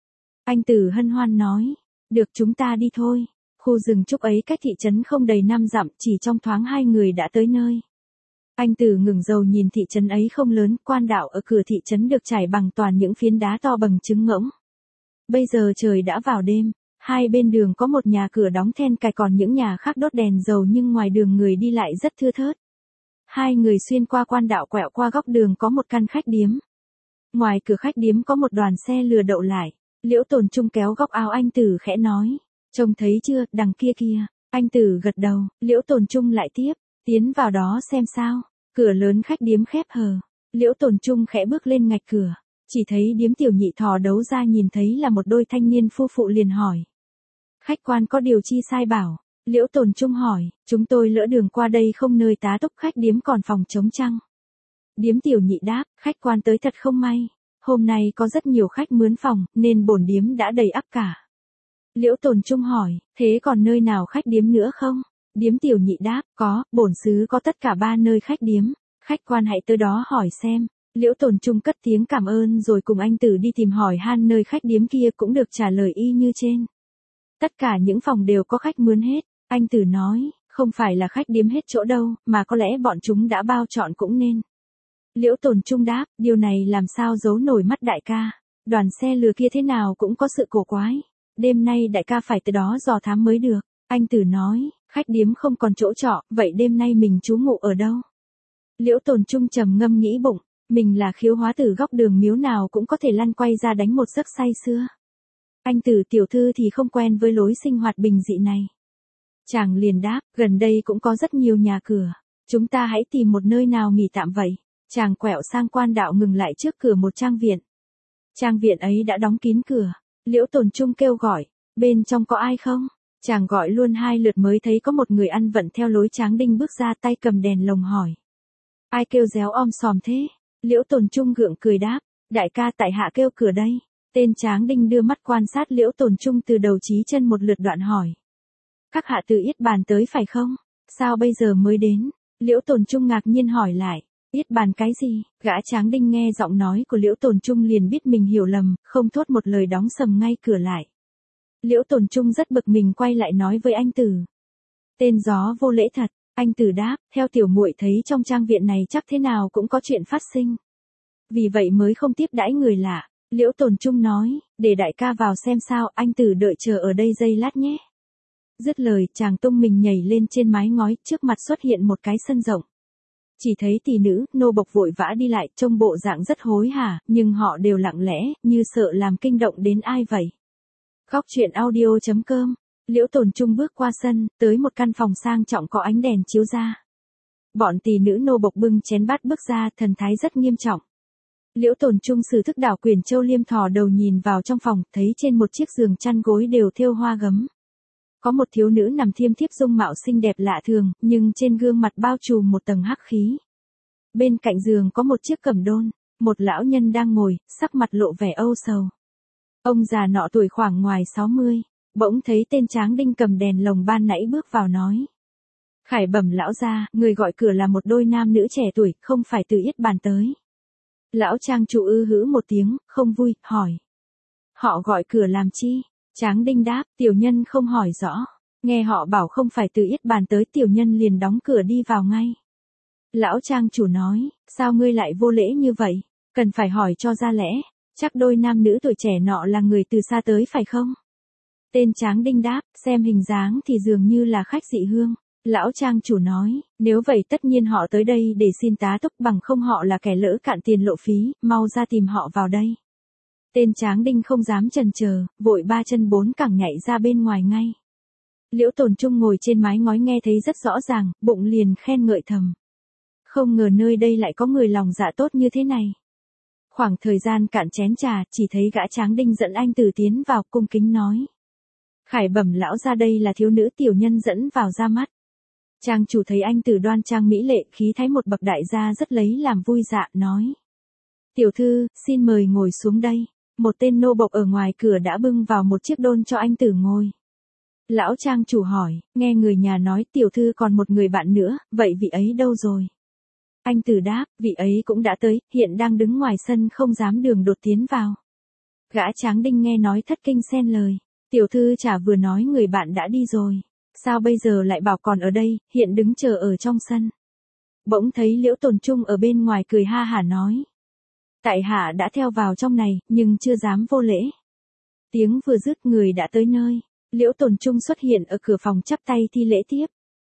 Anh Tử hân hoan nói, được, chúng ta đi thôi. Khu rừng trúc ấy cách thị trấn không đầy năm dặm, chỉ trong thoáng hai người đã tới nơi. Anh Tử ngẩng đầu nhìn thị trấn ấy không lớn, quan đạo ở cửa thị trấn được trải bằng toàn những phiến đá to bằng trứng ngỗng. Bây giờ trời đã vào đêm, hai bên đường có một nhà cửa đóng then cài, còn những nhà khác đốt đèn dầu, nhưng ngoài đường người đi lại rất thưa thớt. Hai người xuyên qua quan đạo, quẹo qua góc đường có một căn khách điếm. Ngoài cửa khách điếm có một đoàn xe lừa đậu lại. Liễu Tồn Trung kéo góc áo anh Tử khẽ nói, trông thấy chưa, đằng kia kia. Anh Tử gật đầu, Liễu Tồn Trung lại tiếp, tiến vào đó xem sao. Cửa lớn khách điếm khép hờ. Liễu Tồn Trung khẽ bước lên ngạch cửa, chỉ thấy điếm tiểu nhị thò đấu ra, nhìn thấy là một đôi thanh niên phu phụ liền hỏi. Khách quan có điều chi sai bảo? Liễu Tồn Trung hỏi, chúng tôi lỡ đường qua đây không nơi tá túc, khách điếm còn phòng trống chăng? Điếm tiểu nhị đáp, khách quan tới thật không may. Hôm nay có rất nhiều khách mướn phòng, nên bổn điếm đã đầy ắp cả. Liễu Tồn Trung hỏi, thế còn nơi nào khách điếm nữa không? Điếm tiểu nhị đáp, có, bổn xứ có tất cả ba nơi khách điếm. Khách quan hãy tới đó hỏi xem. Liễu Tồn Trung cất tiếng cảm ơn rồi cùng anh Tử đi tìm hỏi han nơi khách điếm kia, cũng được trả lời y như trên. Tất cả những phòng đều có khách mướn hết. Anh Tử nói, không phải là khách điếm hết chỗ đâu, mà có lẽ bọn chúng đã bao trọn cũng nên. Liễu Tồn Trung đáp, điều này làm sao giấu nổi mắt đại ca. Đoàn xe lừa kia thế nào cũng có sự cổ quái. Đêm nay đại ca phải tới đó dò thám mới được. Anh Tử nói, khách điếm không còn chỗ trọ, vậy đêm nay mình trú ngụ ở đâu? Liễu Tồn Trung trầm ngâm nghĩ bụng, mình là khiếu hóa tử, góc đường miếu nào cũng có thể lăn quay ra đánh một giấc say sưa. Anh Tử tiểu thư thì không quen với lối sinh hoạt bình dị này. Chàng liền đáp, gần đây cũng có rất nhiều nhà cửa. Chúng ta hãy tìm một nơi nào nghỉ tạm vậy. Chàng quẹo sang quan đạo, ngừng lại trước cửa một trang viện. Trang viện ấy đã đóng kín cửa. Liễu Tồn Trung kêu gọi, bên trong có ai không? Chàng gọi luôn hai lượt mới thấy có một người ăn vận theo lối Tráng Đinh bước ra, tay cầm đèn lồng hỏi. Ai kêu réo om sòm thế? Liễu Tồn Trung gượng cười đáp, đại ca tại hạ kêu cửa đây. Tên Tráng Đinh đưa mắt quan sát Liễu Tồn Trung từ đầu chí chân một lượt, đoạn hỏi. Các hạ từ Yết Bàn tới phải không? Sao bây giờ mới đến? Liễu Tồn Trung ngạc nhiên hỏi lại. Yết Bàn cái gì? Gã Tráng Đinh nghe giọng nói của Liễu Tồn Trung liền biết mình hiểu lầm, không thốt một lời, đóng sầm ngay cửa lại. Liễu Tồn Trung rất bực mình, quay lại nói với anh Tử. Tên gió vô lễ thật. Anh Tử đáp, theo tiểu muội thấy trong trang viện này chắc thế nào cũng có chuyện phát sinh. Vì vậy mới không tiếp đãi người lạ. Liễu Tồn Trung nói, để đại ca vào xem sao, anh Tử đợi chờ ở đây giây lát nhé. Dứt lời, chàng tung mình nhảy lên trên mái ngói, trước mặt xuất hiện một cái sân rộng. Chỉ thấy tỷ nữ, nô bộc vội vã đi lại, trông bộ dạng rất hối hả, nhưng họ đều lặng lẽ, như sợ làm kinh động đến ai vậy. Góc truyện audio chấm com. Liễu Tồn Trung bước qua sân, tới một căn phòng sang trọng có ánh đèn chiếu ra. Bọn tỷ nữ nô bộc bưng chén bát bước ra, thần thái rất nghiêm trọng. Liễu Tồn Trung sử thức đảo quyền châu liêm, thò đầu nhìn vào trong phòng, thấy trên một chiếc giường chăn gối đều thêu hoa gấm. Có một thiếu nữ nằm thiêm thiếp, dung mạo xinh đẹp lạ thường, nhưng trên gương mặt bao trùm một tầng hắc khí. Bên cạnh giường có một chiếc cẩm đôn, một lão nhân đang ngồi, sắc mặt lộ vẻ âu sầu. Ông già nọ tuổi khoảng ngoài sáu mươi, bỗng thấy tên Tráng Đinh cầm đèn lồng ban nãy bước vào nói. Khải bẩm lão gia, người gọi cửa là một đôi nam nữ trẻ tuổi, không phải từ Yết Bàn tới. Lão trang chủ ư hứ một tiếng, không vui, hỏi. Họ gọi cửa làm chi? Tráng Đinh đáp, tiểu nhân không hỏi rõ. Nghe họ bảo không phải từ Yết Bàn tới, tiểu nhân liền đóng cửa đi vào ngay. Lão trang chủ nói, sao ngươi lại vô lễ như vậy? Cần phải hỏi cho ra lẽ, chắc đôi nam nữ tuổi trẻ nọ là người từ xa tới phải không? Tên Tráng Đinh đáp, xem hình dáng thì dường như là khách dị hương. Lão trang chủ nói, nếu vậy tất nhiên họ tới đây để xin tá túc, bằng không họ là kẻ lỡ cạn tiền lộ phí, mau ra tìm họ vào đây. Tên Tráng Đinh không dám chần chờ, vội ba chân bốn cẳng nhảy ra bên ngoài ngay. Liễu Tồn Trung ngồi trên mái ngói nghe thấy rất rõ ràng, bụng liền khen ngợi thầm. Không ngờ nơi đây lại có người lòng dạ tốt như thế này. Khoảng thời gian cạn chén trà, chỉ thấy gã Tráng Đinh dẫn anh Tử tiến vào, cung kính nói. Khải bẩm lão ra, đây là thiếu nữ tiểu nhân dẫn vào ra mắt. Trang chủ thấy anh Tử đoan trang mỹ lệ, khí thái một bậc đại gia, rất lấy làm vui dạ, nói. Tiểu thư, xin mời ngồi xuống đây. Một tên nô bộc ở ngoài cửa đã bưng vào một chiếc đôn cho anh Tử ngồi. Lão trang chủ hỏi, nghe người nhà nói tiểu thư còn một người bạn nữa, vậy vị ấy đâu rồi? Anh Tử đáp, vị ấy cũng đã tới, hiện đang đứng ngoài sân không dám đường đột tiến vào. Gã Tráng Đinh nghe nói thất kinh xen lời, tiểu thư chả vừa nói người bạn đã đi rồi, sao bây giờ lại bảo còn ở đây, hiện đứng chờ ở trong sân. Bỗng thấy Liễu Tồn Trung ở bên ngoài cười ha hả nói. Tại hạ đã theo vào trong này, nhưng chưa dám vô lễ. Tiếng vừa dứt người đã tới nơi, Liễu Tồn Trung xuất hiện ở cửa phòng chắp tay thi lễ tiếp.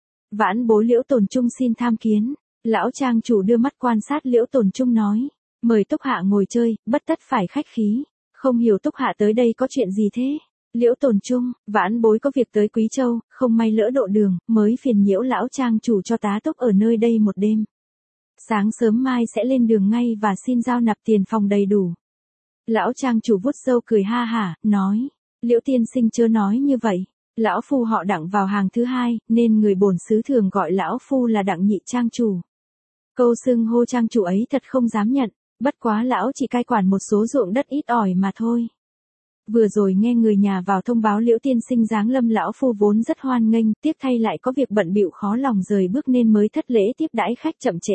Vãn bối Liễu Tồn Trung xin tham kiến. Lão trang chủ đưa mắt quan sát Liễu Tồn Trung nói, mời Túc Hạ ngồi chơi, bất tất phải khách khí, không hiểu Túc Hạ tới đây có chuyện gì thế? Liễu Tồn Trung, vãn bối có việc tới Quý Châu, không may lỡ độ đường, mới phiền nhiễu lão trang chủ cho tá túc ở nơi đây một đêm. Sáng sớm mai sẽ lên đường ngay và xin giao nạp tiền phòng đầy đủ. Lão trang chủ vuốt râu cười ha hả, nói, Liễu tiên sinh chớ nói như vậy. Lão phu họ Đặng vào hàng thứ hai, nên người bổn xứ thường gọi lão phu là Đặng nhị trang chủ. Câu xưng hô trang chủ ấy thật không dám nhận, bất quá lão chỉ cai quản một số ruộng đất ít ỏi mà thôi. Vừa rồi nghe người nhà vào thông báo Liễu tiên sinh giáng lâm, lão phu vốn rất hoan nghênh, tiếc thay lại có việc bận bịu khó lòng rời bước nên mới thất lễ tiếp đãi khách chậm trễ.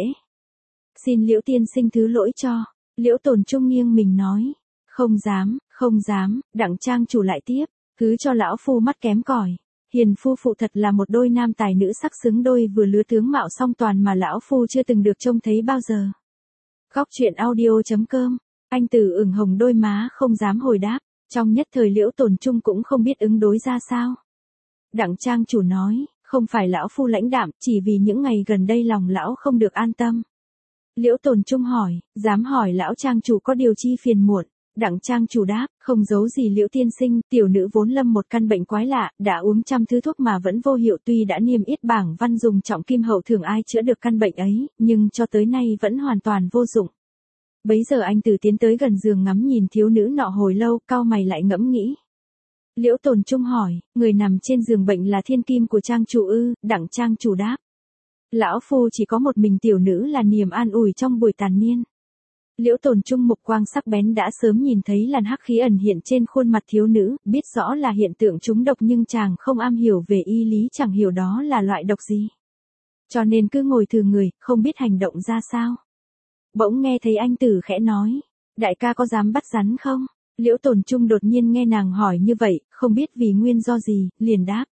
Xin Liễu tiên sinh thứ lỗi cho. Liễu Tồn Trung nghiêng mình nói, không dám, không dám. Đặng trang chủ lại tiếp, cứ cho lão phu mắt kém cỏi. Hiền phu phụ thật là một đôi nam tài nữ sắc xứng đôi, vừa lứa tướng mạo song toàn mà lão phu chưa từng được trông thấy bao giờ. Góc truyện audio.com, anh Tử ửng hồng đôi má không dám hồi đáp, trong nhất thời Liễu Tồn Trung cũng không biết ứng đối ra sao. Đặng trang chủ nói, không phải lão phu lãnh đạm, chỉ vì những ngày gần đây lòng lão không được an tâm. Liễu Tồn Trung hỏi, dám hỏi lão trang chủ có điều chi phiền muộn? Đặng trang chủ đáp, không giấu gì Liễu tiên sinh, tiểu nữ vốn lâm một căn bệnh quái lạ, đã uống trăm thứ thuốc mà vẫn vô hiệu, tuy đã niêm yết bảng văn dùng trọng kim hậu thường ai chữa được căn bệnh ấy, nhưng cho tới nay vẫn hoàn toàn vô dụng. Bấy giờ anh Tử tiến tới gần giường ngắm nhìn thiếu nữ nọ hồi lâu, cau mày lại ngẫm nghĩ. Liễu Tồn Trung hỏi, người nằm trên giường bệnh là thiên kim của trang chủ ư? Đặng trang chủ đáp, lão phu chỉ có một mình tiểu nữ là niềm an ủi trong buổi tàn niên. Liễu Tồn Trung mục quang sắc bén đã sớm nhìn thấy làn hắc khí ẩn hiện trên khuôn mặt thiếu nữ, biết rõ là hiện tượng trúng độc nhưng chàng không am hiểu về y lý, chẳng hiểu đó là loại độc gì. Cho nên cứ ngồi thừ người, không biết hành động ra sao. Bỗng nghe thấy anh Tử khẽ nói, đại ca có dám bắt rắn không? Liễu Tồn Trung đột nhiên nghe nàng hỏi như vậy, không biết vì nguyên do gì, liền đáp.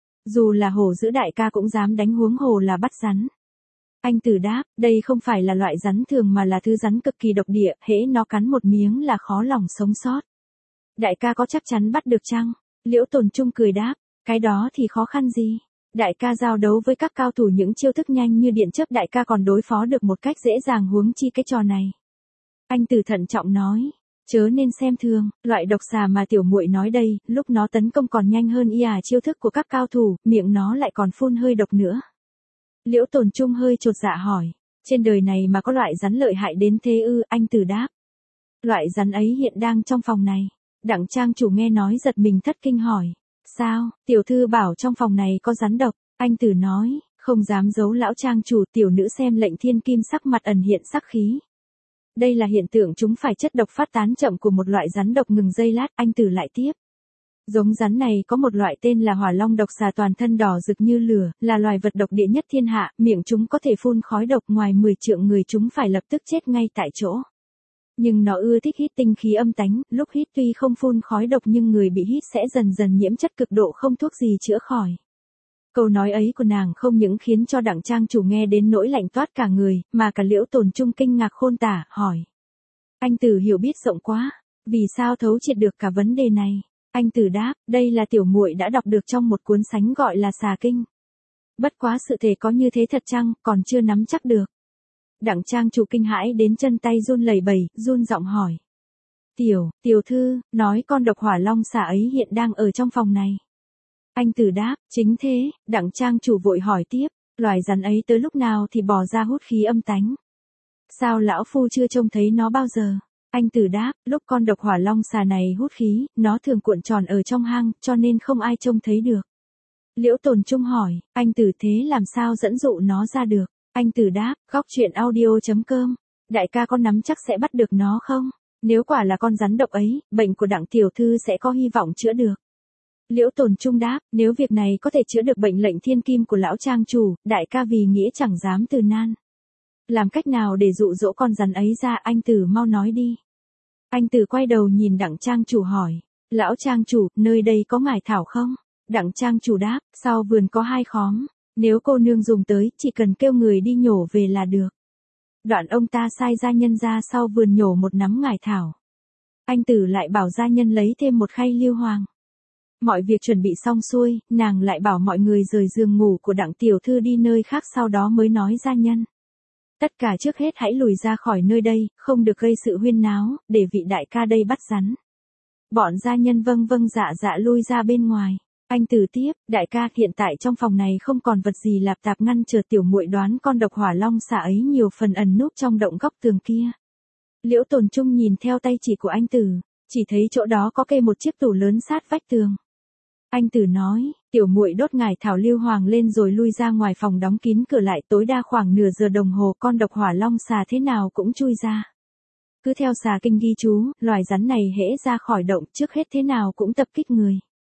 Dù là hổ dữ đại ca cũng dám đánh, huống hồ là bắt rắn. Anh Tử đáp, đây không phải là loại rắn thường mà là thứ rắn cực kỳ độc địa, hễ nó cắn một miếng là khó lòng sống sót. Đại ca có chắc chắn bắt được chăng? Liễu Tồn Trung cười đáp, cái đó thì khó khăn gì? Đại ca giao đấu với các cao thủ những chiêu thức nhanh như điện chớp, đại ca còn đối phó được một cách dễ dàng, huống chi cái trò này. Anh Tử thận trọng nói, chớ nên xem thường, loại độc xà mà tiểu muội nói đây, lúc nó tấn công còn nhanh hơn y à chiêu thức của các cao thủ, miệng nó lại còn phun hơi độc nữa. Liễu Tồn Trung hơi chột dạ hỏi, trên đời này mà có loại rắn lợi hại đến thế ư? Anh Tử đáp, loại rắn ấy hiện đang trong phòng này. Đặng trang chủ nghe nói giật mình thất kinh hỏi, sao? Tiểu thư bảo trong phòng này có rắn độc. Anh Tử nói, không dám giấu lão trang chủ, tiểu nữ xem lệnh thiên kim sắc mặt ẩn hiện sắc khí. Đây là hiện tượng chúng phải chất độc phát tán chậm của một loại rắn độc. Ngừng giây lát, anh Tử lại tiếp. Giống rắn này có một loại tên là hỏa long độc xà, toàn thân đỏ rực như lửa, là loài vật độc địa nhất thiên hạ, miệng chúng có thể phun khói độc, ngoài mười trượng người chúng phải lập tức chết ngay tại chỗ. Nhưng nó ưa thích hít tinh khí âm tánh, lúc hít tuy không phun khói độc nhưng người bị hít sẽ dần dần nhiễm chất cực độ không thuốc gì chữa khỏi. Câu nói ấy của nàng không những khiến cho Đặng trang chủ nghe đến nỗi lạnh toát cả người, mà cả Liễu Tồn Trung kinh ngạc khôn tả, hỏi. Anh Tử hiểu biết rộng quá, vì sao thấu triệt được cả vấn đề này? Anh Tử đáp, đây là tiểu muội đã đọc được trong một cuốn sánh gọi là Xà Kinh. Bất quá sự thể có như thế thật chăng, còn chưa nắm chắc được. Đặng trang chủ kinh hãi đến chân tay run lẩy bẩy, run giọng hỏi. Tiểu, tiểu thư, nói con độc hỏa long xà ấy hiện đang ở trong phòng này. Anh Tử đáp, chính thế, đặng trang chủ vội hỏi tiếp, loài rắn ấy tới lúc nào thì bỏ ra hút khí âm tánh. Sao lão phu chưa trông thấy nó bao giờ? Anh Tử đáp, lúc con độc hỏa long xà này hút khí, nó thường cuộn tròn ở trong hang, cho nên không ai trông thấy được. Liễu Tồn Trung hỏi, anh Tử thế làm sao dẫn dụ nó ra được? Anh Tử đáp, góc chuyện audio.com. Đại ca con nắm chắc sẽ bắt được nó không? Nếu quả là con rắn độc ấy, bệnh của đặng tiểu thư sẽ có hy vọng chữa được. Liễu Tồn Trung đáp, nếu việc này có thể chữa được bệnh lệnh thiên kim của lão trang chủ, đại ca vì nghĩa chẳng dám từ nan. Làm cách nào để dụ dỗ con rắn ấy ra, anh Tử mau nói đi. Anh Tử quay đầu nhìn đặng trang chủ hỏi, lão trang chủ, nơi đây có ngải thảo không? Đặng trang chủ đáp, sau vườn có hai khóm, nếu cô nương dùng tới, chỉ cần kêu người đi nhổ về là được. Đoạn ông ta sai gia nhân ra sau vườn nhổ một nắm ngải thảo. Anh Tử lại bảo gia nhân lấy thêm một khay lưu hoàng. Mọi việc chuẩn bị xong xuôi, nàng lại bảo mọi người rời giường ngủ của đặng tiểu thư đi nơi khác, sau đó mới nói gia nhân. Tất cả trước hết hãy lùi ra khỏi nơi đây, không được gây sự huyên náo, để vị đại ca đây bắt rắn. Bọn gia nhân vâng vâng dạ dạ lui ra bên ngoài. Anh Tử tiếp, đại ca, hiện tại trong phòng này không còn vật gì lạp tạp ngăn chờ tiểu muội đoán con độc hỏa long xà ấy nhiều phần ẩn núp trong động góc tường kia. Liễu Tồn Trung nhìn theo tay chỉ của anh Tử, chỉ thấy chỗ đó có kê một chiếc tủ lớn sát vách tường. Anh Tử nói, tiểu muội đốt ngải thảo lưu hoàng lên rồi lui ra ngoài phòng đóng kín cửa lại, tối đa khoảng nửa giờ đồng hồ con độc hỏa long xà thế nào cũng chui ra. Cứ theo Xà Kinh ghi chú, loài rắn này hễ ra khỏi động trước hết thế nào cũng tập kích người.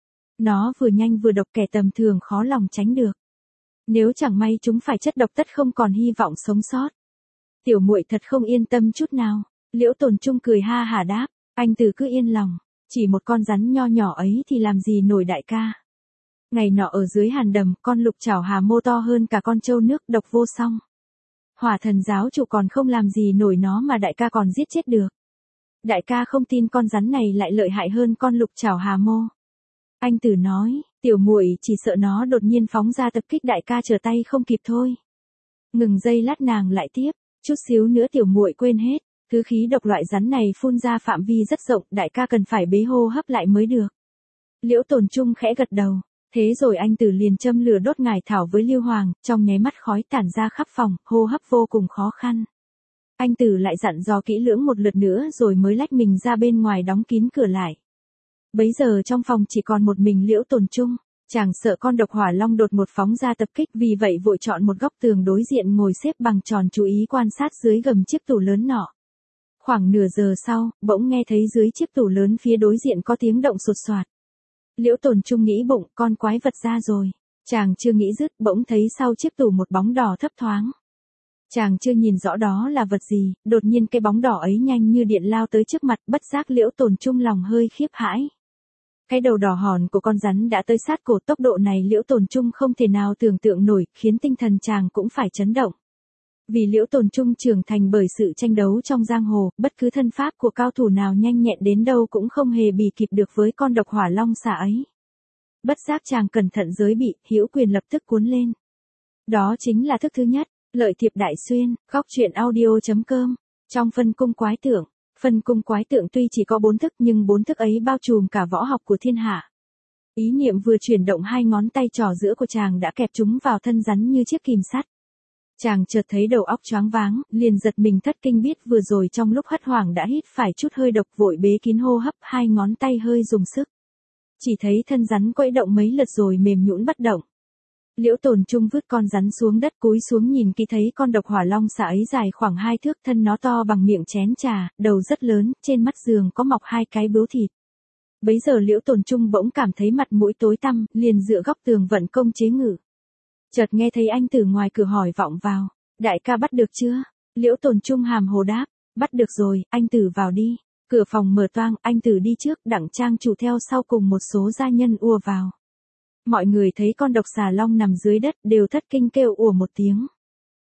Nó vừa nhanh vừa độc, kẻ tầm thường khó lòng tránh được. Nếu chẳng may chúng phải chất độc tất không còn hy vọng sống sót. Tiểu muội thật không yên tâm chút nào. Liễu Tồn Trung cười ha hả đáp, anh Tử cứ yên lòng, chỉ một con rắn nho nhỏ ấy thì làm gì nổi đại ca. Ngày nọ ở dưới hàn đầm, con lục chảo hà mô to hơn cả con trâu nước, độc vô song. Hỏa thần giáo chủ còn không làm gì nổi nó mà đại ca còn giết chết được. Đại ca không tin con rắn này lại lợi hại hơn con lục chảo hà mô. Anh Tử nói, tiểu muội chỉ sợ nó đột nhiên phóng ra tập kích đại ca trở tay không kịp thôi. Ngừng giây lát nàng lại tiếp, chút xíu nữa tiểu muội quên hết, thứ khí độc loại rắn này phun ra phạm vi rất rộng, đại ca cần phải bế hô hấp lại mới được. Liễu Tồn Trung khẽ gật đầu, thế rồi anh Tử liền châm lửa đốt ngải thảo với lưu hoàng, trong nháy mắt khói tản ra khắp phòng, hô hấp vô cùng khó khăn. Anh Tử lại dặn dò kỹ lưỡng một lượt nữa rồi mới lách mình ra bên ngoài đóng kín cửa lại. Bấy giờ trong phòng chỉ còn một mình Liễu Tồn Trung, chàng sợ con độc hỏa long đột một phóng ra tập kích, vì vậy vội chọn một góc tường đối diện ngồi xếp bằng tròn chú ý quan sát dưới gầm chiếc tủ lớn nọ. Khoảng nửa giờ sau, bỗng nghe thấy dưới chiếc tủ lớn phía đối diện có tiếng động sột soạt. Liễu Tồn Trung nghĩ bụng, con quái vật ra rồi. Chàng chưa nghĩ dứt, bỗng thấy sau chiếc tủ một bóng đỏ thấp thoáng. Chàng chưa nhìn rõ đó là vật gì, đột nhiên cái bóng đỏ ấy nhanh như điện lao tới trước mặt, bất giác Liễu Tồn Trung lòng hơi khiếp hãi. Cái đầu đỏ hòn của con rắn đã tới sát cổ, tốc độ này Liễu Tồn Trung không thể nào tưởng tượng nổi, khiến tinh thần chàng cũng phải chấn động. Vì Liễu Tồn Trung trưởng thành bởi sự tranh đấu trong giang hồ, bất cứ thân pháp của cao thủ nào nhanh nhẹn đến đâu cũng không hề bì kịp được với con độc hỏa long xà ấy. Bất giác chàng cẩn thận giới bị, hữu quyền lập tức cuốn lên. Đó chính là thức thứ nhất, Lợi Thiệp Đại Xuyên, góc chuyện audio.com. Trong phân cung quái tượng, phân cung quái tượng tuy chỉ có bốn thức nhưng bốn thức ấy bao trùm cả võ học của thiên hạ. Ý niệm vừa chuyển động, hai ngón tay trỏ giữa của chàng đã kẹp chúng vào thân rắn như chiếc kìm sắt. Chàng chợt thấy đầu óc choáng váng, liền giật mình thất kinh, biết vừa rồi trong lúc hất hoảng đã hít phải chút hơi độc, vội bế kín hô hấp, hai ngón tay hơi dùng sức. Chỉ thấy thân rắn quẫy động mấy lượt rồi mềm nhũn bất động. Liễu Tồn Trung vứt con rắn xuống đất, cúi xuống nhìn kỹ, thấy con độc hỏa long xà ấy dài khoảng hai thước, thân nó to bằng miệng chén trà, đầu rất lớn, trên mắt giường có mọc hai cái bướu thịt. Bấy giờ Liễu Tồn Trung bỗng cảm thấy mặt mũi tối tăm, liền dựa góc tường vận công chế ngự. Chợt nghe thấy anh Tử ngoài cửa hỏi vọng vào, đại ca bắt được chưa? Liễu Tồn Trung hàm hồ đáp, bắt được rồi, anh Tử vào đi. Cửa phòng mở toang, anh Tử đi trước, đặng trang chủ theo sau cùng một số gia nhân ùa vào. Mọi người thấy con độc xà long nằm dưới đất đều thất kinh kêu ùa một tiếng.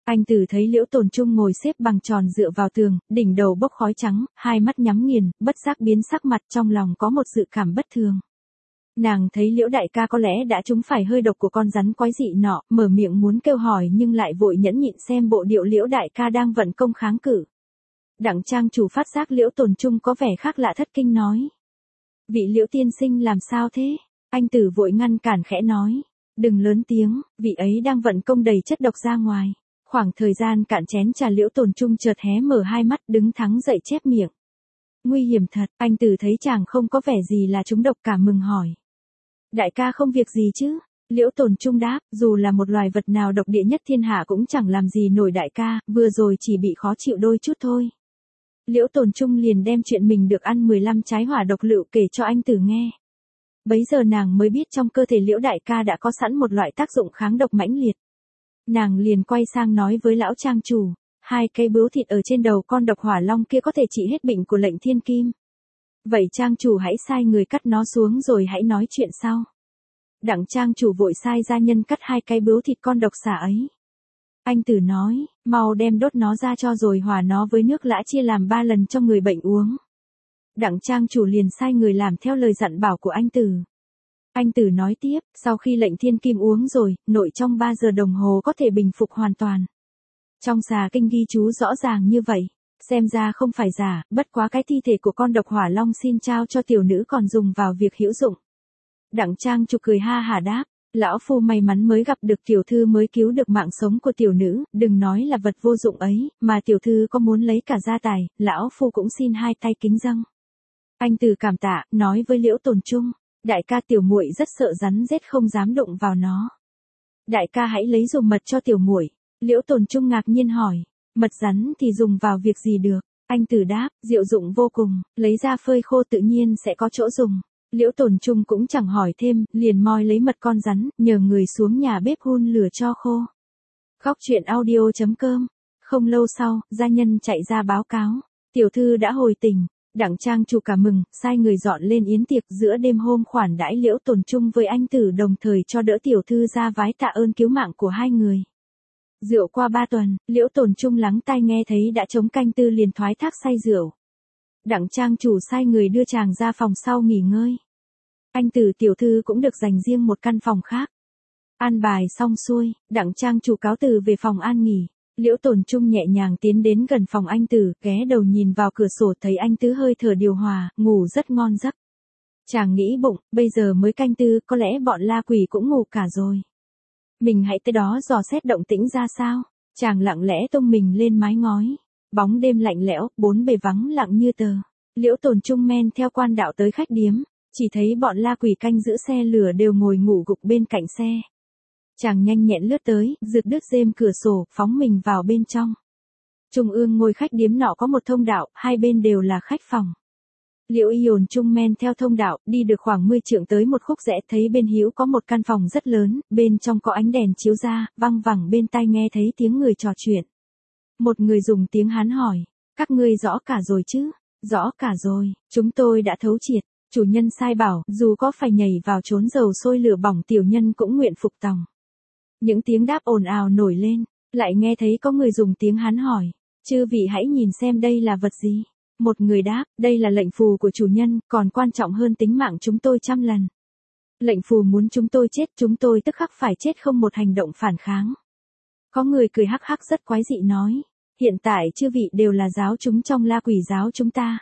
Anh Tử thấy Liễu Tồn Trung ngồi xếp bằng tròn dựa vào tường, đỉnh đầu bốc khói trắng, hai mắt nhắm nghiền, bất giác biến sắc mặt, trong lòng có một dự cảm bất thường. Nàng thấy Liễu đại ca có lẽ đã trúng phải hơi độc của con rắn quái dị nọ, mở miệng muốn kêu hỏi nhưng lại vội nhẫn nhịn xem bộ điệu Liễu đại ca đang vận công kháng cự. Đặng trang chủ phát giác Liễu Tồn Trung có vẻ khác lạ thất kinh nói. Vị Liễu tiên sinh làm sao thế? Anh Tử vội ngăn cản khẽ nói. Đừng lớn tiếng, vị ấy đang vận công đầy chất độc ra ngoài. Khoảng thời gian cạn chén trà Liễu Tồn Trung chợt hé mở hai mắt đứng thẳng dậy chép miệng. Nguy hiểm thật, anh Tử thấy chàng không có vẻ gì là trúng độc cả mừng hỏi. Đại ca không việc gì chứ? Liễu Tồn Trung đáp, dù là một loài vật nào độc địa nhất thiên hạ cũng chẳng làm gì nổi đại ca, vừa rồi chỉ bị khó chịu đôi chút thôi. Liễu Tồn Trung liền đem chuyện mình được ăn mười lăm trái hỏa độc lựu kể cho anh Tử nghe. Bấy giờ nàng mới biết trong cơ thể Liễu đại ca đã có sẵn một loại tác dụng kháng độc mãnh liệt. Nàng liền quay sang nói với lão trang chủ, hai cây bướu thịt ở trên đầu con độc hỏa long kia có thể trị hết bệnh của lệnh thiên kim. Vậy trang chủ hãy sai người cắt nó xuống rồi hãy nói chuyện sau. Đặng trang chủ vội sai gia nhân cắt hai cái bướu thịt con độc xà ấy. Anh Tử nói, mau đem đốt nó ra cho rồi hòa nó với nước lã chia làm ba lần cho người bệnh uống. Đặng trang chủ liền sai người làm theo lời dặn bảo của anh Tử. Anh Tử nói tiếp, sau khi lệnh thiên kim uống rồi, nội trong ba giờ đồng hồ có thể bình phục hoàn toàn. Trong xà kinh ghi chú rõ ràng như vậy, xem ra không phải giả, bất quá cái thi thể của con độc hỏa long xin trao cho tiểu nữ còn dùng vào việc hữu dụng. Đặng trang chủ cười ha hả đáp, lão phu may mắn mới gặp được tiểu thư mới cứu được mạng sống của tiểu nữ, đừng nói là vật vô dụng ấy, mà tiểu thư có muốn lấy cả gia tài, lão phu cũng xin hai tay kính dâng. Anh Tử cảm tạ, nói với Liễu Tồn Trung, đại ca tiểu muội rất sợ rắn rết không dám đụng vào nó. Đại ca hãy lấy dùng mật cho tiểu muội. Liễu Tồn Trung ngạc nhiên hỏi, mật rắn thì dùng vào việc gì được? Anh Tử đáp, diệu dụng vô cùng, lấy ra phơi khô tự nhiên sẽ có chỗ dùng. Liễu Tồn Trung cũng chẳng hỏi thêm, liền moi lấy mật con rắn, nhờ người xuống nhà bếp hun lửa cho khô. Góc truyện audio chấm com. Không lâu sau, gia nhân chạy ra báo cáo, tiểu thư đã hồi tỉnh. Đặng trang chủ cả mừng, sai người dọn lên yến tiệc giữa đêm hôm khoản đãi Liễu Tồn Trung với anh Tử đồng thời cho đỡ tiểu thư ra vái tạ ơn cứu mạng của hai người. Rượu qua ba tuần, Liễu Tồn Trung lắng tai nghe thấy đã trống canh tư liền thoái thác say rượu. Đặng trang chủ sai người đưa chàng ra phòng sau nghỉ ngơi. Anh Tử tiểu thư cũng được dành riêng một căn phòng khác. An bài xong xuôi, đặng trang chủ cáo từ về phòng an nghỉ. Liễu Tồn Trung nhẹ nhàng tiến đến gần phòng anh Tử, ghé đầu nhìn vào cửa sổ thấy anh Tứ hơi thở điều hòa, ngủ rất ngon giấc. Chàng nghĩ bụng, bây giờ mới canh tư, có lẽ bọn la quỷ cũng ngủ cả rồi. Mình hãy tới đó dò xét động tĩnh ra sao. Chàng lặng lẽ tung mình lên mái ngói. Bóng đêm lạnh lẽo, bốn bề vắng lặng như tờ. Liễu Tồn Trung men theo quan đạo tới khách điếm, chỉ thấy bọn la quỷ canh giữ xe lửa đều ngồi ngủ gục bên cạnh xe. Chàng nhanh nhẹn lướt tới, rực đứt rèm cửa sổ, phóng mình vào bên trong. Trung ương ngôi khách điếm nọ có một thông đạo, hai bên đều là khách phòng. Liễu Yồn Trung men theo thông đạo, đi được khoảng mười trượng tới một khúc rẽ thấy bên hữu có một căn phòng rất lớn, bên trong có ánh đèn chiếu ra, văng vẳng bên tai nghe thấy tiếng người trò chuyện. Một người dùng tiếng Hán hỏi, các ngươi rõ cả rồi chứ? Rõ cả rồi, chúng tôi đã thấu triệt. Chủ nhân sai bảo, dù có phải nhảy vào chốn dầu sôi lửa bỏng tiểu nhân cũng nguyện phục tòng. Những tiếng đáp ồn ào nổi lên, lại nghe thấy có người dùng tiếng Hán hỏi, chư vị hãy nhìn xem đây là vật gì. Một người đáp, đây là lệnh phù của chủ nhân, còn quan trọng hơn tính mạng chúng tôi trăm lần. Lệnh phù muốn chúng tôi chết, chúng tôi tức khắc phải chết không một hành động phản kháng. Có người cười hắc hắc rất quái dị nói, hiện tại chư vị đều là giáo chúng trong la quỷ giáo chúng ta.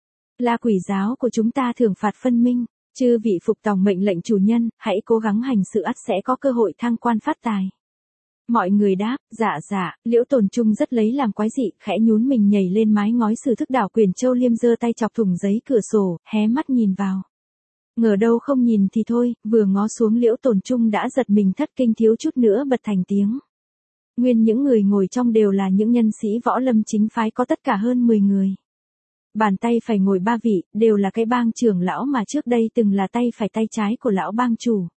La quỷ giáo của chúng ta thưởng phạt phân minh, chư vị phục tòng mệnh lệnh chủ nhân, hãy cố gắng hành sự ắt sẽ có cơ hội thăng quan phát tài. Mọi người đáp, dạ dạ, Liễu Tồn Trung rất lấy làm quái dị, khẽ nhún mình nhảy lên mái ngói sử thức đảo quyền châu liêm giơ tay chọc thủng giấy cửa sổ, hé mắt nhìn vào. Ngờ đâu không nhìn thì thôi, vừa ngó xuống Liễu Tồn Trung đã giật mình thất kinh thiếu chút nữa bật thành tiếng. Nguyên những người ngồi trong đều là những nhân sĩ võ lâm chính phái có tất cả hơn mười người. Bàn tay phải ngồi ba vị, đều là cái bang trưởng lão mà trước đây từng là tay phải tay trái của lão bang chủ.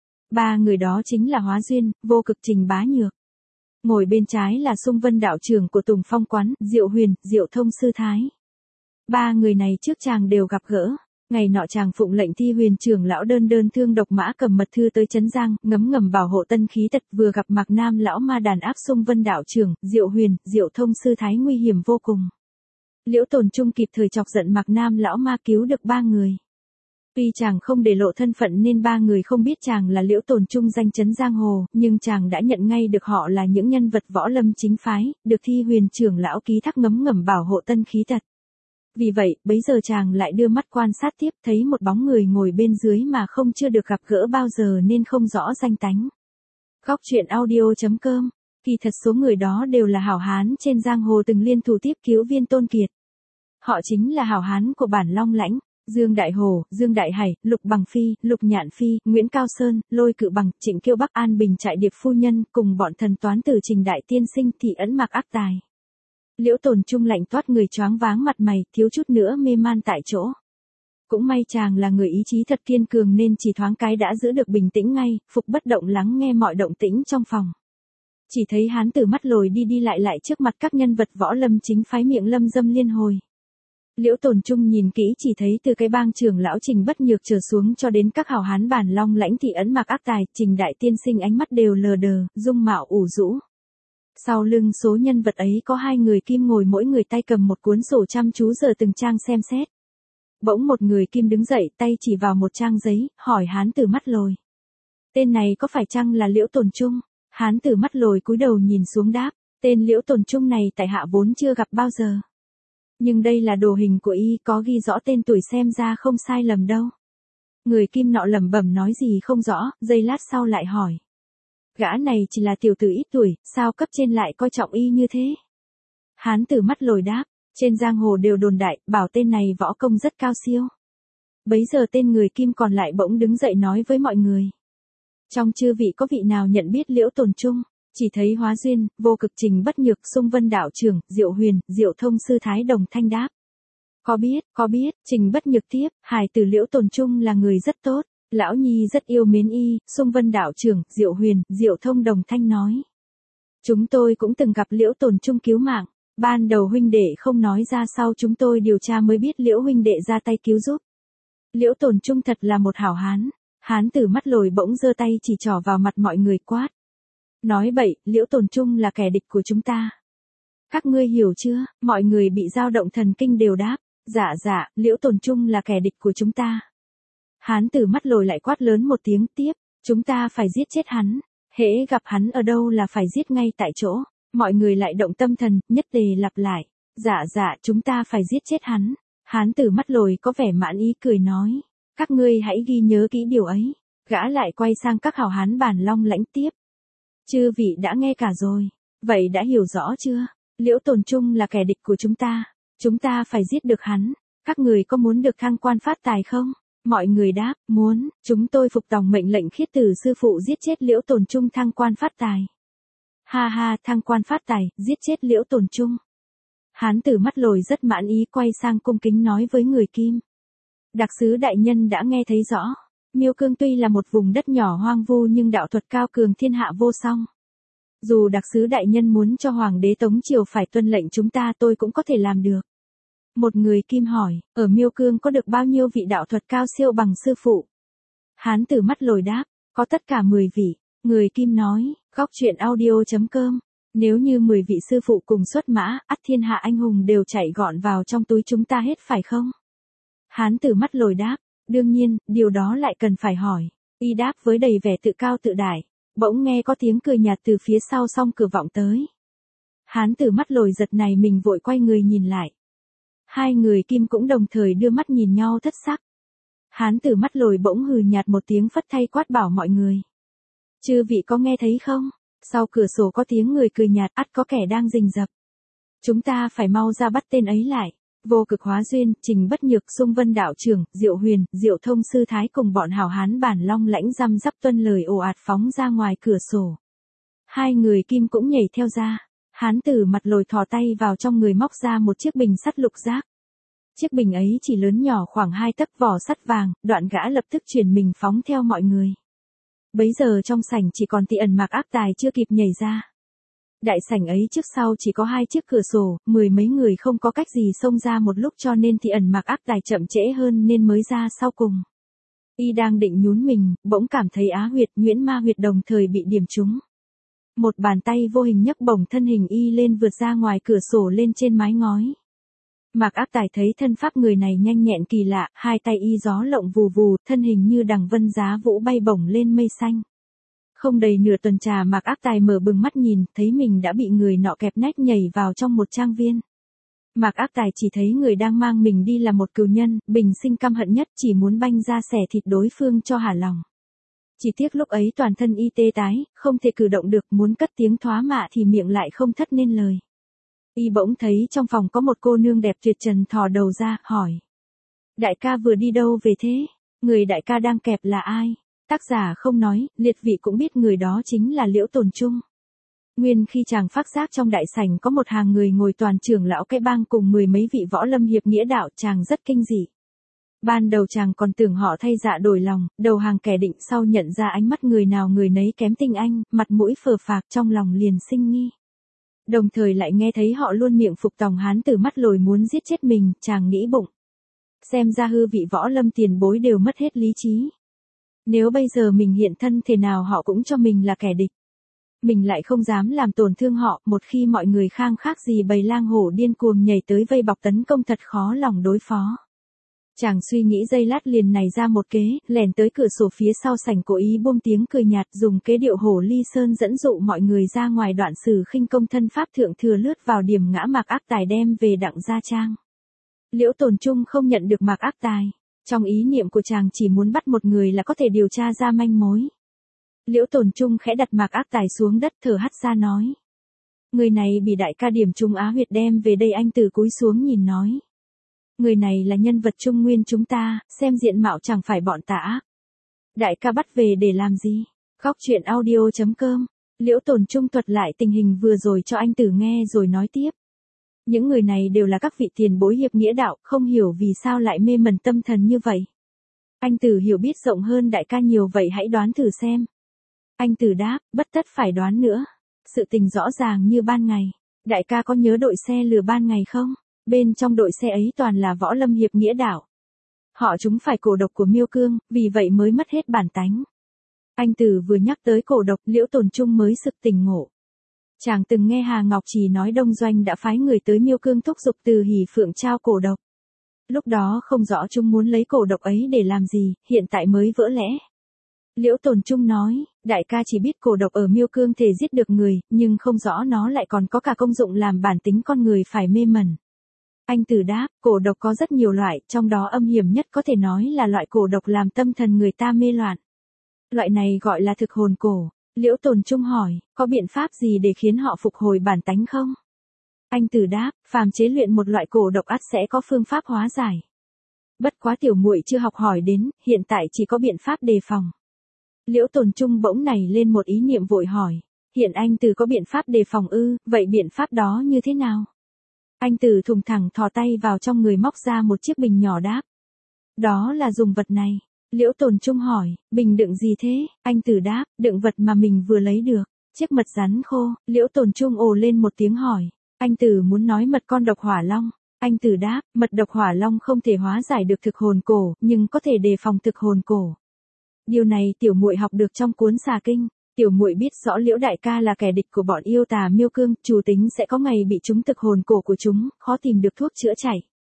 Ba người đó chính là Hóa Duyên, Vô Cực, Trình Bá Nhược. Ngồi bên trái là Sung Vân đạo trưởng của Tùng Phong quán, Diệu Huyền, Diệu Thông sư thái. Ba người này trước chàng đều gặp gỡ. Ngày nọ chàng phụng lệnh Thi Huyền trưởng lão đơn đơn thương độc mã cầm mật thư tới Trấn Giang, ngấm ngầm bảo hộ tân khí tật, vừa gặp Mạc Nam lão ma đàn áp xung Vân đạo trưởng, Diệu Huyền, Diệu Thông sư thái nguy hiểm vô cùng. Liễu Tồn Trung kịp thời chọc giận Mạc Nam lão ma cứu được ba người. Tuy chàng không để lộ thân phận nên ba người không biết chàng là Liễu Tồn Trung danh chấn giang hồ, nhưng chàng đã nhận ngay được họ là những nhân vật võ lâm chính phái, được Thi Huyền trưởng lão ký thác ngấm ngầm bảo hộ tân khí tật. Vì vậy, bấy giờ chàng lại đưa mắt quan sát tiếp, thấy một bóng người ngồi bên dưới mà không chưa được gặp gỡ bao giờ nên không rõ danh tánh. Góc truyện audio.com. Kỳ thật số người đó đều là hảo hán trên giang hồ từng liên thủ tiếp cứu Viên Tôn Kiệt. Họ chính là hảo hán của bản Long Lãnh, Dương Đại Hồ, Dương Đại Hải, Lục Bằng Phi, Lục Nhạn Phi, Nguyễn Cao Sơn, Lôi Cự Bằng, Trịnh Kiêu Bắc, An Bình Trại Điệp phu nhân, cùng bọn thần toán tử Trình Đại Tiên Sinh Thị Ẩn Mạc Ác Tài. Liễu Tồn Trung lạnh toát người choáng váng mặt mày, thiếu chút nữa mê man tại chỗ. Cũng may chàng là người ý chí thật kiên cường nên chỉ thoáng cái đã giữ được bình tĩnh ngay, phục bất động lắng nghe mọi động tĩnh trong phòng. Chỉ thấy hán tử mắt lồi đi đi lại lại trước mặt các nhân vật võ lâm chính phái miệng lâm dâm liên hồi. Liễu Tồn Trung nhìn kỹ chỉ thấy từ cái bang trưởng lão Trình Bất Nhược trở xuống cho đến các hảo hán bản Long Lãnh Thị Ẩn Mạc Ác Tài, Trình Đại Tiên Sinh ánh mắt đều lờ đờ, dung mạo ủ rũ. Sau lưng số nhân vật ấy có hai người kim ngồi mỗi người tay cầm một cuốn sổ chăm chú giờ từng trang xem xét. Bỗng một người kim đứng dậy tay chỉ vào một trang giấy, hỏi hán tử mắt lồi. Tên này có phải chăng là Liễu Tồn Trung? Hán tử mắt lồi cúi đầu nhìn xuống đáp, tên Liễu Tồn Trung này tại hạ vốn chưa gặp bao giờ. Nhưng đây là đồ hình của y, có ghi rõ tên tuổi xem ra không sai lầm đâu. Người kim nọ lẩm bẩm nói gì không rõ, giây lát sau lại hỏi. Gã này chỉ là tiểu tử ít tuổi, sao cấp trên lại coi trọng y như thế? Hán tử mắt lồi đáp, trên giang hồ đều đồn đại, bảo tên này võ công rất cao siêu. Bấy giờ tên người kim còn lại bỗng đứng dậy nói với mọi người. Trong chư vị có vị nào nhận biết Liễu Tồn Trung? Chỉ thấy Hóa Duyên, Vô Cực, Trình Bất Nhược, Xung Vân đạo trưởng, Diệu Huyền, Diệu Thông sư thái đồng thanh đáp. Có biết, có biết, Trình Bất Nhược tiếp, hài tử Liễu Tồn Trung là người rất tốt. Lão Nhi rất yêu mến y, Xung Vân đạo trưởng, Diệu Huyền, Diệu Thông đồng thanh nói. Chúng tôi cũng từng gặp Liễu Tồn Trung cứu mạng, ban đầu huynh đệ không nói ra, sau chúng tôi điều tra mới biết Liễu huynh đệ ra tay cứu giúp. Liễu Tồn Trung thật là một hảo hán. Hán tử mắt lồi bỗng giơ tay chỉ trỏ vào mặt mọi người quát. Nói bậy, Liễu Tồn Trung là kẻ địch của chúng ta. Các ngươi hiểu chưa? Mọi người bị dao động thần kinh đều đáp. Dạ dạ, Liễu Tồn Trung là kẻ địch của chúng ta. Hán tử mắt lồi lại quát lớn một tiếng tiếp, chúng ta phải giết chết hắn, hễ gặp hắn ở đâu là phải giết ngay tại chỗ. Mọi người lại động tâm thần, nhất tề lặp lại, dạ dạ chúng ta phải giết chết hắn. Hán tử mắt lồi có vẻ mãn ý cười nói, các ngươi hãy ghi nhớ kỹ điều ấy. Gã lại quay sang các hảo hán bản Long Lãnh tiếp. Chư vị đã nghe cả rồi, vậy đã hiểu rõ chưa? Liễu Tồn Trung là kẻ địch của chúng ta, chúng ta phải giết được hắn. Các người có muốn được thăng quan phát tài không? Mọi người đáp, muốn, chúng tôi phục tòng mệnh lệnh khiết tử sư phụ giết chết Liễu Tồn Trung thăng quan phát tài. Ha ha, thăng quan phát tài, giết chết Liễu Tồn Trung. Hán tử mắt lồi rất mãn ý quay sang cung kính nói với người kim. Đặc sứ đại nhân đã nghe thấy rõ, Miêu Cương tuy là một vùng đất nhỏ hoang vu nhưng đạo thuật cao cường thiên hạ vô song. Dù đặc sứ đại nhân muốn cho Hoàng đế Tống Triều phải tuân lệnh chúng ta tôi cũng có thể làm được. Một người kim hỏi, ở Miêu Cương có được bao nhiêu vị đạo thuật cao siêu bằng sư phụ? Hán tử mắt lồi đáp, có tất cả mười vị. Người kim nói, góc truyện audio.com. Nếu như mười vị sư phụ cùng xuất mã, ắt thiên hạ anh hùng đều chạy gọn vào trong túi chúng ta hết phải không? Hán tử mắt lồi đáp, đương nhiên, điều đó lại cần phải hỏi. Y đáp với đầy vẻ tự cao tự đại. Bỗng nghe có tiếng cười nhạt từ phía sau song cửa vọng tới. Hán tử mắt lồi giật này mình vội quay người nhìn lại. Hai người kim cũng đồng thời đưa mắt nhìn nhau thất sắc. Hán tử mắt lồi bỗng hừ nhạt một tiếng phất tay quát bảo mọi người. Chư vị có nghe thấy không? Sau cửa sổ có tiếng người cười nhạt, ắt có kẻ đang rình rập. Chúng ta phải mau ra bắt tên ấy lại. Vô Cực, Hóa Duyên, Trình Bất Nhược, Xung Vân đạo trưởng, Diệu Huyền, Diệu Thông sư thái cùng bọn hảo hán bản Long Lãnh răm rắp tuân lời ồ ạt phóng ra ngoài cửa sổ. Hai người kim cũng nhảy theo ra. Hán tử mặt lồi thò tay vào trong người móc ra một chiếc bình sắt lục giác. Chiếc bình ấy chỉ lớn nhỏ khoảng hai tấc, vỏ sắt vàng, đoạn gã lập tức chuyển mình phóng theo mọi người. Bấy giờ trong sảnh chỉ còn Tị Ẩn Mạc Ác Tài chưa kịp nhảy ra. Đại sảnh ấy trước sau chỉ có hai chiếc cửa sổ, mười mấy người không có cách gì xông ra một lúc cho nên thì ẩn Mạc Ác Tài chậm trễ hơn nên mới ra sau cùng. Y đang định nhún mình, bỗng cảm thấy á huyệt, nhuyễn ma huyệt đồng thời bị điểm trúng. Một bàn tay vô hình nhấc bổng thân hình Y lên vượt ra ngoài cửa sổ lên trên mái ngói. Mạc Ác Tài thấy thân pháp người này nhanh nhẹn kỳ lạ, hai tay Y gió lộng vù vù, thân hình như đằng vân giá vũ bay bổng lên mây xanh. Không đầy nửa tuần trà Mạc Ác Tài mở bừng mắt nhìn, thấy mình đã bị người nọ kẹp nách nhảy vào trong một trang viên. Mạc Ác Tài chỉ thấy người đang mang mình đi là một cừu nhân, bình sinh căm hận nhất, chỉ muốn banh ra xẻ thịt đối phương cho hả lòng. Chỉ tiếc lúc ấy toàn thân Y tê tái, không thể cử động được, muốn cất tiếng thoá mạ thì miệng lại không thất nên lời. Y bỗng thấy trong phòng có một cô nương đẹp tuyệt trần thò đầu ra, hỏi. Đại ca vừa đi đâu về thế? Người đại ca đang kẹp là ai? Tác giả không nói, liệt vị cũng biết người đó chính là Liễu Tồn Trung. Nguyên khi chàng phát giác trong đại sảnh có một hàng người ngồi toàn trưởng lão cái bang cùng mười mấy vị võ lâm hiệp nghĩa đạo, chàng rất kinh dị. Ban đầu chàng còn tưởng họ thay dạ đổi lòng, đầu hàng kẻ định, sau nhận ra ánh mắt người nào người nấy kém tinh anh, mặt mũi phờ phạc, trong lòng liền sinh nghi. Đồng thời lại nghe thấy họ luôn miệng phục tòng hán tử mắt lồi muốn giết chết mình, chàng nghĩ bụng. Xem ra hư vị võ lâm tiền bối đều mất hết lý trí. Nếu bây giờ mình hiện thân thế nào họ cũng cho mình là kẻ địch. Mình lại không dám làm tổn thương họ, một khi mọi người khang khác gì bầy lang hổ điên cuồng nhảy tới vây bọc tấn công thật khó lòng đối phó. Chàng suy nghĩ giây lát liền nảy ra một kế, lèn tới cửa sổ phía sau sảnh cố ý buông tiếng cười nhạt, dùng kế điệu hổ ly sơn dẫn dụ mọi người ra ngoài đoạn sử khinh công thân pháp thượng thừa lướt vào điểm ngã Mạc Ác Tài đem về Đặng Gia Trang. Liễu Tồn Trung không nhận được Mạc Ác Tài. Trong ý niệm của chàng chỉ muốn bắt một người là có thể điều tra ra manh mối. Liễu Tồn Trung khẽ đặt Mạc Ác Tài xuống đất thở hắt ra nói. Người này bị đại ca điểm trúng á huyệt đem về đây. Anh từ cúi xuống nhìn nói. Người này là nhân vật trung nguyên chúng ta, xem diện mạo chẳng phải bọn tà ác. Đại ca bắt về để làm gì? Góc truyện audio chấm com. Liễu Tồn Trung thuật lại tình hình vừa rồi cho anh Tử nghe rồi nói tiếp. Những người này đều là các vị tiền bối hiệp nghĩa đạo, không hiểu vì sao lại mê mẩn tâm thần như vậy. Anh Tử hiểu biết rộng hơn đại ca nhiều, vậy hãy đoán thử xem. Anh Tử đáp, bất tất phải đoán nữa. Sự tình rõ ràng như ban ngày. Đại ca có nhớ đội xe lừa ban ngày không? Bên trong đội xe ấy toàn là võ lâm hiệp nghĩa đạo. Họ chúng phải cổ độc của Miêu Cương, vì vậy mới mất hết bản tánh. Anh Tử vừa nhắc tới cổ độc, Liễu Tồn Trung mới sực tỉnh ngộ. Chàng từng nghe Hà Ngọc Trì nói Đông Doanh đã phái người tới Miêu Cương thúc giục Từ Hỷ Phượng trao cổ độc. Lúc đó không rõ chúng muốn lấy cổ độc ấy để làm gì, hiện tại mới vỡ lẽ. Liễu Tồn Trung nói, đại ca chỉ biết cổ độc ở Miêu Cương thể giết được người, nhưng không rõ nó lại còn có cả công dụng làm bản tính con người phải mê mẩn. Anh Tử đáp, cổ độc có rất nhiều loại, trong đó âm hiểm nhất có thể nói là loại cổ độc làm tâm thần người ta mê loạn. Loại này gọi là thực hồn cổ. Liễu Tồn Trung hỏi, có biện pháp gì để khiến họ phục hồi bản tánh không? Anh Tử đáp, phàm chế luyện một loại cổ độc ắt sẽ có phương pháp hóa giải. Bất quá tiểu muội chưa học hỏi đến, hiện tại chỉ có biện pháp đề phòng. Liễu Tồn Trung bỗng nảy lên một ý niệm vội hỏi, hiện anh Tử có biện pháp đề phòng ư, vậy biện pháp đó như thế nào? Anh Tử thùng thẳng thò tay vào trong người móc ra một chiếc bình nhỏ đáp. Đó là dùng vật này. Liễu Tồn Trung hỏi, bình đựng gì thế? Anh Tử đáp, đựng vật mà mình vừa lấy được. Chiếc mật rắn khô. Liễu Tồn Trung ồ lên một tiếng hỏi, anh Tử muốn nói mật con độc hỏa long. Anh Tử đáp, mật độc hỏa long không thể hóa giải được thực hồn cổ, nhưng có thể đề phòng thực hồn cổ. Điều này tiểu muội học được trong cuốn Xà Kinh. Tiểu muội biết rõ Liễu đại ca là kẻ địch của bọn yêu tà Miêu Cương, chủ tính sẽ có ngày bị chúng thực hồn cổ của chúng, khó tìm được thuốc chữa chảy.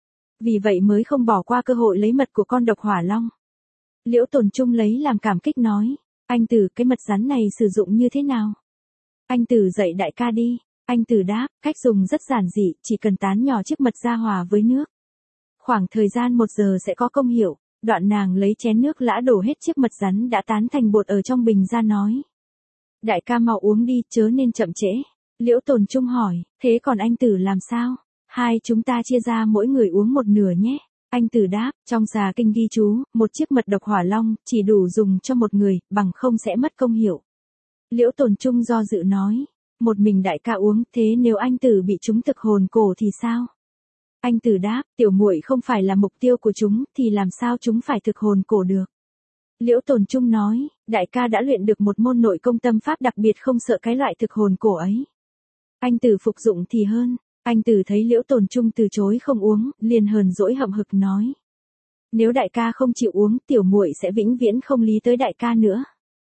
Vì vậy mới không bỏ qua cơ hội lấy mật của con độc hỏa long. Liễu Tồn Trung lấy làm cảm kích nói, anh Tử, cái mật rắn này sử dụng như thế nào? Anh Tử dạy đại ca đi. Anh Tử đáp, cách dùng rất giản dị, chỉ cần tán nhỏ chiếc mật ra hòa với nước. Khoảng thời gian một giờ sẽ có công hiệu. Đoạn nàng lấy chén nước lã đổ hết chiếc mật rắn đã tán thành bột ở trong bình ra nói. Đại ca mau uống đi, chớ nên chậm trễ. Liễu Tồn Trung hỏi, thế còn anh Tử làm sao? Hai chúng ta chia ra mỗi người uống một nửa nhé. Anh Tử đáp, trong Xà Kinh ghi chú, một chiếc mật độc hỏa long, chỉ đủ dùng cho một người, bằng không sẽ mất công hiệu. Liễu Tồn Trung do dự nói, một mình đại ca uống, thế nếu anh Tử bị chúng thực hồn cổ thì sao? Anh Tử đáp, tiểu muội không phải là mục tiêu của chúng, thì làm sao chúng phải thực hồn cổ được? Liễu Tồn Trung nói, đại ca đã luyện được một môn nội công tâm pháp đặc biệt, không sợ cái loại thực hồn cổ ấy. Anh Tử phục dụng thì hơn. Anh Tử thấy Liễu Tồn Trung từ chối không uống, liền hờn dỗi hậm hực nói. Nếu đại ca không chịu uống, tiểu muội sẽ vĩnh viễn không lý tới đại ca nữa.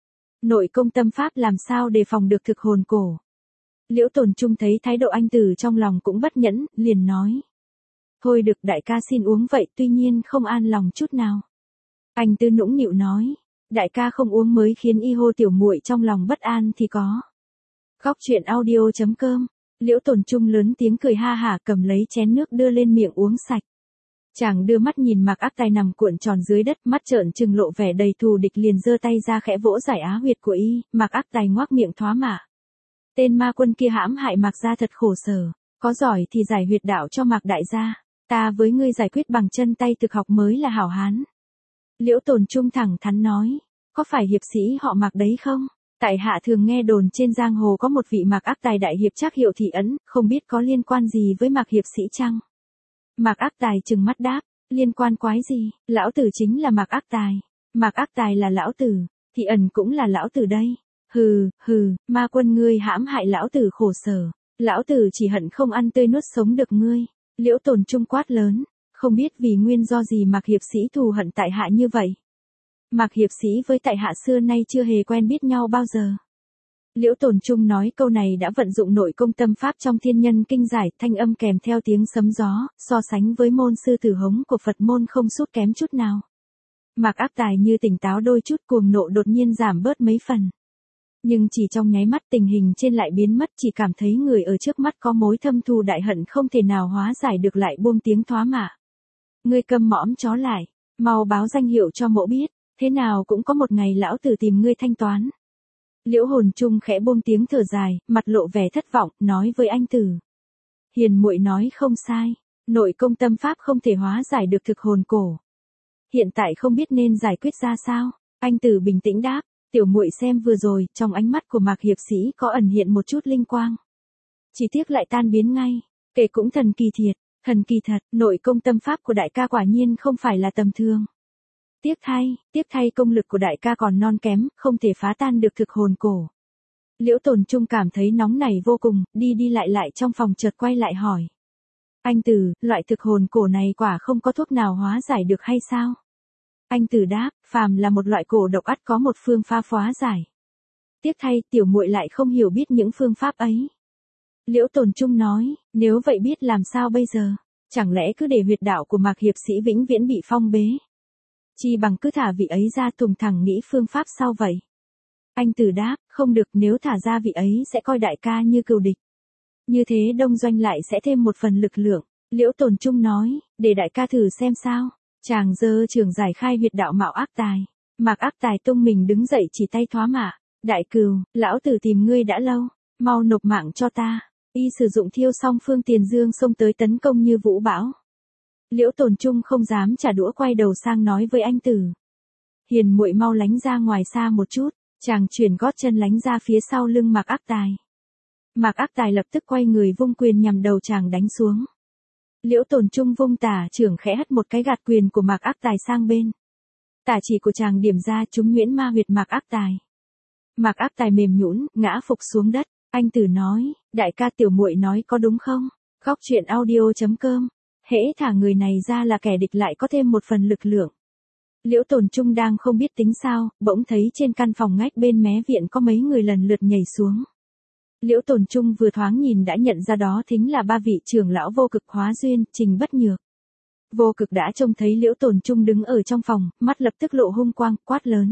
Nội công tâm pháp làm sao đề phòng được thực hồn cổ. Liễu Tồn Trung thấy thái độ anh Tử trong lòng cũng bất nhẫn, liền nói. Thôi được đại ca xin uống vậy, tuy nhiên không an lòng chút nào. Anh Tư nũng nịu nói. Đại ca không uống mới khiến y hô tiểu muội trong lòng bất an thì có. Góc truyện audio chấm com. Liễu Tồn Trung lớn tiếng cười ha hả cầm lấy chén nước đưa lên miệng uống sạch. Chàng đưa mắt nhìn Mạc Ác Tài nằm cuộn tròn dưới đất, mắt trợn trừng lộ vẻ đầy thù địch, liền giơ tay ra khẽ vỗ giải á huyệt của y. Mạc Ác Tài ngoác miệng thoá mạ. Tên ma quân kia hãm hại Mạc gia thật khổ sở, có giỏi thì giải huyệt đạo cho Mạc đại gia, ta với ngươi giải quyết bằng chân tay thực học mới là hảo hán. Liễu Tồn Trung thẳng thắn nói, có phải hiệp sĩ họ Mạc đấy không? Tại hạ thường nghe đồn trên giang hồ có một vị Mạc Ác Tài đại hiệp Trác Hiệu Thị Ấn, không biết có liên quan gì với Mạc hiệp sĩ chăng? Mạc Ác Tài trừng mắt đáp, liên quan quái gì, lão tử chính là Mạc Ác Tài, Mạc Ác Tài là lão tử, Thị Ẩn cũng là lão tử đây. Hừ, hừ, ma quân ngươi hãm hại lão tử khổ sở, lão tử chỉ hận không ăn tươi nuốt sống được ngươi. Liễu Tồn Trung quát lớn, không biết vì nguyên do gì Mạc hiệp sĩ thù hận tại hạ như vậy. Mạc hiệp sĩ với tại hạ xưa nay chưa hề quen biết nhau bao giờ. Liễu Tồn Trung nói câu này đã vận dụng nội công tâm pháp trong thiên nhân kinh giải, thanh âm kèm theo tiếng sấm gió, so sánh với môn sư tử hống của Phật môn không sút kém chút nào. Mạc Ác Tài như tỉnh táo đôi chút, cuồng nộ đột nhiên giảm bớt mấy phần. Nhưng chỉ trong nháy mắt tình hình trên lại biến mất, chỉ cảm thấy người ở trước mắt có mối thâm thù đại hận không thể nào hóa giải được, lại buông tiếng thoá mạ. Ngươi câm mõm chó lại, mau báo danh hiệu cho mỗ biết, thế nào cũng có một ngày lão tử tìm ngươi thanh toán. Liễu Hồn Trung khẽ buông tiếng thở dài, mặt lộ vẻ thất vọng, nói với anh Tử. Hiền muội nói không sai, nội công tâm pháp không thể hóa giải được thực hồn cổ. Hiện tại không biết nên giải quyết ra sao, anh Tử bình tĩnh đáp. Tiểu muội xem vừa rồi, trong ánh mắt của Mạc hiệp sĩ có ẩn hiện một chút linh quang. Chỉ tiếc lại tan biến ngay, kể cũng thần kỳ thiệt, thần kỳ thật, nội công tâm pháp của đại ca quả nhiên không phải là tầm thường. Tiếc thay, tiếc thay công lực của đại ca còn non kém, không thể phá tan được thực hồn cổ. Liễu Tồn Trung cảm thấy nóng nảy vô cùng, đi đi lại lại trong phòng chợt quay lại hỏi. Anh Tử, loại thực hồn cổ này quả không có thuốc nào hóa giải được hay sao? Anh Tử đáp, phàm là một loại cổ độc ắt có một phương pháp hóa giải. Tiếc thay, tiểu muội lại không hiểu biết những phương pháp ấy. Liễu Tồn Trung nói, nếu vậy biết làm sao bây giờ? Chẳng lẽ cứ để huyệt đạo của Mạc hiệp sĩ vĩnh viễn bị phong bế? Chi bằng cứ thả vị ấy ra thùng thẳng nghĩ phương pháp sao vậy? Anh Tử đáp, không được, nếu thả ra vị ấy sẽ coi đại ca như cừu địch. Như thế đông doanh lại sẽ thêm một phần lực lượng. Liễu Tồn Trung nói, để đại ca thử xem sao. Chàng giơ trường giải khai huyệt đạo Mạo Ác Tài. Mạc Ác Tài tung mình đứng dậy chỉ tay thoá mạ. Đại cừu, lão tử tìm ngươi đã lâu, mau nộp mạng cho ta. Y sử dụng thiêu song phương tiền dương xông tới tấn công như vũ bão. Liễu Tồn Trung không dám trả đũa, quay đầu sang nói với anh Tử. Hiền muội mau lánh ra ngoài xa một chút. Chàng chuyển gót chân lánh ra phía sau lưng Mạc Ác Tài. Mạc Ác Tài lập tức quay người vung quyền nhằm đầu chàng đánh xuống. Liễu Tồn Trung vung tả trưởng khẽ hất một cái gạt quyền của Mạc Ác Tài sang bên. Tả chỉ của chàng điểm ra trúng nhuyễn ma huyệt Mạc Ác Tài. Mạc Ác Tài mềm nhũn, ngã phục xuống đất. Anh Tử nói, đại ca tiểu muội nói có đúng không? Góc truyện audio chấm com. Hễ thả người này ra là kẻ địch lại có thêm một phần lực lượng. Liễu Tồn Trung đang không biết tính sao, bỗng thấy trên căn phòng ngách bên mé viện có mấy người lần lượt nhảy xuống. Liễu Tồn Trung vừa thoáng nhìn đã nhận ra đó thính là ba vị trưởng lão Vô Cực, Hóa Duyên, Trình Bất Nhược. Vô Cực đã trông thấy Liễu Tồn Trung đứng ở trong phòng, mắt lập tức lộ hung quang, quát lớn.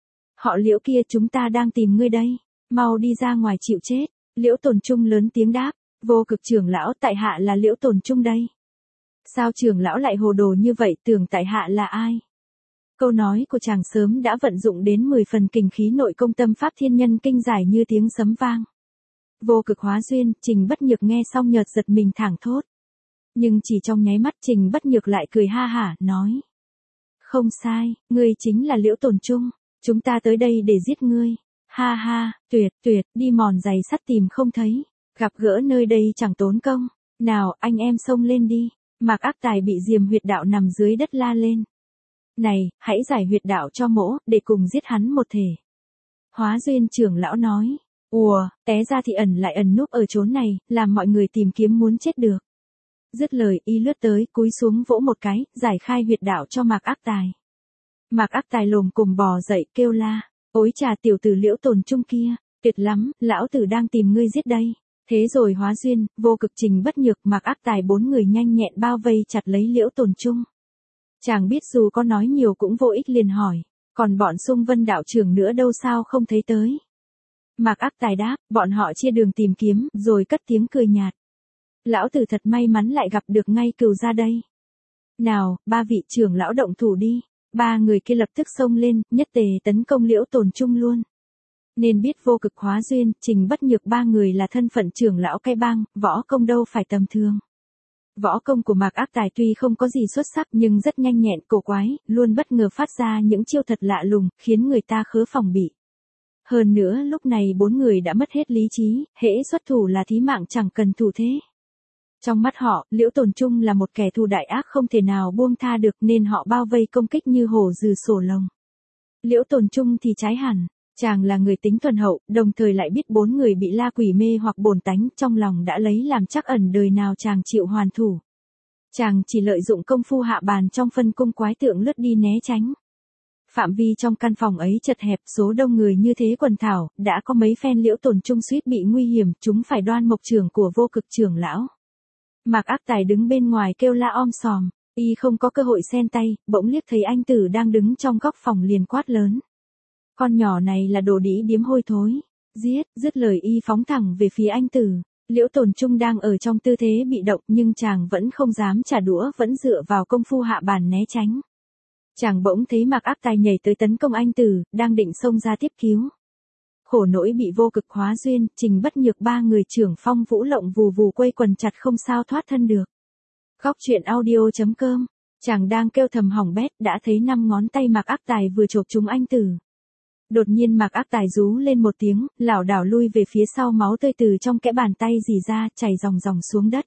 Họ Liễu kia, chúng ta đang tìm ngươi đây, mau đi ra ngoài chịu chết. Liễu Tồn Trung lớn tiếng đáp, Vô Cực trưởng lão, tại hạ là Liễu Tồn Trung đây. Sao trưởng lão lại hồ đồ như vậy, tưởng tại hạ là ai? Câu nói của chàng sớm đã vận dụng đến mười phần kình khí nội công tâm pháp thiên nhân kinh giải như tiếng sấm vang. Vô Cực, Hóa Duyên, Trình Bất Nhược nghe xong nhợt giật mình thảng thốt. Nhưng chỉ trong nháy mắt Trình Bất Nhược lại cười ha hả, nói. Không sai, ngươi chính là Liễu Tồn Trung, chúng ta tới đây để giết ngươi. Ha ha, tuyệt, tuyệt, đi mòn giày sắt tìm không thấy, gặp gỡ nơi đây chẳng tốn công. Nào, anh em xông lên đi. Mạc Ác Tài bị diềm huyệt đạo nằm dưới đất la lên. Này, hãy giải huyệt đạo cho mỗ, để cùng giết hắn một thể. Hóa Duyên trưởng lão nói. Ùa, té ra thì ẩn lại ẩn núp ở chốn này, làm mọi người tìm kiếm muốn chết được. Dứt lời y lướt tới, cúi xuống vỗ một cái, giải khai huyệt đạo cho Mạc Ác Tài. Mạc Ác Tài lồm cồm bò dậy kêu la, ối trà tiểu tử Liễu Tồn Trung kia, tuyệt lắm, lão tử đang tìm ngươi giết đây. Thế rồi hóa duyên, Vô Cực, Trình Bất Nhược, Mạc Ác Tài bốn người nhanh nhẹn bao vây chặt lấy Liễu Tồn Trung. Chàng biết dù có nói nhiều cũng vô ích liền hỏi, còn bọn Xung Vân đạo trưởng nữa đâu sao không thấy tới. Mạc Ác Tài đáp, bọn họ chia đường tìm kiếm, rồi cất tiếng cười nhạt. Lão tử thật may mắn lại gặp được ngay Cừu gia đây. Nào, ba vị trưởng lão động thủ đi. Ba người kia lập tức xông lên, nhất tề tấn công Liễu Tồn Trung luôn. Nên biết Vô Cực, hóa duyên, Trình Bất Nhược ba người là thân phận trưởng lão cái bang, võ công đâu phải tầm thường. Võ công của Mạc Ác Tài tuy không có gì xuất sắc nhưng rất nhanh nhẹn cổ quái, luôn bất ngờ phát ra những chiêu thật lạ lùng, khiến người ta khớ phòng bị. Hơn nữa lúc này bốn người đã mất hết lý trí, hễ xuất thủ là thí mạng chẳng cần thủ thế. Trong mắt họ, Liễu Tồn Trung là một kẻ thù đại ác không thể nào buông tha được nên họ bao vây công kích như hổ rừ sổ lồng. Liễu Tồn Trung thì trái hẳn, chàng là người tính thuần hậu, đồng thời lại biết bốn người bị la quỷ mê hoặc bồn tánh, trong lòng đã lấy làm chắc ẩn đời nào chàng chịu hoàn thủ. Chàng chỉ lợi dụng công phu hạ bàn trong phân cung quái tượng lướt đi né tránh. Phạm vi trong căn phòng ấy chật hẹp, số đông người như thế quần thảo, đã có mấy phen Liễu Tồn Trung suýt bị nguy hiểm, chúng phải đoan mộc trưởng của Vô Cực trưởng lão. Mạc Ác Tài đứng bên ngoài kêu la om sòm, y không có cơ hội xen tay, bỗng liếc thấy anh Tử đang đứng trong góc phòng liền quát lớn. Con nhỏ này là đồ đĩ điếm hôi thối, giết, dứt lời y phóng thẳng về phía anh Tử. Liễu Tồn Trung đang ở trong tư thế bị động nhưng chàng vẫn không dám trả đũa, vẫn dựa vào công phu hạ bàn né tránh. Chàng bỗng thấy Mạc Ác Tài nhảy tới tấn công anh Tử, đang định xông ra tiếp cứu. Khổ nỗi bị Vô Cực, hóa duyên, Trình Bất Nhược ba người trưởng phong vũ lộng vù vù quây quần chặt không sao thoát thân được. Góc truyện audio chấm com, chàng đang kêu thầm hỏng bét đã thấy năm ngón tay Mạc Ác Tài vừa chộp trúng anh Tử. Đột nhiên Mạc Ác Tài rú lên một tiếng, lảo đảo lui về phía sau, máu tươi từ trong kẽ bàn tay rỉ ra, chảy ròng ròng xuống đất.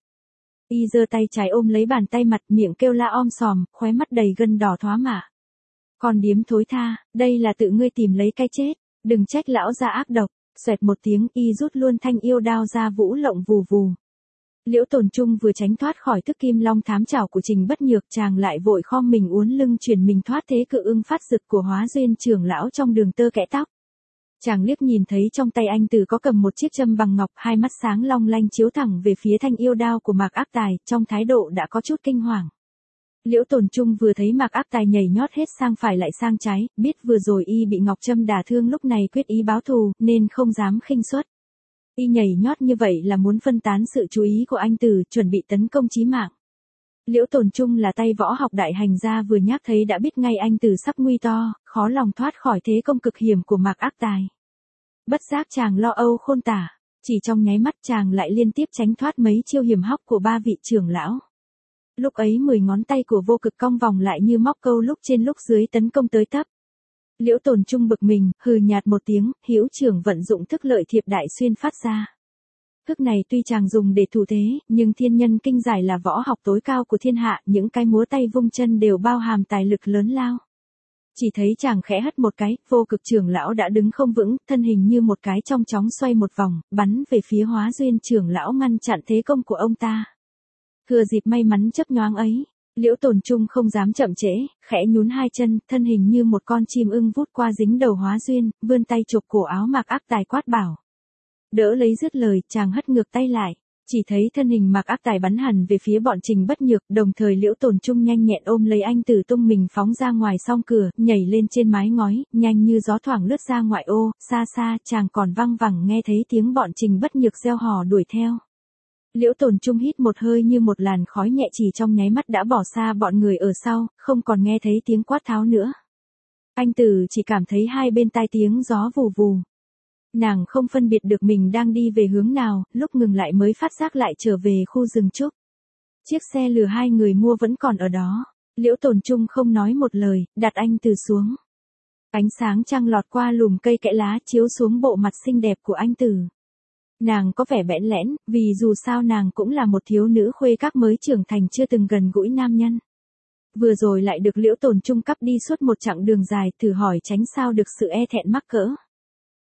Y giơ tay trái ôm lấy bàn tay mặt, miệng kêu la om sòm, khóe mắt đầy gân đỏ thoá mạ. Con điếm thối tha, đây là tự ngươi tìm lấy cái chết, đừng trách lão gia ác độc. Xoẹt một tiếng, y rút luôn thanh yêu đao ra vũ lộng vù vù. Liễu Tồn Trung vừa tránh thoát khỏi thức kim long thám chảo của Trình Bất Nhược, chàng lại vội khom mình uốn lưng chuyển mình thoát thế cự ưng phát rực của hóa duyên trưởng lão trong đường tơ kẽ tóc. Chàng liếc nhìn thấy trong tay anh Tử có cầm một chiếc châm bằng ngọc, hai mắt sáng long lanh chiếu thẳng về phía thanh yêu đao của Mạc Ác Tài, trong thái độ đã có chút kinh hoàng. Liễu Tồn Trung vừa thấy Mạc Ác Tài nhảy nhót hết sang phải lại sang trái, biết vừa rồi y bị ngọc châm đả thương, lúc này quyết ý báo thù, nên không dám khinh suất. Y nhảy nhót như vậy là muốn phân tán sự chú ý của anh Tử, chuẩn bị tấn công chí mạng. Liễu Tồn Trung là tay võ học đại hành gia, vừa nhắc thấy đã biết ngay anh Tử sắp nguy to, khó lòng thoát khỏi thế công cực hiểm của Mạc Ác Tài. Bất giác chàng lo âu khôn tả, chỉ trong nháy mắt chàng lại liên tiếp tránh thoát mấy chiêu hiểm hóc của ba vị trưởng lão. Lúc ấy mười ngón tay của Vô Cực cong vòng lại như móc câu, lúc trên lúc dưới tấn công tới tấp. Liễu Tồn Trung bực mình, hừ nhạt một tiếng, hữu trưởng vận dụng thức lợi thiệp đại xuyên phát ra. Thức này tuy chàng dùng để thủ thế, nhưng thiên nhân kinh giải là võ học tối cao của thiên hạ, những cái múa tay vung chân đều bao hàm tài lực lớn lao. Chỉ thấy chàng khẽ hất một cái, Vô Cực trưởng lão đã đứng không vững, thân hình như một cái trong chóng xoay một vòng, bắn về phía hóa duyên trưởng lão, ngăn chặn thế công của ông ta. Thừa dịp may mắn chớp nhoáng ấy, Liễu Tồn Trung không dám chậm trễ, khẽ nhún hai chân, thân hình như một con chim ưng vút qua dính đầu hóa duyên, vươn tay chộp cổ áo Mạc Ác Tài quát bảo. Đỡ lấy, dứt lời, chàng hất ngược tay lại, chỉ thấy thân hình Mạc Ác Tài bắn hẳn về phía bọn Trình Bất Nhược, đồng thời Liễu Tồn Trung nhanh nhẹn ôm lấy anh Tử tung mình phóng ra ngoài song cửa, nhảy lên trên mái ngói, nhanh như gió thoảng lướt ra ngoại ô, xa xa chàng còn văng vẳng nghe thấy tiếng bọn Trình Bất Nhược reo hò đuổi theo. Liễu Tồn Trung hít một hơi như một làn khói nhẹ, chỉ trong nháy mắt đã bỏ xa bọn người ở sau, không còn nghe thấy tiếng quát tháo nữa. Anh Tử chỉ cảm thấy hai bên tai tiếng gió vù vù. Nàng không phân biệt được mình đang đi về hướng nào, lúc ngừng lại mới phát giác lại trở về khu rừng trúc. Chiếc xe lừa hai người mua vẫn còn ở đó. Liễu Tồn Trung không nói một lời, đặt anh Tử xuống. Ánh sáng trăng lọt qua lùm cây kẽ lá chiếu xuống bộ mặt xinh đẹp của anh Tử. Nàng có vẻ bẽn lẽn, vì dù sao nàng cũng là một thiếu nữ khuê các mới trưởng thành, chưa từng gần gũi nam nhân. Vừa rồi lại được Liễu Tồn Trung cắp đi suốt một chặng đường dài, thử hỏi tránh sao được sự e thẹn mắc cỡ.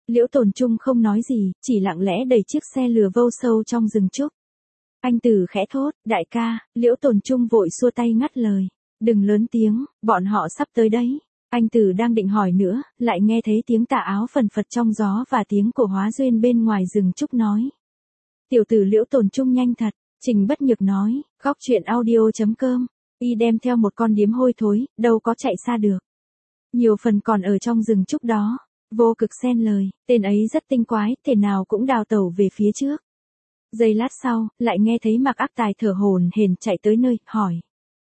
Liễu Tồn Trung không nói gì, chỉ lặng lẽ đẩy chiếc xe lừa vô sâu trong rừng trúc. Anh Tử khẽ thốt, đại ca. Liễu Tồn Trung vội xua tay ngắt lời. Đừng lớn tiếng, bọn họ sắp tới đấy. Anh Tử đang định hỏi nữa, lại nghe thấy tiếng tà áo phần phật trong gió và tiếng của Hóa Duyên bên ngoài rừng trúc nói. Tiểu tử Liễu Tồn Trung nhanh thật. Trình Bất Nhược nói, góc truyện audio chấm com. Y đem theo một con điếm hôi thối, đâu có chạy xa được. Nhiều phần còn ở trong rừng trúc đó. Vô Cực xen lời, tên ấy rất tinh quái, thể nào cũng đào tẩu về phía trước. Giây lát sau, lại nghe thấy Mạc Ác Tài thở hổn hển chạy tới nơi, hỏi.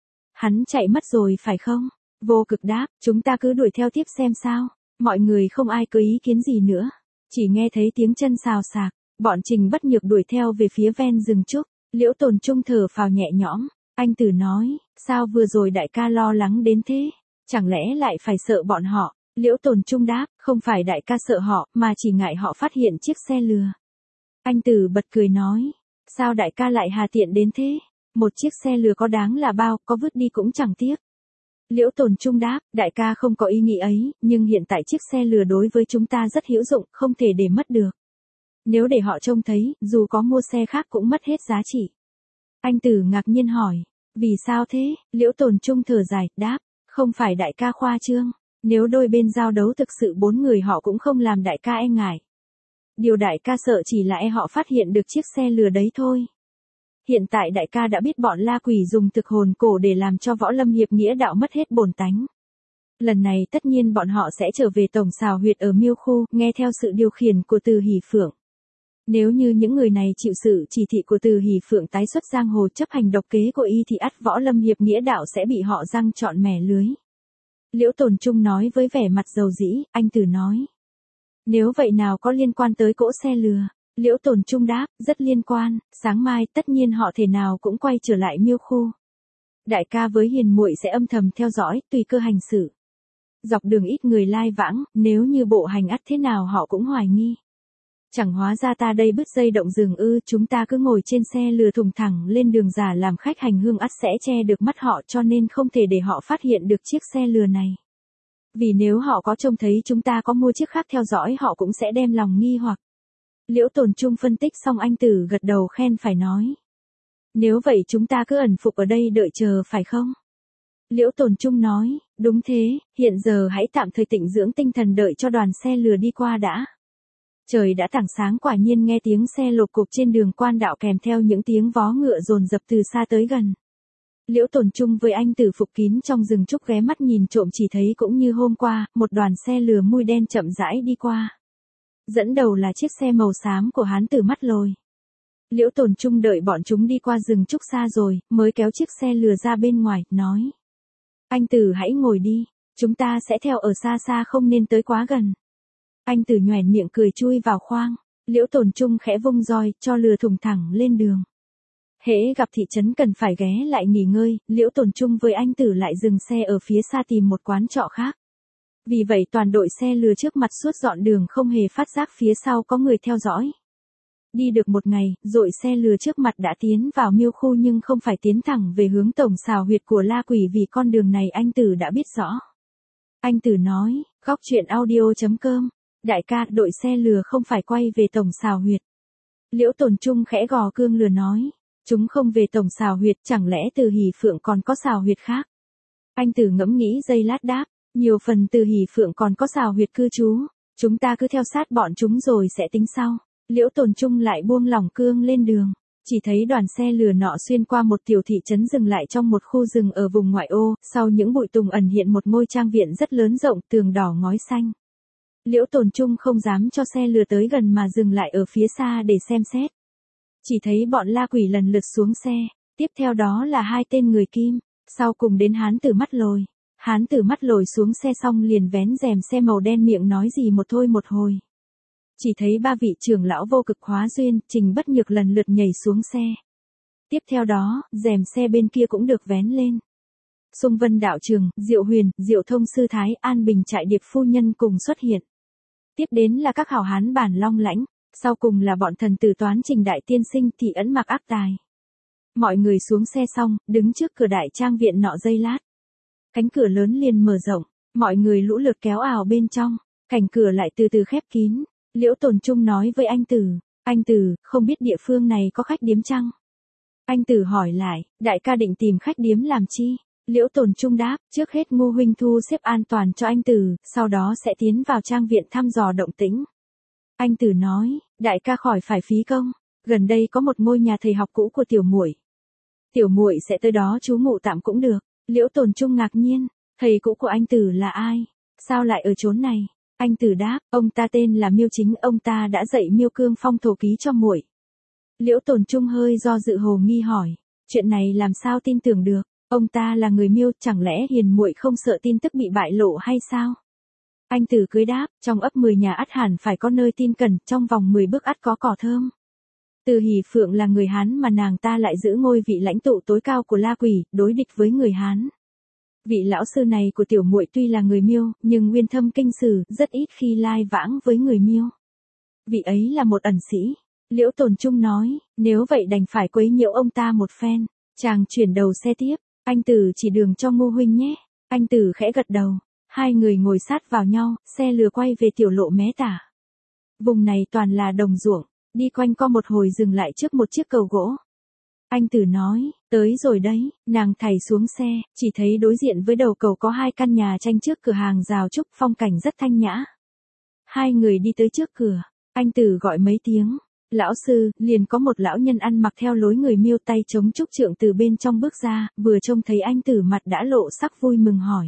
Hắn chạy mất rồi phải không? Vô Cực đáp, chúng ta cứ đuổi theo tiếp xem sao. Mọi người không ai có ý kiến gì nữa. Chỉ nghe thấy tiếng chân xào xạc, bọn Trình Bất Nhược đuổi theo về phía ven rừng trúc. Liễu Tồn Trung thở phào nhẹ nhõm. Anh Tử nói, sao vừa rồi đại ca lo lắng đến thế? Chẳng lẽ lại phải sợ bọn họ? Liễu Tồn Trung đáp, không phải đại ca sợ họ, mà chỉ ngại họ phát hiện chiếc xe lừa. Anh Tử bật cười nói, sao đại ca lại hà tiện đến thế? Một chiếc xe lừa có đáng là bao, có vứt đi cũng chẳng tiếc. Liễu Tồn Trung đáp, đại ca không có ý nghĩ ấy, nhưng hiện tại chiếc xe lừa đối với chúng ta rất hữu dụng, không thể để mất được. Nếu để họ trông thấy, dù có mua xe khác cũng mất hết giá trị. Anh Tử ngạc nhiên hỏi, vì sao thế? Liễu Tồn Trung thở dài, đáp, không phải đại ca khoa trương. Nếu đôi bên giao đấu thực sự bốn người họ cũng không làm đại ca e ngại. Điều đại ca sợ chỉ là e họ phát hiện được chiếc xe lừa đấy thôi. Hiện tại đại ca đã biết bọn La Quỷ dùng thực hồn cổ để làm cho võ lâm hiệp nghĩa đạo mất hết bổn tánh. Lần này tất nhiên bọn họ sẽ trở về tổng xào huyệt ở Miêu Khu, nghe theo sự điều khiển của Từ Hỷ Phượng. Nếu như những người này chịu sự chỉ thị của Từ Hỷ Phượng tái xuất giang hồ chấp hành độc kế của y thì ắt võ lâm hiệp nghĩa đạo sẽ bị họ răng trọn mẻ lưới. Liễu Tồn Trung nói với vẻ mặt dầu dĩ, anh Tử nói. Nếu vậy nào có liên quan tới cỗ xe lừa? Liễu Tồn Trung đáp, rất liên quan, sáng mai tất nhiên họ thể nào cũng quay trở lại Miêu Khu. Đại ca với Hiền muội sẽ âm thầm theo dõi, tùy cơ hành xử. Dọc đường ít người lai vãng, nếu như bộ hành ắt thế nào họ cũng hoài nghi. Chẳng hóa ra ta đây bứt dây động rừng ư, chúng ta cứ ngồi trên xe lừa thùng thẳng lên đường giả làm khách hành hương ắt sẽ che được mắt họ, cho nên không thể để họ phát hiện được chiếc xe lừa này. Vì nếu họ có trông thấy chúng ta có mua chiếc khác theo dõi họ cũng sẽ đem lòng nghi hoặc. Liễu Tồn Trung phân tích xong anh Tử gật đầu khen phải nói. Nếu vậy chúng ta cứ ẩn phục ở đây đợi chờ phải không? Liễu Tồn Trung nói, đúng thế, hiện giờ hãy tạm thời tịnh dưỡng tinh thần đợi cho đoàn xe lừa đi qua đã. Trời đã tảng sáng, quả nhiên nghe tiếng xe lộp cộp trên đường quan đạo kèm theo những tiếng vó ngựa dồn dập từ xa tới gần. Liễu Tồn Trung với anh Tử phục kín trong rừng trúc ghé mắt nhìn trộm, chỉ thấy cũng như hôm qua, một đoàn xe lừa mui đen chậm rãi đi qua. Dẫn đầu là chiếc xe màu xám của Hán Tử Mắt Lồi. Liễu Tồn Trung đợi bọn chúng đi qua rừng trúc xa rồi, mới kéo chiếc xe lừa ra bên ngoài, nói. Anh Tử hãy ngồi đi, chúng ta sẽ theo ở xa xa không nên tới quá gần. Anh Tử nhoẻn miệng cười chui vào khoang. Liễu Tồn Trung khẽ vung roi, cho lừa thùng thẳng lên đường. Hễ gặp thị trấn cần phải ghé lại nghỉ ngơi, Liễu Tồn Trung với anh Tử lại dừng xe ở phía xa tìm một quán trọ khác. Vì vậy toàn đội xe lừa trước mặt suốt dọn đường không hề phát giác phía sau có người theo dõi. Đi được một ngày, đội xe lừa trước mặt đã tiến vào Miêu Khu nhưng không phải tiến thẳng về hướng tổng xào huyệt của La Quỷ, vì con đường này anh Tử đã biết rõ. Anh Tử nói, góc truyện audio chấm com. Đại ca, đội xe lừa không phải quay về tổng xào huyệt. Liễu Tồn Trung khẽ gò cương lừa nói. Chúng không về tổng xào huyệt, chẳng lẽ Từ Hỷ Phượng còn có xào huyệt khác? Anh Tử ngẫm nghĩ giây lát đáp. Nhiều phần Từ Hỷ Phượng còn có xào huyệt cư trú. Chúng ta cứ theo sát bọn chúng rồi sẽ tính sau. Liễu Tồn Trung lại buông lỏng cương lên đường. Chỉ thấy đoàn xe lừa nọ xuyên qua một tiểu thị trấn dừng lại trong một khu rừng ở vùng ngoại ô, sau những bụi tùng ẩn hiện một ngôi trang viện rất lớn rộng, tường đỏ ngói xanh. Liễu Tồn Trung không dám cho xe lừa tới gần mà dừng lại ở phía xa để xem xét. Chỉ thấy bọn La Quỷ lần lượt xuống xe, tiếp theo đó là hai tên người Kim, sau cùng đến Hán Tử Mắt Lồi. Hán Tử Mắt Lồi xuống xe xong liền vén rèm xe màu đen, miệng nói gì một thôi một hồi. Chỉ thấy ba vị trưởng lão Vô Cực, Hóa Duyên, Trình Bất Nhược lần lượt nhảy xuống xe. Tiếp theo đó, rèm xe bên kia cũng được vén lên. Xung Vân đạo trường, Diệu Huyền, Diệu Thông sư thái, An Bình trại điệp phu nhân cùng xuất hiện. Tiếp đến là các hảo hán Bản Long Lãnh, sau cùng là bọn thần tử Toán Trình đại tiên sinh, Thị Ấn, Mạc Ác Tài. Mọi người xuống xe xong, đứng trước cửa đại trang viện nọ giây lát. Cánh cửa lớn liền mở rộng, mọi người lũ lượt kéo ào bên trong, cành cửa lại từ từ khép kín. Liễu Tồn Trung nói với anh Tử, anh Tử, không biết địa phương này có khách điếm chăng? Anh Tử hỏi lại, đại ca định tìm khách điếm làm chi? Liễu Tồn Trung đáp, trước hết Ngô huynh thu xếp an toàn cho anh Tử, sau đó sẽ tiến vào trang viện thăm dò động tĩnh. Anh Tử nói, đại ca khỏi phải phí công, gần đây có một ngôi nhà thầy học cũ của tiểu muội. Tiểu muội sẽ tới đó trú ngụ tạm cũng được. Liễu Tồn Trung ngạc nhiên, thầy cũ của anh Tử là ai? Sao lại ở chốn này? Anh Tử đáp, ông ta tên là Miêu Chính, ông ta đã dạy Miêu Cương Phong thổ ký cho muội. Liễu Tồn Trung hơi do dự hồ nghi hỏi, chuyện này làm sao tin tưởng được? Ông ta là người Miêu, chẳng lẽ hiền muội không sợ tin tức bị bại lộ hay sao? Anh Tử cười đáp, trong ấp mười nhà ắt hẳn phải có nơi tin cẩn, trong vòng mười bước ắt có cỏ thơm. Từ Hỷ Phượng là người Hán mà nàng ta lại giữ ngôi vị lãnh tụ tối cao của La Quỷ, đối địch với người Hán. Vị lão sư này của tiểu muội tuy là người Miêu, nhưng uyên thâm kinh sử, rất ít khi lai vãng với người Miêu. Vị ấy là một ẩn sĩ. Liễu Tồn Trung nói, nếu vậy đành phải quấy nhiễu ông ta một phen. Chàng chuyển đầu xe tiếp, anh Tử chỉ đường cho Ngô huynh nhé. Anh Tử khẽ gật đầu, hai người ngồi sát vào nhau, xe lừa quay về tiểu lộ mé tả. Vùng này toàn là đồng ruộng, đi quanh co một hồi dừng lại trước một chiếc cầu gỗ. Anh Tử nói, tới rồi đấy, nàng thảy xuống xe, chỉ thấy đối diện với đầu cầu có hai căn nhà tranh trước cửa hàng rào trúc, phong cảnh rất thanh nhã. Hai người đi tới trước cửa, anh Tử gọi mấy tiếng, lão sư, liền có một lão nhân ăn mặc theo lối người Miêu, tay chống trúc trượng từ bên trong bước ra, vừa trông thấy anh Tử mặt đã lộ sắc vui mừng hỏi.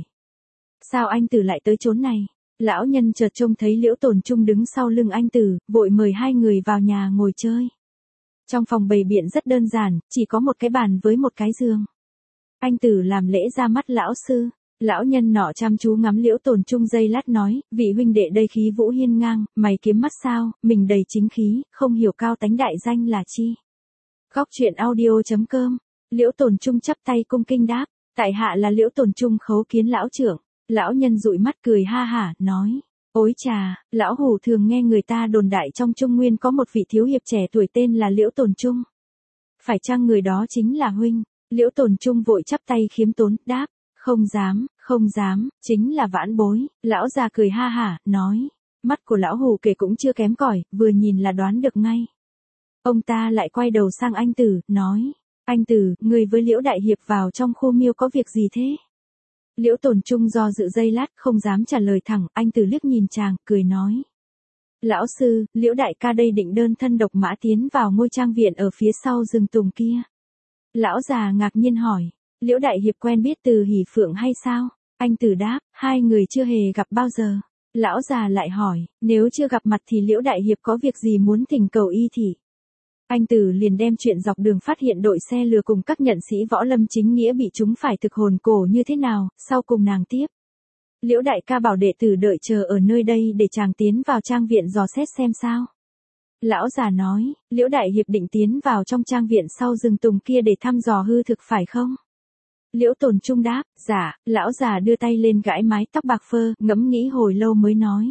Sao anh Tử lại tới chốn này? Lão nhân chợt trông thấy Liễu Tồn Trung đứng sau lưng anh Tử, vội mời hai người vào nhà ngồi chơi. Trong phòng bày biện rất đơn giản, chỉ có một cái bàn với một cái giường. Anh Tử làm lễ ra mắt lão sư. Lão nhân nọ chăm chú ngắm Liễu Tồn Trung giây lát nói, vị huynh đệ đây khí vũ hiên ngang, mày kiếm mắt sao, mình đầy chính khí, không hiểu cao tánh đại danh là chi. Góc truyện audio chấm com. Liễu Tồn Trung chắp tay cung kinh đáp, tại hạ là Liễu Tồn Trung khấu kiến lão trưởng. Lão nhân dụi mắt cười ha hả, nói, ối trà, lão hủ thường nghe người ta đồn đại trong Trung Nguyên có một vị thiếu hiệp trẻ tuổi tên là Liễu Tồn Trung. Phải chăng người đó chính là huynh? Liễu Tồn Trung vội chắp tay khiêm tốn, đáp, không dám, không dám, chính là vãn bối. Lão già cười ha hả, nói, mắt của lão hủ kể cũng chưa kém cỏi, vừa nhìn là đoán được ngay. Ông ta lại quay đầu sang anh Tử, nói, anh Tử, người với Liễu đại hiệp vào trong khu Miêu có việc gì thế? Liễu Tồn Trung do dự giây lát, không dám trả lời thẳng, anh Tử liếc nhìn chàng, cười nói. Lão sư, Liễu đại ca đây định đơn thân độc mã tiến vào ngôi trang viện ở phía sau rừng tùng kia. Lão già ngạc nhiên hỏi, Liễu đại hiệp quen biết Từ Hỷ Phượng hay sao? Anh Tử đáp, hai người chưa hề gặp bao giờ. Lão già lại hỏi, nếu chưa gặp mặt thì Liễu đại hiệp có việc gì muốn thỉnh cầu y thị? Anh Tử liền đem chuyện dọc đường phát hiện đội xe lừa cùng các nhận sĩ võ lâm chính nghĩa bị chúng phải thực hồn cổ như thế nào, sau cùng nàng tiếp. Liễu đại ca bảo đệ tử đợi chờ ở nơi đây để chàng tiến vào trang viện dò xét xem sao. Lão già nói, Liễu đại hiệp định tiến vào trong trang viện sau rừng tùng kia để thăm dò hư thực phải không? Liễu Tồn Trung đáp, dạ. Lão già đưa tay lên gãi mái tóc bạc phơ, ngẫm nghĩ hồi lâu mới nói.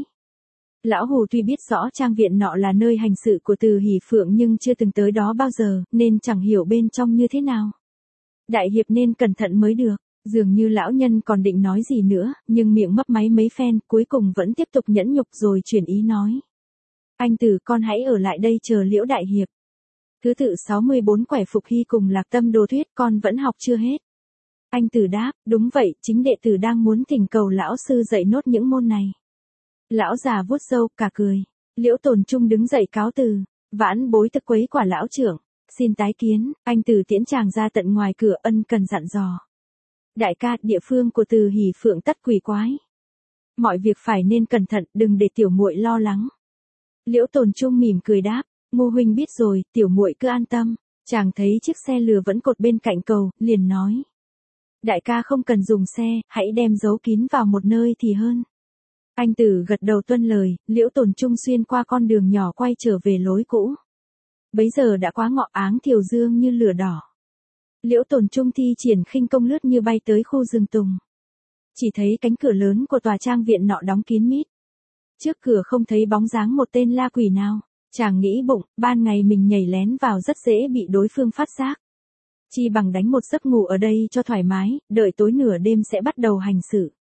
Lão hủ tuy biết rõ trang viện nọ là nơi hành sự của Từ Hỷ Phượng nhưng chưa từng tới đó bao giờ, nên chẳng hiểu bên trong như thế nào. Đại hiệp nên cẩn thận mới được. Dường như lão nhân còn định nói gì nữa, nhưng miệng mấp máy mấy phen, cuối cùng vẫn tiếp tục nhẫn nhục rồi chuyển ý nói. Anh Tử, con hãy ở lại đây chờ Liễu đại hiệp. Thứ tự sáu mươi bốn Quẻ Phục Hy cùng Lạc Tâm Đồ Thuyết con vẫn học chưa hết. Anh Tử đáp, đúng vậy, chính đệ tử đang muốn thỉnh cầu lão sư dạy nốt những môn này. Lão già vuốt râu, cả cười. Liễu Tồn Trung đứng dậy cáo từ, vãn bối thực quấy quả lão trưởng, xin tái kiến. Anh Tử tiễn chàng ra tận ngoài cửa, ân cần dặn dò. Đại ca, địa phương của Từ Hỷ Phượng tất quỷ quái. Mọi việc phải nên cẩn thận, đừng để tiểu muội lo lắng. Liễu Tồn Trung mỉm cười đáp, Ngô huynh biết rồi, tiểu muội cứ an tâm. Chàng thấy chiếc xe lừa vẫn cột bên cạnh cầu, liền nói. Đại ca không cần dùng xe, hãy đem giấu kín vào một nơi thì hơn. Anh Tử gật đầu tuân lời, Liễu Tồn Trung xuyên qua con đường nhỏ quay trở về lối cũ. Bấy giờ đã quá ngọ, áng thiều dương như lửa đỏ. Liễu Tồn Trung thi triển khinh công lướt như bay tới khu rừng tùng. Chỉ thấy cánh cửa lớn của tòa trang viện nọ đóng kín mít. Trước cửa không thấy bóng dáng một tên la quỷ nào. Chàng nghĩ bụng, ban ngày mình nhảy lén vào rất dễ bị đối phương phát giác. Chi bằng đánh một giấc ngủ ở đây cho thoải mái, đợi tối nửa đêm sẽ bắt đầu hành sự.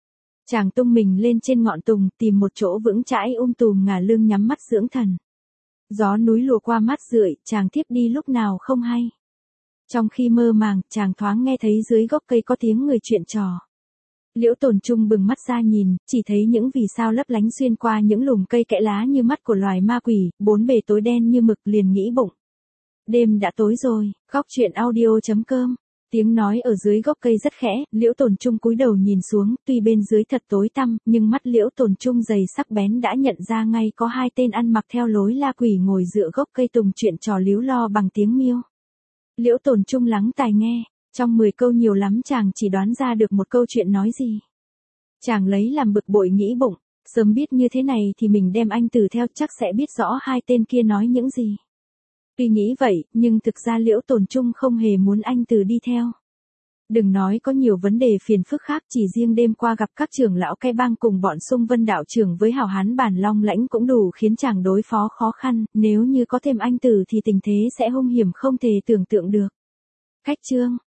Chàng tung mình lên trên ngọn tùng, tìm một chỗ vững chãi ôm tùm ngả lưng nhắm mắt dưỡng thần. Gió núi lùa qua mắt rượi, chàng thiếp đi lúc nào không hay. Trong khi mơ màng, chàng thoáng nghe thấy dưới gốc cây có tiếng người chuyện trò. Liễu Tồn Trung bừng mắt ra nhìn, chỉ thấy những vì sao lấp lánh xuyên qua những lùm cây kẽ lá như mắt của loài ma quỷ, bốn bề tối đen như mực, liền nghĩ bụng. Đêm đã tối rồi, góc truyện audio chấm com. Tiếng nói ở dưới gốc cây rất khẽ, Liễu Tồn Trung cúi đầu nhìn xuống, tuy bên dưới thật tối tăm, nhưng mắt Liễu Tồn Trung dày sắc bén đã nhận ra ngay có hai tên ăn mặc theo lối la quỷ ngồi dựa gốc cây tùng chuyện trò líu lo bằng tiếng miêu. Liễu Tồn Trung lắng tai nghe, trong mười câu nhiều lắm chàng chỉ đoán ra được một câu chuyện nói gì. Chàng lấy làm bực bội nghĩ bụng, sớm biết như thế này thì mình đem anh Từ theo chắc sẽ biết rõ hai tên kia nói những gì. Tuy nghĩ vậy, nhưng thực ra Liễu Tồn Trung không hề muốn anh Từ đi theo. Đừng nói có nhiều vấn đề phiền phức khác, chỉ riêng đêm qua gặp các trưởng lão cái bang cùng bọn Xung Vân đạo trưởng với hảo hán Bản Long Lãnh cũng đủ khiến chàng đối phó khó khăn, nếu như có thêm anh Từ thì tình thế sẽ hung hiểm không thể tưởng tượng được. Khách chương